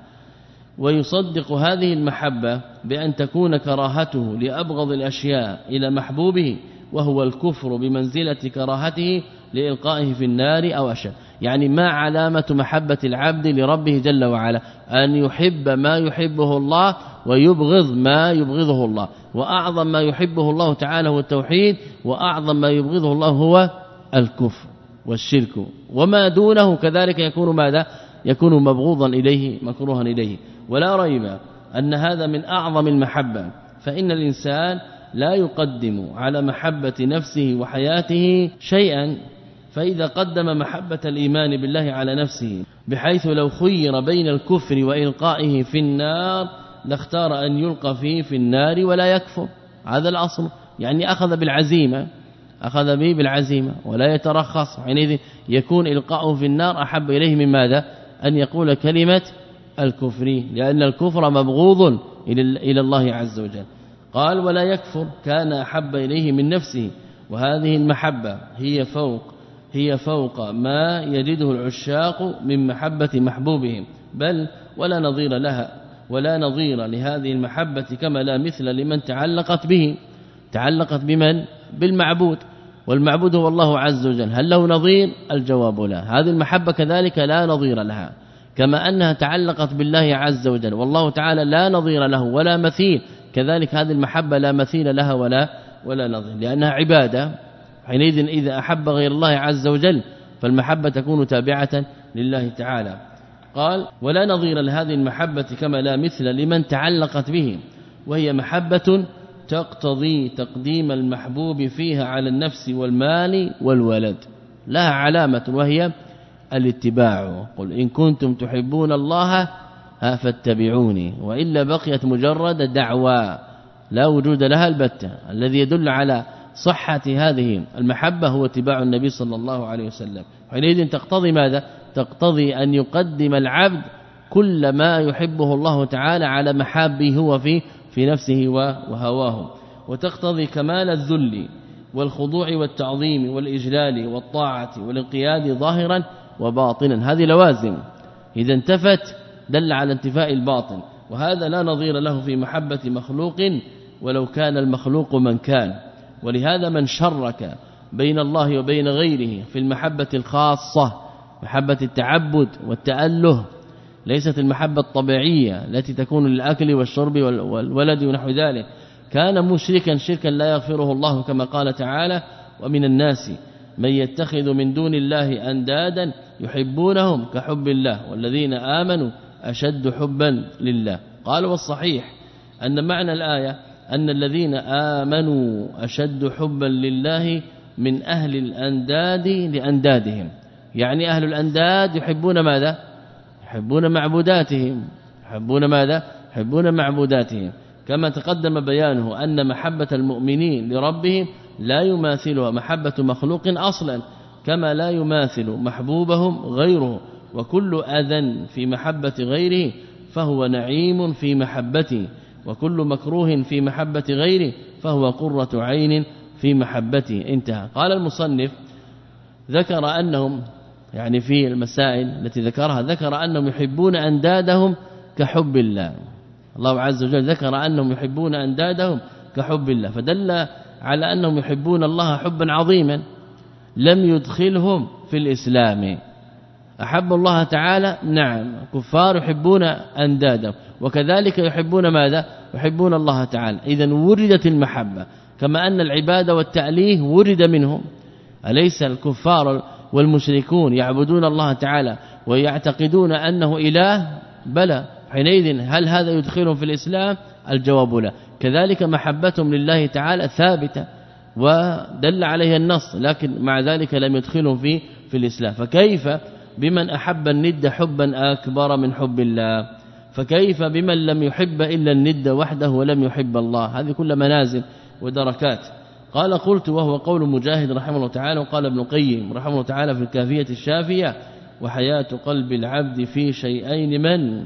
ويصدق هذه المحبة بأن تكون كراهته لأبغض الأشياء إلى محبوبه، وهو الكفر بمنزلة كراهته لإلقائه في النار أو أشد. يعني ما علامة محبة العبد لربه جل وعلا؟ أن يحب ما يحبه الله ويبغض ما يبغضه الله، وأعظم ما يحبه الله تعالى هو التوحيد، وأعظم ما يبغضه الله هو الكفر والشرك، وما دونه كذلك يكون ماذا؟ يكون مبغوضا إليه مكروها إليه. ولا ريب أن هذا من أعظم المحبة، فإن الإنسان لا يقدم على محبة نفسه وحياته شيئا، فإذا قدم محبة الإيمان بالله على نفسه بحيث لو خير بين الكفر وإلقائه في النار لاختار أن يلقى فيه في النار ولا يكفر. هذا الأصل، يعني أخذ بالعزيمة أخذ به بالعزيمة ولا يترخص، حينئذ يكون إلقاؤه في النار أحب إليه من ماذا؟ أن يقول كلمة الكفر، لأن الكفر مبغوض إلى الله عز وجل. قال ولا يكفر كان أحب إليه من نفسه، وهذه المحبة هي فوق هي فوق ما يجده العشاق من محبة محبوبهم، بل ولا نظير لها ولا نظير لهذه المحبة، كما لا مثل لمن تعلقت به تعلقت بمن؟ بالمعبود، والمعبود هو الله عز وجل. هل له نظير؟ الجواب لا. هذه المحبة كذلك لا نظير لها، كما أنها تعلقت بالله عز وجل والله تعالى لا نظير له ولا مثيل، كذلك هذه المحبة لا مثيل لها ولا ولا نظير، لأنها عبادة. حينئذ إذا أحب غير الله عز وجل فالمحبة تكون تابعة لله تعالى. قال ولا نظير لهذه المحبة كما لا مثل لمن تعلقت به، وهي محبة تقتضي تقديم المحبوب فيها على النفس والمال والولد، لها علامة وهي الاتباع. قل إن كنتم تحبون الله فاتبعوني، وإلا بقيت مجرد دعوى لا وجود لها البتة. الذي يدل على صحة هذه المحبة هو اتباع النبي صلى الله عليه وسلم. حينئذ تقتضي ماذا؟ تقتضي أن يقدم العبد كل ما يحبه الله تعالى على محابه هو في في نفسه وهواه، وتقتضي كمال الذل والخضوع والتعظيم والإجلال والطاعة والانقياد ظاهرا وباطنا. هذه لوازم، إذا انتفت دل على انتفاء الباطن، وهذا لا نظير له في محبة مخلوق ولو كان المخلوق من كان. ولهذا من شرك بين الله وبين غيره في المحبة الخاصة، محبة التعبد والتأله، ليست المحبة الطبيعية التي تكون للأكل والشرب والولد ونحو ذلك، كان مشركا شركا لا يغفره الله، كما قال تعالى ومن الناس من يتخذ من دون الله أندادا يحبونهم كحب الله والذين آمنوا أشد حبا لله. قال والصحيح أن معنى الآية أن الذين آمنوا أشد حبا لله من أهل الأنداد لأندادهم، يعني أهل الأنداد يحبون ماذا؟ يحبون معبوداتهم، يحبون ماذا؟ يحبون معبوداتهم، كما تقدم بيانه أن محبة المؤمنين لربهم لا يماثلها محبة مخلوق أصلا، كما لا يماثل محبوبهم غيره، وكل أذى في محبة غيره فهو نعيم في محبته، وكل مكروه في محبة غيره فهو قرة عين في محبته. انتهى. قال المصنف ذكر أنهم يعني في المسائل التي ذكرها ذكر أنهم يحبون أندادهم كحب الله. الله عز وجل ذكر أنهم يحبون أندادهم كحب الله، فدل على أنهم يحبون الله حبا عظيما لم يدخلهم في الإسلام. أحب الله تعالى، نعم، كفار يحبون أندادهم، وكذلك يحبون ماذا؟ يحبون الله تعالى. إذن وردت المحبة، كما أن العبادة والتأليه ورد منهم. أليس الكفار والمشركون يعبدون الله تعالى ويعتقدون أنه إله؟ بلى. حينئذ هل هذا يدخلهم في الإسلام؟ الجواب لا. كذلك محبتهم لله تعالى ثابتة ودل عليها النص، لكن مع ذلك لم يدخلهم في في الإسلام. فكيف بمن أحب الند حبا أكبر من حب الله؟ فكيف بمن لم يحب إلا الند وحده ولم يحب الله؟ هذه كل منازل ودركات. قال قلت وهو قول مجاهد رحمه الله تعالى، وقال ابن القيم رحمه الله تعالى في الكافية الشافية: وحياة قلب العبد في شيئين من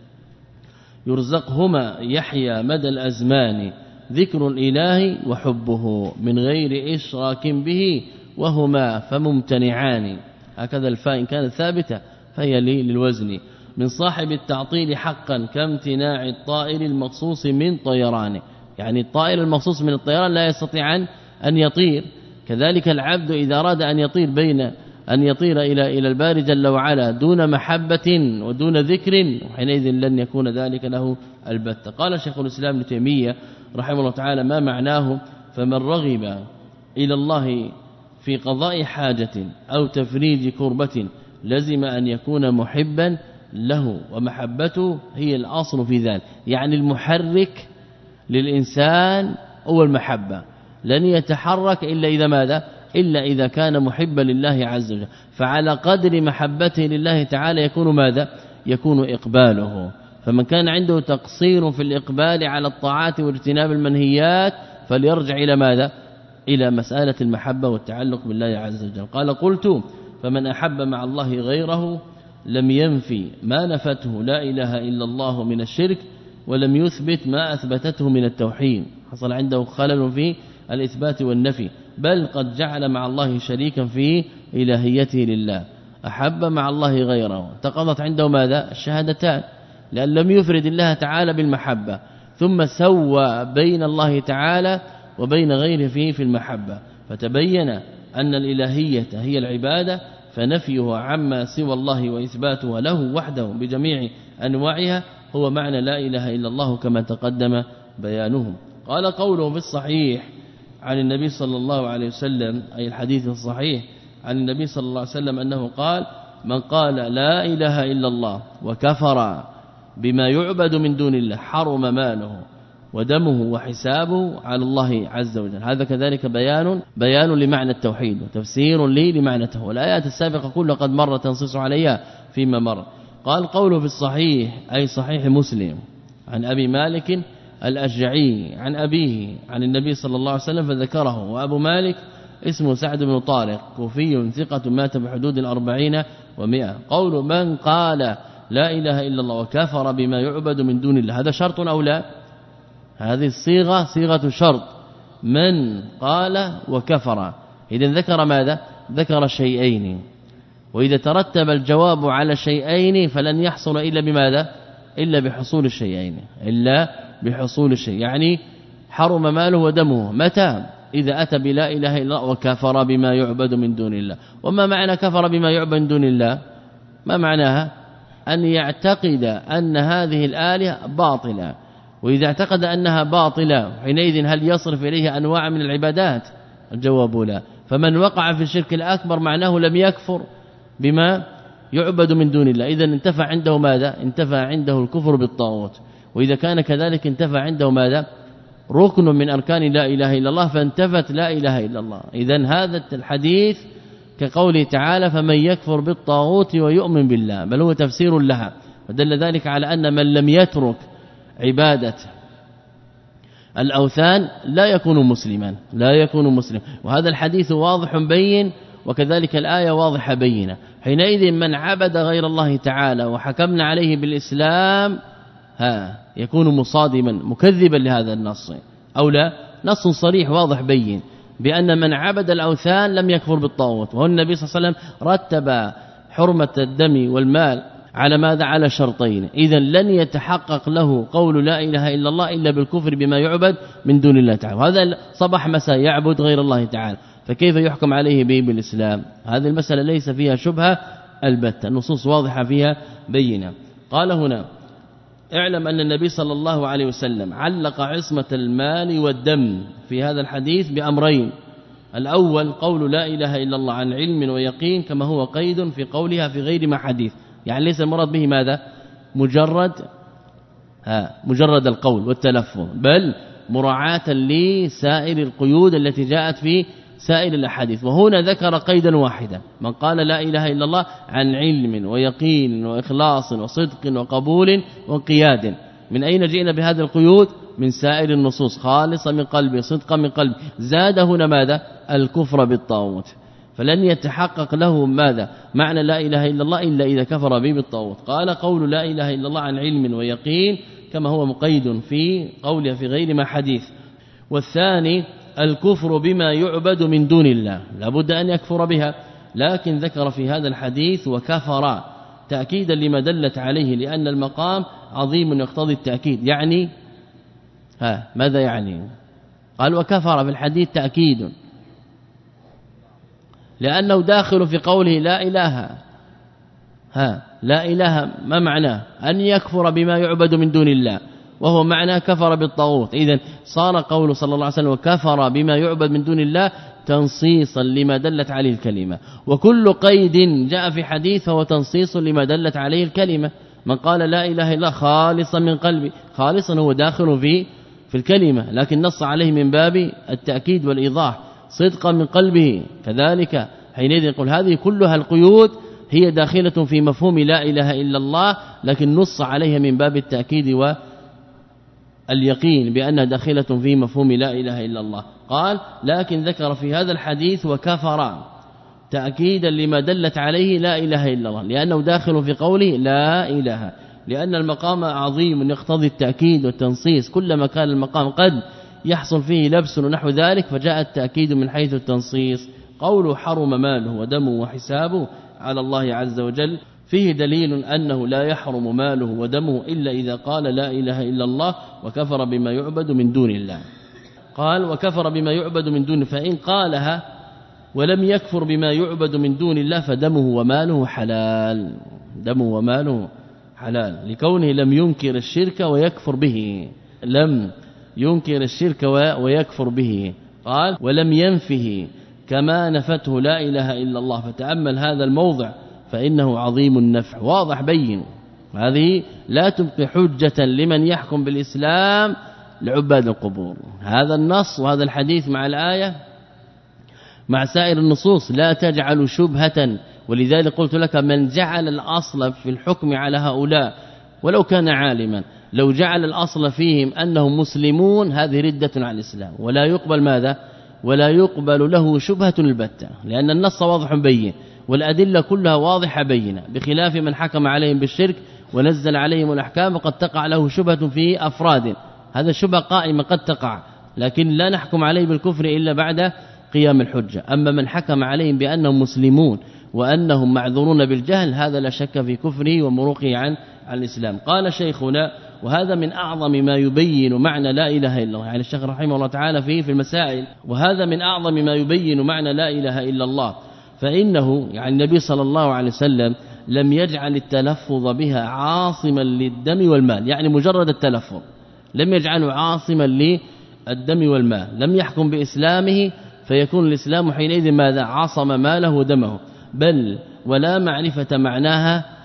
يرزقهما يحيى مدى الأزمان، ذكر الإله وحبه من غير إشراك به، وهما فممتنعان. هكذا الفاء إن كانت ثابتة فهي للوزن. من صاحب التعطيل حقا كامتناع الطائر المخصوص من طيرانه، يعني الطائر المخصوص من الطيران لا يستطيع أن يطير. كذلك العبد إذا أراد أن يطير بين أن يطير إلى إلى الباري جل وعلا دون محبة ودون ذكر، وحينئذ لن يكون ذلك له البتة. قال شيخ الإسلام ابن تيمية رحمه الله تعالى: ما معناه؟ فمن رغب إلى الله في قضاء حاجة أو تفريج كربة لزم أن يكون محبا له، ومحبته هي الأصل في ذلك. يعني المحرك للإنسان هو المحبة، لن يتحرك إلا إذا ماذا؟ إلا إذا كان محبا لله عز وجل. فعلى قدر محبته لله تعالى يكون ماذا؟ يكون إقباله. فمن كان عنده تقصير في الإقبال على الطاعات واجتناب المنهيات فليرجع إلى ماذا؟ إلى مسألة المحبة والتعلق بالله عز وجل. قال قلت: فمن أحب مع الله غيره لم ينفي ما نفته لا إله إلا الله من الشرك، ولم يثبت ما أثبتته من التوحيد. حصل عنده خلل في الإثبات والنفي، بل قد جعل مع الله شريكا في إلهيته لله. أحب مع الله غيره، تقضت عنده ماذا؟ الشهادتان، لأن لم يفرد الله تعالى بالمحبة، ثم سوى بين الله تعالى وبين غيره فيه في المحبة، فتبين أن الإلهية هي العبادة، فنفيه عما سوى الله وإثباته له وحده بجميع أنواعها هو معنى لا إله إلا الله كما تقدم بيانه. قال قوله في الصحيح عن النبي صلى الله عليه وسلم، أي الحديث الصحيح عن النبي صلى الله عليه وسلم أنه قال: من قال لا إله إلا الله وكفر بما يعبد من دون الله حرم ماله ودمه وحسابه على الله عز وجل. هذا كذلك بيان بيان لمعنى التوحيد وتفسير لي لمعنته، والآيات السابقة كلها قد مر تنصص عليها فيما مر. قال قوله في الصحيح أي صحيح مسلم عن أبي مالك الأشجعي عن أبيه عن النبي صلى الله عليه وسلم فذكره. وأبو مالك اسمه سعد بن طارق، كوفي ثقة مات بحدود الأربعين ومئة. قول من قال لا إله إلا الله وكفر بما يعبد من دون الله، هذا شرط أو لا؟ هذه الصيغة صيغة شرط، من قال وكفر. إذن ذكر ماذا؟ ذكر شيئين، وإذا ترتب الجواب على شيئين فلن يحصل إلا بماذا؟ إلا بحصول الشيئين، إلا بحصول الشيء. يعني حرم ماله ودمه متى؟ إذا أتى بلا إله إلا الله وكفر بما يعبد من دون الله. وما معنى كفر بما يعبد من دون الله؟ ما معناها؟ أن يعتقد أن هذه الآلهة باطلة، وإذا اعتقد أنها باطلة حينئذ هل يصرف إليها أنواع من العبادات؟ الجواب لا. فمن وقع في الشرك الأكبر معناه لم يكفر بما يعبد من دون الله، إذا انتفى عنده ماذا؟ انتفى عنده الكفر بالطاغوت. وإذا كان كذلك انتفى عنده ماذا؟ ركن من أركان لا إله إلا الله فانتفت لا إله إلا الله. إذن هذا الحديث كقوله تعالى فمن يكفر بالطاغوت ويؤمن بالله، بل هو تفسير لها، ودل ذلك على أن من لم يترك عبادة الأوثان لا يكون مسلما لا يكون مسلما. وهذا الحديث واضح بين، وكذلك الآية واضحة بينة. حينئذ من عبد غير الله تعالى وحكمنا عليه بالإسلام ها يكون مصادما مكذبا لهذا النص، أو لا، نص صريح واضح بين بأن من عبد الأوثان لم يكفر بالطاغوت. وهو النبي صلى الله عليه وسلم رتب حرمة الدم والمال على ماذا؟ على شرطين. إذا لن يتحقق له قول لا إله إلا الله إلا بالكفر بما يعبد من دون الله تعالى. وهذا صباح مساء يعبد غير الله تعالى، فكيف يحكم عليه به بالإسلام؟ هذه المسألة ليس فيها شبهة البتة، النصوص واضحة فيها بينة. قال هنا اعلم أن النبي صلى الله عليه وسلم علق عصمة المال والدم في هذا الحديث بأمرين. الأول قول لا إله إلا الله عن علم ويقين، كما هو قيد في قولها في غير ما حديث، يعني ليس المراد به ماذا؟ مجرد ها مجرد القول والتلفظ، بل مراعاة لسائر القيود التي جاءت في سائر الاحاديث. وهنا ذكر قيدا واحدا، من قال لا اله الا الله عن علم ويقين واخلاص وصدق وقبول وانقياد. من اين جئنا بهذه القيود؟ من سائر النصوص، خالصا من قلبي صدقا من قلبي. زاد هنا ماذا؟ الكفر بالطاغوت، فلن يتحقق له ماذا؟ معنى لا اله الا الله الا اذا كفر به بالطاغوت. قال قول لا اله الا الله عن علم ويقين، كما هو مقيد في قوله في غير ما حديث. والثاني الكفر بما يعبد من دون الله، لابد أن يكفر بها، لكن ذكر في هذا الحديث وكفر تأكيدا لما دلت عليه، لأن المقام عظيم يقتضي التأكيد. يعني ها ماذا يعني؟ قال وكفر في الحديث تأكيد، لأنه داخل في قوله لا إله ها لا إله، ما معناه؟ أن يكفر بما يعبد من دون الله، وهو معنى كفر بالطاغوت. إذن صار قول صلى الله عليه وسلم وكفر بما يعبد من دون الله تنصيصا لما دلت عليه الكلمة. وكل قيد جاء في حديث فهو تنصيص لما دلت عليه الكلمة. من قال لا إله إلا الله خالصا من قلبي، خالصا هو داخل في في الكلمة، لكن نص عليه من باب التأكيد والإيضاح. صدقا من قلبه كذلك، حينئذ يقول هذه كلها القيود هي داخلة في مفهوم لا إله إلا الله، لكن نص عليها من باب التأكيد و اليقين بأنها داخلة في مفهوم لا إله إلا الله. قال لكن ذكر في هذا الحديث وكفر تأكيدا لما دلت عليه لا إله إلا الله، لأنه داخل في قوله لا إله، لأن المقام عظيم يقتضي التأكيد والتنصيص. كلما كان المقام قد يحصل فيه لبس ونحو ذلك فجاء التأكيد من حيث التنصيص. قوله حرم ماله ودمه وحسابه على الله عز وجل فيه دليل أنه لا يحرم ماله ودمه إلا إذا قال لا إله إلا الله وكفر بما يعبد من دون الله. قال وكفر بما يعبد من دون، فإن قالها ولم يكفر بما يعبد من دون الله فدمه وماله حلال، دمه وماله حلال، لكونه لم ينكر الشرك ويكفر به، لم ينكر الشرك ويكفر به. قال ولم ينفه كما نفته لا إله إلا الله، فتأمل هذا الموضع فإنه عظيم النفع واضح بين. هذه لا تبقي حجة لمن يحكم بالإسلام لعباد القبور. هذا النص وهذا الحديث مع الآية مع سائر النصوص لا تجعل شبهة. ولذلك قلت لك من جعل الأصل في الحكم على هؤلاء ولو كان عالما، لو جعل الأصل فيهم أنهم مسلمون، هذه ردة على الإسلام، ولا يقبل ماذا؟ ولا يقبل له شبهة البتة، لأن النص واضح بين والأدلة كلها واضحة بينة، بخلاف من حكم عليهم بالشرك ونزل عليهم الأحكام وقد تقع له شبهة في أفراد. هذا الشبهة قائمة قد تقع، لكن لا نحكم عليه بالكفر إلا بعد قيام الحجة. أما من حكم عليهم بأنهم مسلمون وأنهم معذورون بالجهل، هذا لا شك في كفره ومروقه عن الإسلام. قال شيخنا وهذا من أعظم ما يبين معنى لا إله إلا الله، يعني الشيخ رحمه الله تعالى فيه في المسائل، وهذا من أعظم ما يبين معنى لا إله إلا الله، فإنه يعني النبي صلى الله عليه وسلم لم يجعل التلفظ بها عاصما للدم والمال، يعني مجرد التلفظ لم يجعله عاصما للدم والمال، لم يحكم بإسلامه فيكون الإسلام حينئذ ماذا؟ عصم ماله ودمه، بل ولا معرفة معناها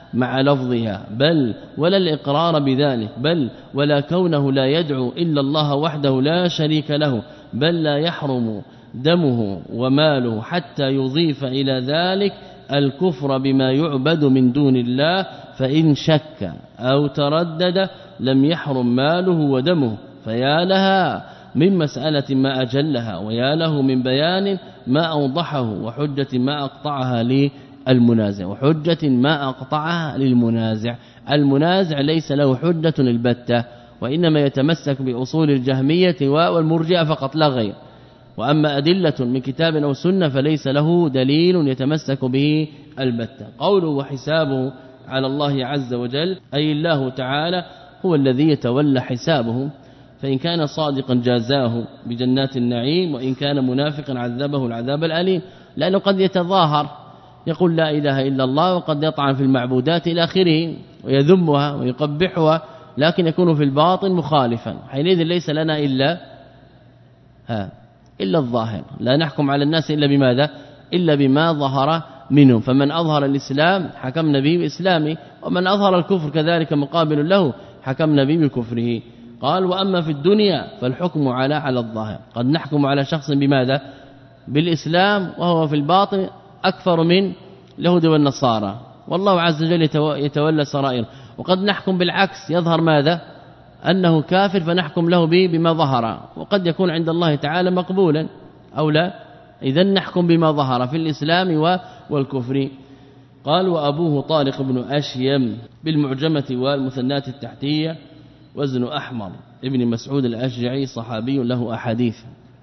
مع لفظها، بل ولا الإقرار بذلك، بل ولا كونه لا يدعو إلا الله وحده لا شريك له، بل لا يحرم دمه وماله حتى يضيف إلى ذلك الكفر بما يعبد من دون الله، فإن شك أو تردد لم يحرم ماله ودمه. فيا لها من مسألة ما أجلها، ويا له من بيان ما أوضحه، وحجة ما أقطعها للمنازع، وحجة ما أقطعها للمنازع. المنازع ليس له حجة البتة، وإنما يتمسك بأصول الجهمية والمرجئة فقط لا غير. وأما أدلة من كتاب أو سنة فليس له دليل يتمسك به البتة. قوله وحسابه على الله عز وجل، أي الله تعالى هو الذي يتولى حسابه، فإن كان صادقا جازاه بجنات النعيم، وإن كان منافقا عذبه العذاب الأليم. لأنه قد يتظاهر يقول لا إله إلا الله، وقد يطعن في المعبودات إلى آخره ويذمها ويقبحها، لكن يكون في الباطن مخالفا. حينئذ ليس لنا إلا ها إلا الظاهر، لا نحكم على الناس إلا بماذا؟ إلا بما ظهر منهم. فمن أظهر الإسلام حكمنا به بإسلامه، ومن أظهر الكفر كذلك مقابل له حكمنا به بكفره. قال وأما في الدنيا فالحكم على على الظاهر، قد نحكم على شخص بماذا؟ بالإسلام وهو في الباطن أكثر من اليهود والنصارى، والله عز وجل يتولى سرائر. وقد نحكم بالعكس، يظهر ماذا؟ أنه كافر فنحكم له به بما ظهر، وقد يكون عند الله تعالى مقبولا أو لا. إذن نحكم بما ظهر في الإسلام والكفر. قال وأبوه طارق بن أشيم بالمعجمة والمثنات التحتية، وزن أحمر ابن مسعود الأشجعي، صحابي له أحاديث.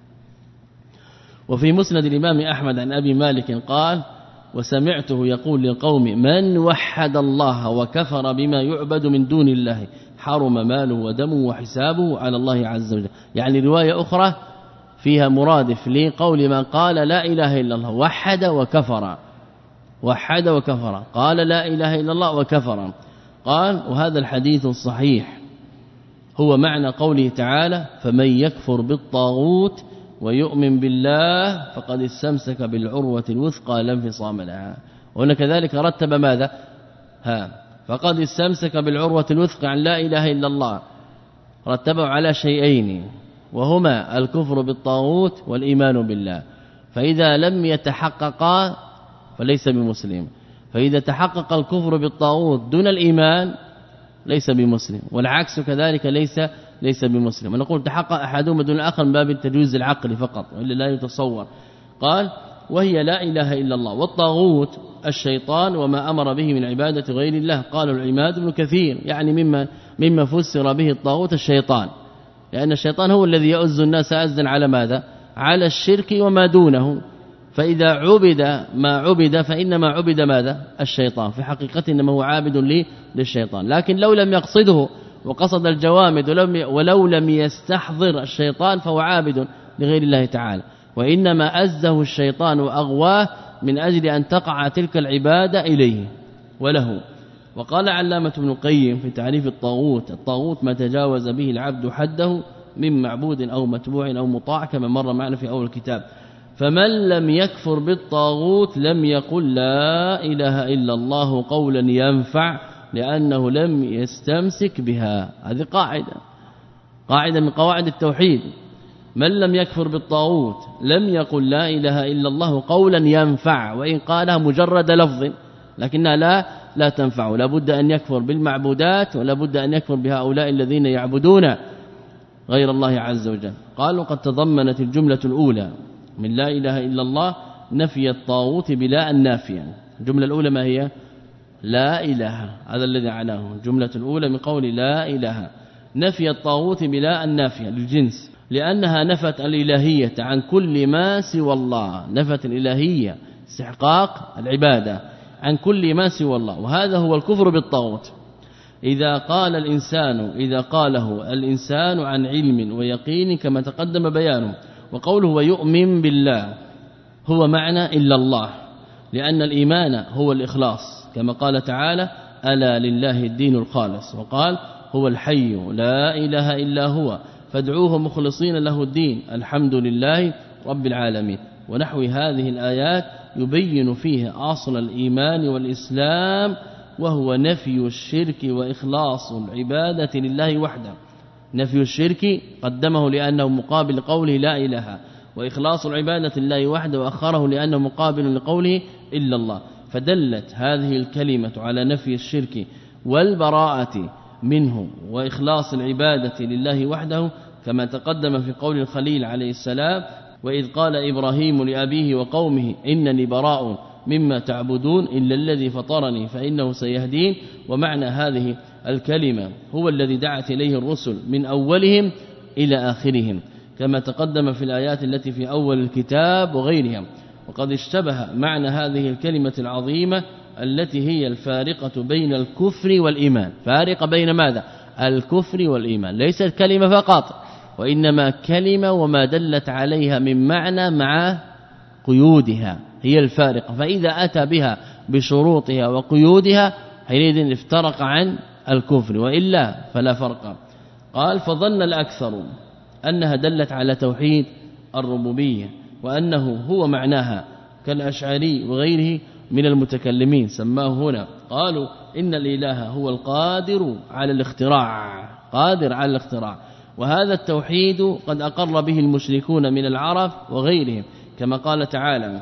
وفي مسند الإمام أحمد عن أبي مالك قال وسمعته يقول للقوم من وحد الله وكفر بما يعبد من دون الله حرم ماله ودمه وحسابه على الله عز وجل. يعني رواية أخرى فيها مرادف لقول من قال لا إله إلا الله، وحد وكفر، وحد وكفر، قال لا إله إلا الله وكفر. قال وهذا الحديث صحيح، هو معنى قوله تعالى فمن يكفر بالطاغوت ويؤمن بالله فقد استمسك بالعروة الوثقى لا انفصام لها. وهنا كذلك رتب ماذا؟ ها فقد استمسك بالعروة الوثقى عن لا إله إلا الله، رتبه على شيئين، وهما الكفر بالطاغوت والإيمان بالله. فإذا لم يتحققا فليس بمسلم، فإذا تحقق الكفر بالطاغوت دون الإيمان ليس بمسلم، والعكس كذلك ليس ليس بمسلم. ونقول تحقق احدهما دون الاخر من باب التجويز العقلي فقط، والا لا يتصور. قال وهي لا اله الا الله، والطاغوت الشيطان وما امر به من عباده غير الله. قال العماد بن كثير يعني مما مما فسر به الطاغوت الشيطان، لان الشيطان هو الذي يؤز الناس أزا على ماذا؟ على الشرك وما دونه. فإذا عبد ما عبد فإنما عبد ماذا؟ الشيطان، في حقيقته انما هو عابد للشيطان. لكن لو لم يقصده وقصد الجوامد ولم ولو لم يستحضر الشيطان فهو عابد لغير الله تعالى، وإنما أزه الشيطان وأغواه من أجل أن تقع تلك العبادة إليه وله. وقال علامة ابن القيم في تعريف الطاغوت: الطاغوت ما تجاوز به العبد حده من معبود أو متبوع أو مطاع، كما مر معنا في أول الكتاب. فمن لم يكفر بالطاغوت لم يقل لا إله إلا الله قولا ينفع، لأنه لم يستمسك بها. هذه قاعدة قاعدة من قواعد التوحيد. من لم يكفر بالطاغوت لم يقل لا إله إلا الله قولا ينفع، وإن قالها مجرد لفظ لكنها لا لا تنفع. لا بد أن يكفر بالمعبودات، ولا بد أن يكفر بهؤلاء الذين يعبدون غير الله عز وجل. قالوا قد تضمنت الجملة الأولى من لا إله إلا الله نفي الطاغوت بلا النافية. الجملة الأولى ما هي؟ لا إله، هذا الذي عناه. الجملة الأولى من قول لا إله نفي الطاغوت بلا النافية للجنس، لأنها نفت الإلهية عن كل ما سوى الله، نفت الإلهية استحقاق العبادة عن كل ما سوى الله، وهذا هو الكفر بالطاغوت. إذا قال الإنسان إذا قاله الإنسان عن علم ويقين كما تقدم بيانه. وقوله ويؤمن بالله هو معنى إلا الله، لأن الإيمان هو الإخلاص، كما قال تعالى ألا لله الدين الخالص، وقال هو الحي لا إله إلا هو فادعوه مخلصين له الدين الحمد لله رب العالمين. ونحو هذه الآيات يبين فيه أصل الإيمان والإسلام وهو نفي الشرك وإخلاص العبادة لله وحده. نفي الشرك قدمه لأنه مقابل قوله لا إله، وإخلاص العبادة لله وحده وأخره لأنه مقابل لقوله إلا الله. فدلت هذه الكلمة على نفي الشرك والبراءة منه وإخلاص العبادة لله وحده، كما تقدم في قول الخليل عليه السلام: وإذ قال إبراهيم لأبيه وقومه إنني براء مما تعبدون إلا الذي فطرني فإنه سيهدين. ومعنى هذه الكلمة هو الذي دعت إليه الرسل من أولهم إلى آخرهم، كما تقدم في الآيات التي في أول الكتاب وغيرها. وقد اشتبه معنى هذه الكلمة العظيمة التي هي الفارقة بين الكفر والإيمان. فارقة بين ماذا؟ الكفر والإيمان، ليست كلمة فقط، وإنما كلمة وما دلت عليها من معنى مع قيودها هي الفارقة. فإذا أتى بها بشروطها وقيودها حينئذ افترق عن الكفر، وإلا فلا فرق. قال: فظن الأكثر أنها دلت على توحيد الربوبية وأنه هو معناها، كالأشعري وغيره من المتكلمين سماه هنا، قالوا إن الإله هو القادر على الاختراع، قادر على الاختراع. وهذا التوحيد قد أقر به المشركون من العرب وغيرهم، كما قال تعالى: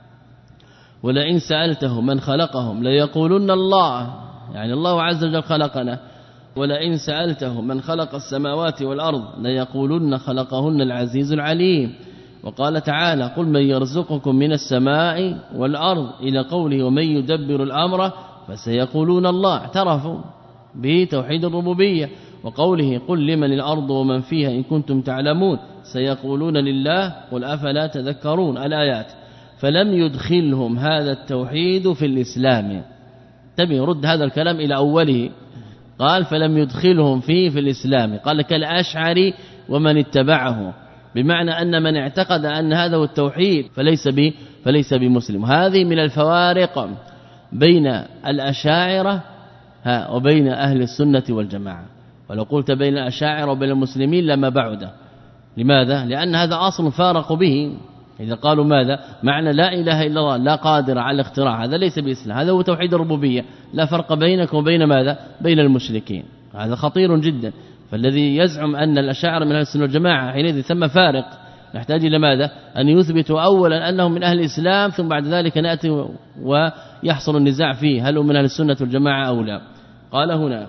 ولئن سألتهم من خلقهم ليقولن الله، يعني الله عز وجل خلقنا. ولئن سألتهم من خلق السماوات والأرض ليقولن خلقهن العزيز العليم. وقال تعالى: قل من يرزقكم من السماء والأرض إلى قوله: ومن يدبر الأمر فسيقولون الله. اعترفوا بتوحيد الربوبية. وقوله: قل لمن الأرض ومن فيها إن كنتم تعلمون سيقولون لله قل أفلا تذكرون. الآيات. فلم يدخلهم هذا التوحيد في الإسلام. تبي رد هذا الكلام إلى أوله، قال فلم يدخلهم فيه في الإسلام، قال كالأشعري ومن اتبعه، بمعنى أن من اعتقد أن هذا هو التوحيد فليس ب فليس بمسلم. هذه من الفوارق بين الأشاعرة وبين أهل السنة والجماعة. ولو قلت بين الأشاعرة وبين المسلمين لما بعد. لماذا؟ لأن هذا أصل فارق به. إذا قالوا ماذا؟ معنى لا إله إلا الله لا قادر على الاختراع، هذا ليس بإسلام، هذا هو توحيد الربوبية، لا فرق بينك وبين ماذا؟ بين المشركين. هذا خطير جدا. فالذي يزعم أن الأشاعرة من أهل السنة والجماعة حينئذ ثم فارق، نحتاج إلى ماذا؟ أن يثبتوا أولا أنهم من أهل الإسلام، ثم بعد ذلك نأتي ويحصل النزاع فيه هل هم من أهل السنة والجماعة أو لا. قال هنا: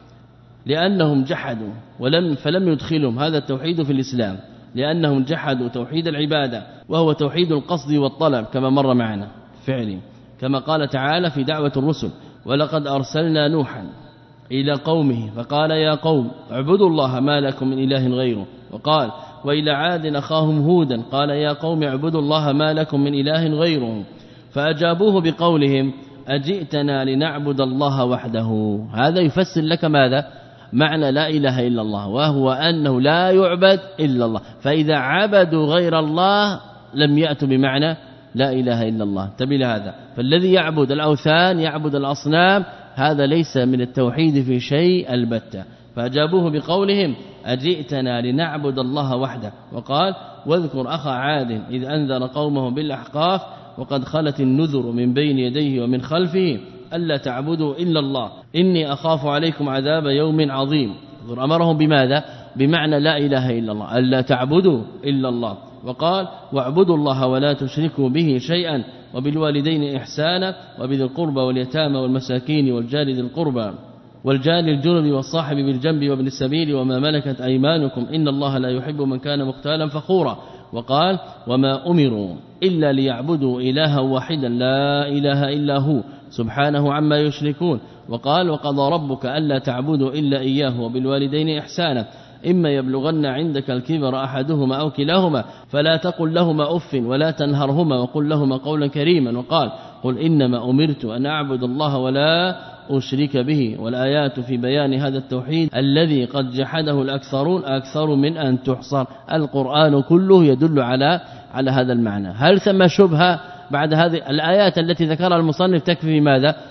لأنهم جحدوا ولم فلم يدخلهم هذا التوحيد في الإسلام، لأنهم جحدوا توحيد العبادة وهو توحيد القصد والطلب، كما مر معنا فعلي، كما قال تعالى في دعوة الرسل: ولقد أرسلنا نوحا إلى قومه فقال يا قوم اعبدوا الله ما لكم من إله غيره. وقال: وإلى عاد أخاهم هودا قال يا قوم اعبدوا الله ما لكم من إله غيره. فأجابوه بقولهم: أجئتنا لنعبد الله وحده. هذا يفسر لك ماذا؟ معنى لا إله إلا الله، وهو أنه لا يعبد إلا الله. فإذا عبدوا غير الله لم يأتوا بمعنى لا إله إلا الله. تبي هذا. فالذي يعبد الأوثان يعبد الأصنام هذا ليس من التوحيد في شيء البتة. فأجابوه بقولهم: أجئتنا لنعبد الله وحده. وقال: واذكر أخا عاد إذ أنذر قومه بالأحقاف وقد خلت النذر من بين يديه ومن خلفه ألا تعبدوا إلا الله إني أخاف عليكم عذاب يوم عظيم. أمرهم بماذا؟ بمعنى لا إله إلا الله، ألا تعبدوا إلا الله. وقال: واعبدوا الله ولا تشركوا به شيئا وبالوالدين إحسانا وبذي القربى واليتامى والمساكين والجار ذي القربى والجار الجنب والصاحب بالجنب وابن السبيل وما ملكت أيمانكم إن الله لا يحب من كان مختالا فخورا. وقال: وما أمروا إلا ليعبدوا إلها واحدا لا إله إلا هو سبحانه عما يشركون. وقال: وقضى ربك ألا تعبدوا إلا إياه وبالوالدين إحسانا إما يبلغن عندك الكبر أحدهما أو كلاهما فلا تقل لهما أف ولا تنهرهما وقل لهما قولا كريما. وقال: قل إنما أمرت أن أعبد الله ولا أشرك به. والآيات في بيان هذا التوحيد الذي قد جحده الأكثرون أكثر من أن تحصر. القرآن كله يدل على على هذا المعنى. هل ثم شبهة بعد هذه الآيات التي ذكرها المصنف تكفي ماذا؟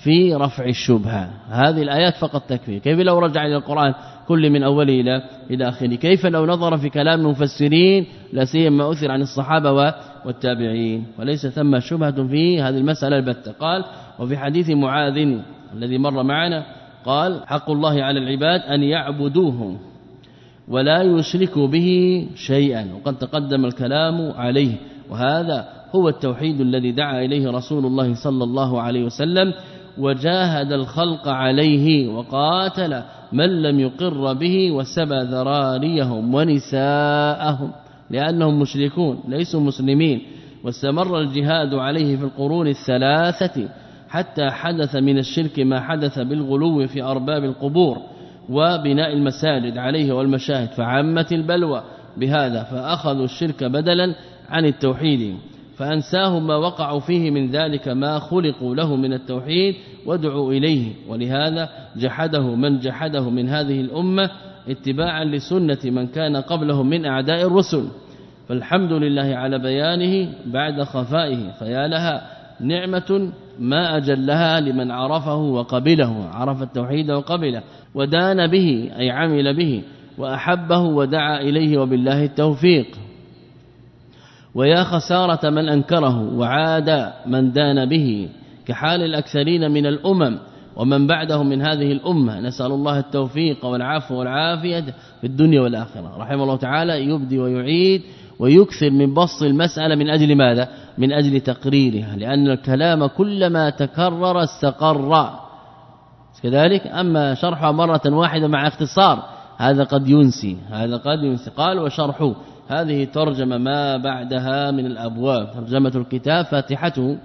في رفع الشبهة. هذه الآيات فقط تكفي. كيف لو رجع إلى القرآن كل من أوله إلى إلى آخره؟ كيف لو نظر في كلام المفسرين لا سيما أثر عن الصحابة والتابعين؟ وليس ثم شبهة في هذه المسألة البتة. قال وفي حديث معاذ الذي مر معنا قال حق الله على العباد أن يعبدوه ولا يشركوا به شيئا، وقد تقدم الكلام عليه. وهذا هو التوحيد الذي دعا إليه رسول الله صلى الله عليه وسلم، وجاهد الخلق عليه وقاتل من لم يقر به وسبى ذراريهم ونساءهم لأنهم مشركون ليسوا مسلمين. واستمر الجهاد عليه في القرون الثلاثة حتى حدث من الشرك ما حدث بالغلو في أرباب القبور وبناء المساجد عليه والمشاهد، فعمت البلوى بهذا، فأخذوا الشرك بدلا عن التوحيد، فأنساهم ما وقعوا فيه من ذلك ما خلقوا له من التوحيد ودعوا إليه. ولهذا جحده من جحده من هذه الأمة اتباعا لسنة من كان قبلهم من أعداء الرسل. فالحمد لله على بيانه بعد خفائه، فيا لها نعمة ما أجلها لمن عرفه وقبله، عرف التوحيد وقبله ودان به أي عمل به وأحبه ودعا إليه وبالله التوفيق. ويا خسارة من أنكره وعاد من دان به كحال الأكثرين من الأمم ومن بعدهم من هذه الأمة. نسأل الله التوفيق والعفو والعافية في الدنيا والآخرة. رحمه الله تعالى يبدي ويعيد ويكثر من بسط المسألة من أجل ماذا؟ من أجل تقريرها، لأن الكلام كلما تكرر استقر كذلك. أما شرحها مرة واحدة مع اختصار هذا قد ينسي هذا قد ينسي. قال وشرح هذه ترجمة ما بعدها من الأبواب. ترجمة الكتاب فاتحته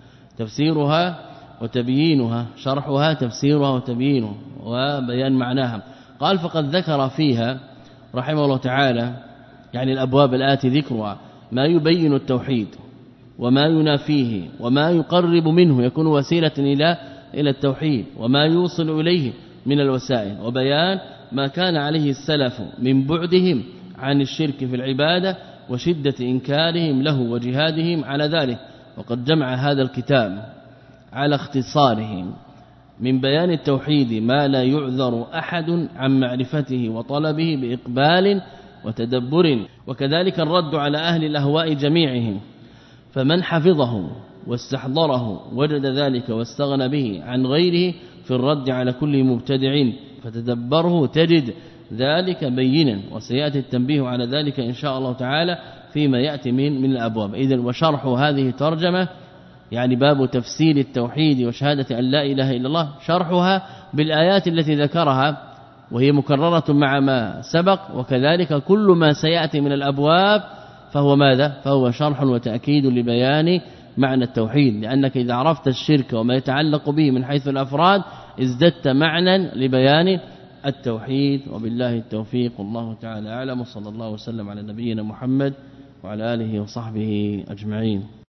تفسيرها وتبيينها، شرحها تفسيرها وتبيينها وبيان معناها. قال فقد ذكر فيها رحمه الله تعالى يعني الأبواب الآتي ذكرها ما يبين التوحيد وما ينافيه وما يقرب منه يكون وسيلة إلى إلى التوحيد وما يوصل إليه من الوسائل، وبيان ما كان عليه السلف من بعدهم عن الشرك في العبادة وشدة إنكارهم له وجهادهم على ذلك. وقد جمع هذا الكتاب على اختصارهم من بيان التوحيد ما لا يعذر أحد عن معرفته وطلبه بإقبال وتدبر، وكذلك الرد على أهل الأهواء جميعهم. فمن حفظه واستحضره وجد ذلك واستغنى به عن غيره في الرد على كل مبتدع، فتدبره تجد ذلك بينا، وسيأتي التنبيه على ذلك إن شاء الله تعالى فيما يأتي من من الأبواب. إذن وشرح هذه ترجمة يعني باب تفسير التوحيد وشهادة أن لا إله إلا الله، شرحها بالآيات التي ذكرها وهي مكررة مع ما سبق، وكذلك كل ما سيأتي من الأبواب فهو ماذا؟ فهو شرح وتأكيد لبيان معنى التوحيد، لأنك إذا عرفت الشرك وما يتعلق به من حيث الأفراد ازددت معنى لبيان التوحيد. وبالله التوفيق، والله تعالى أعلم، وصلى الله وسلم على نبينا محمد وعلى آله وصحبه أجمعين.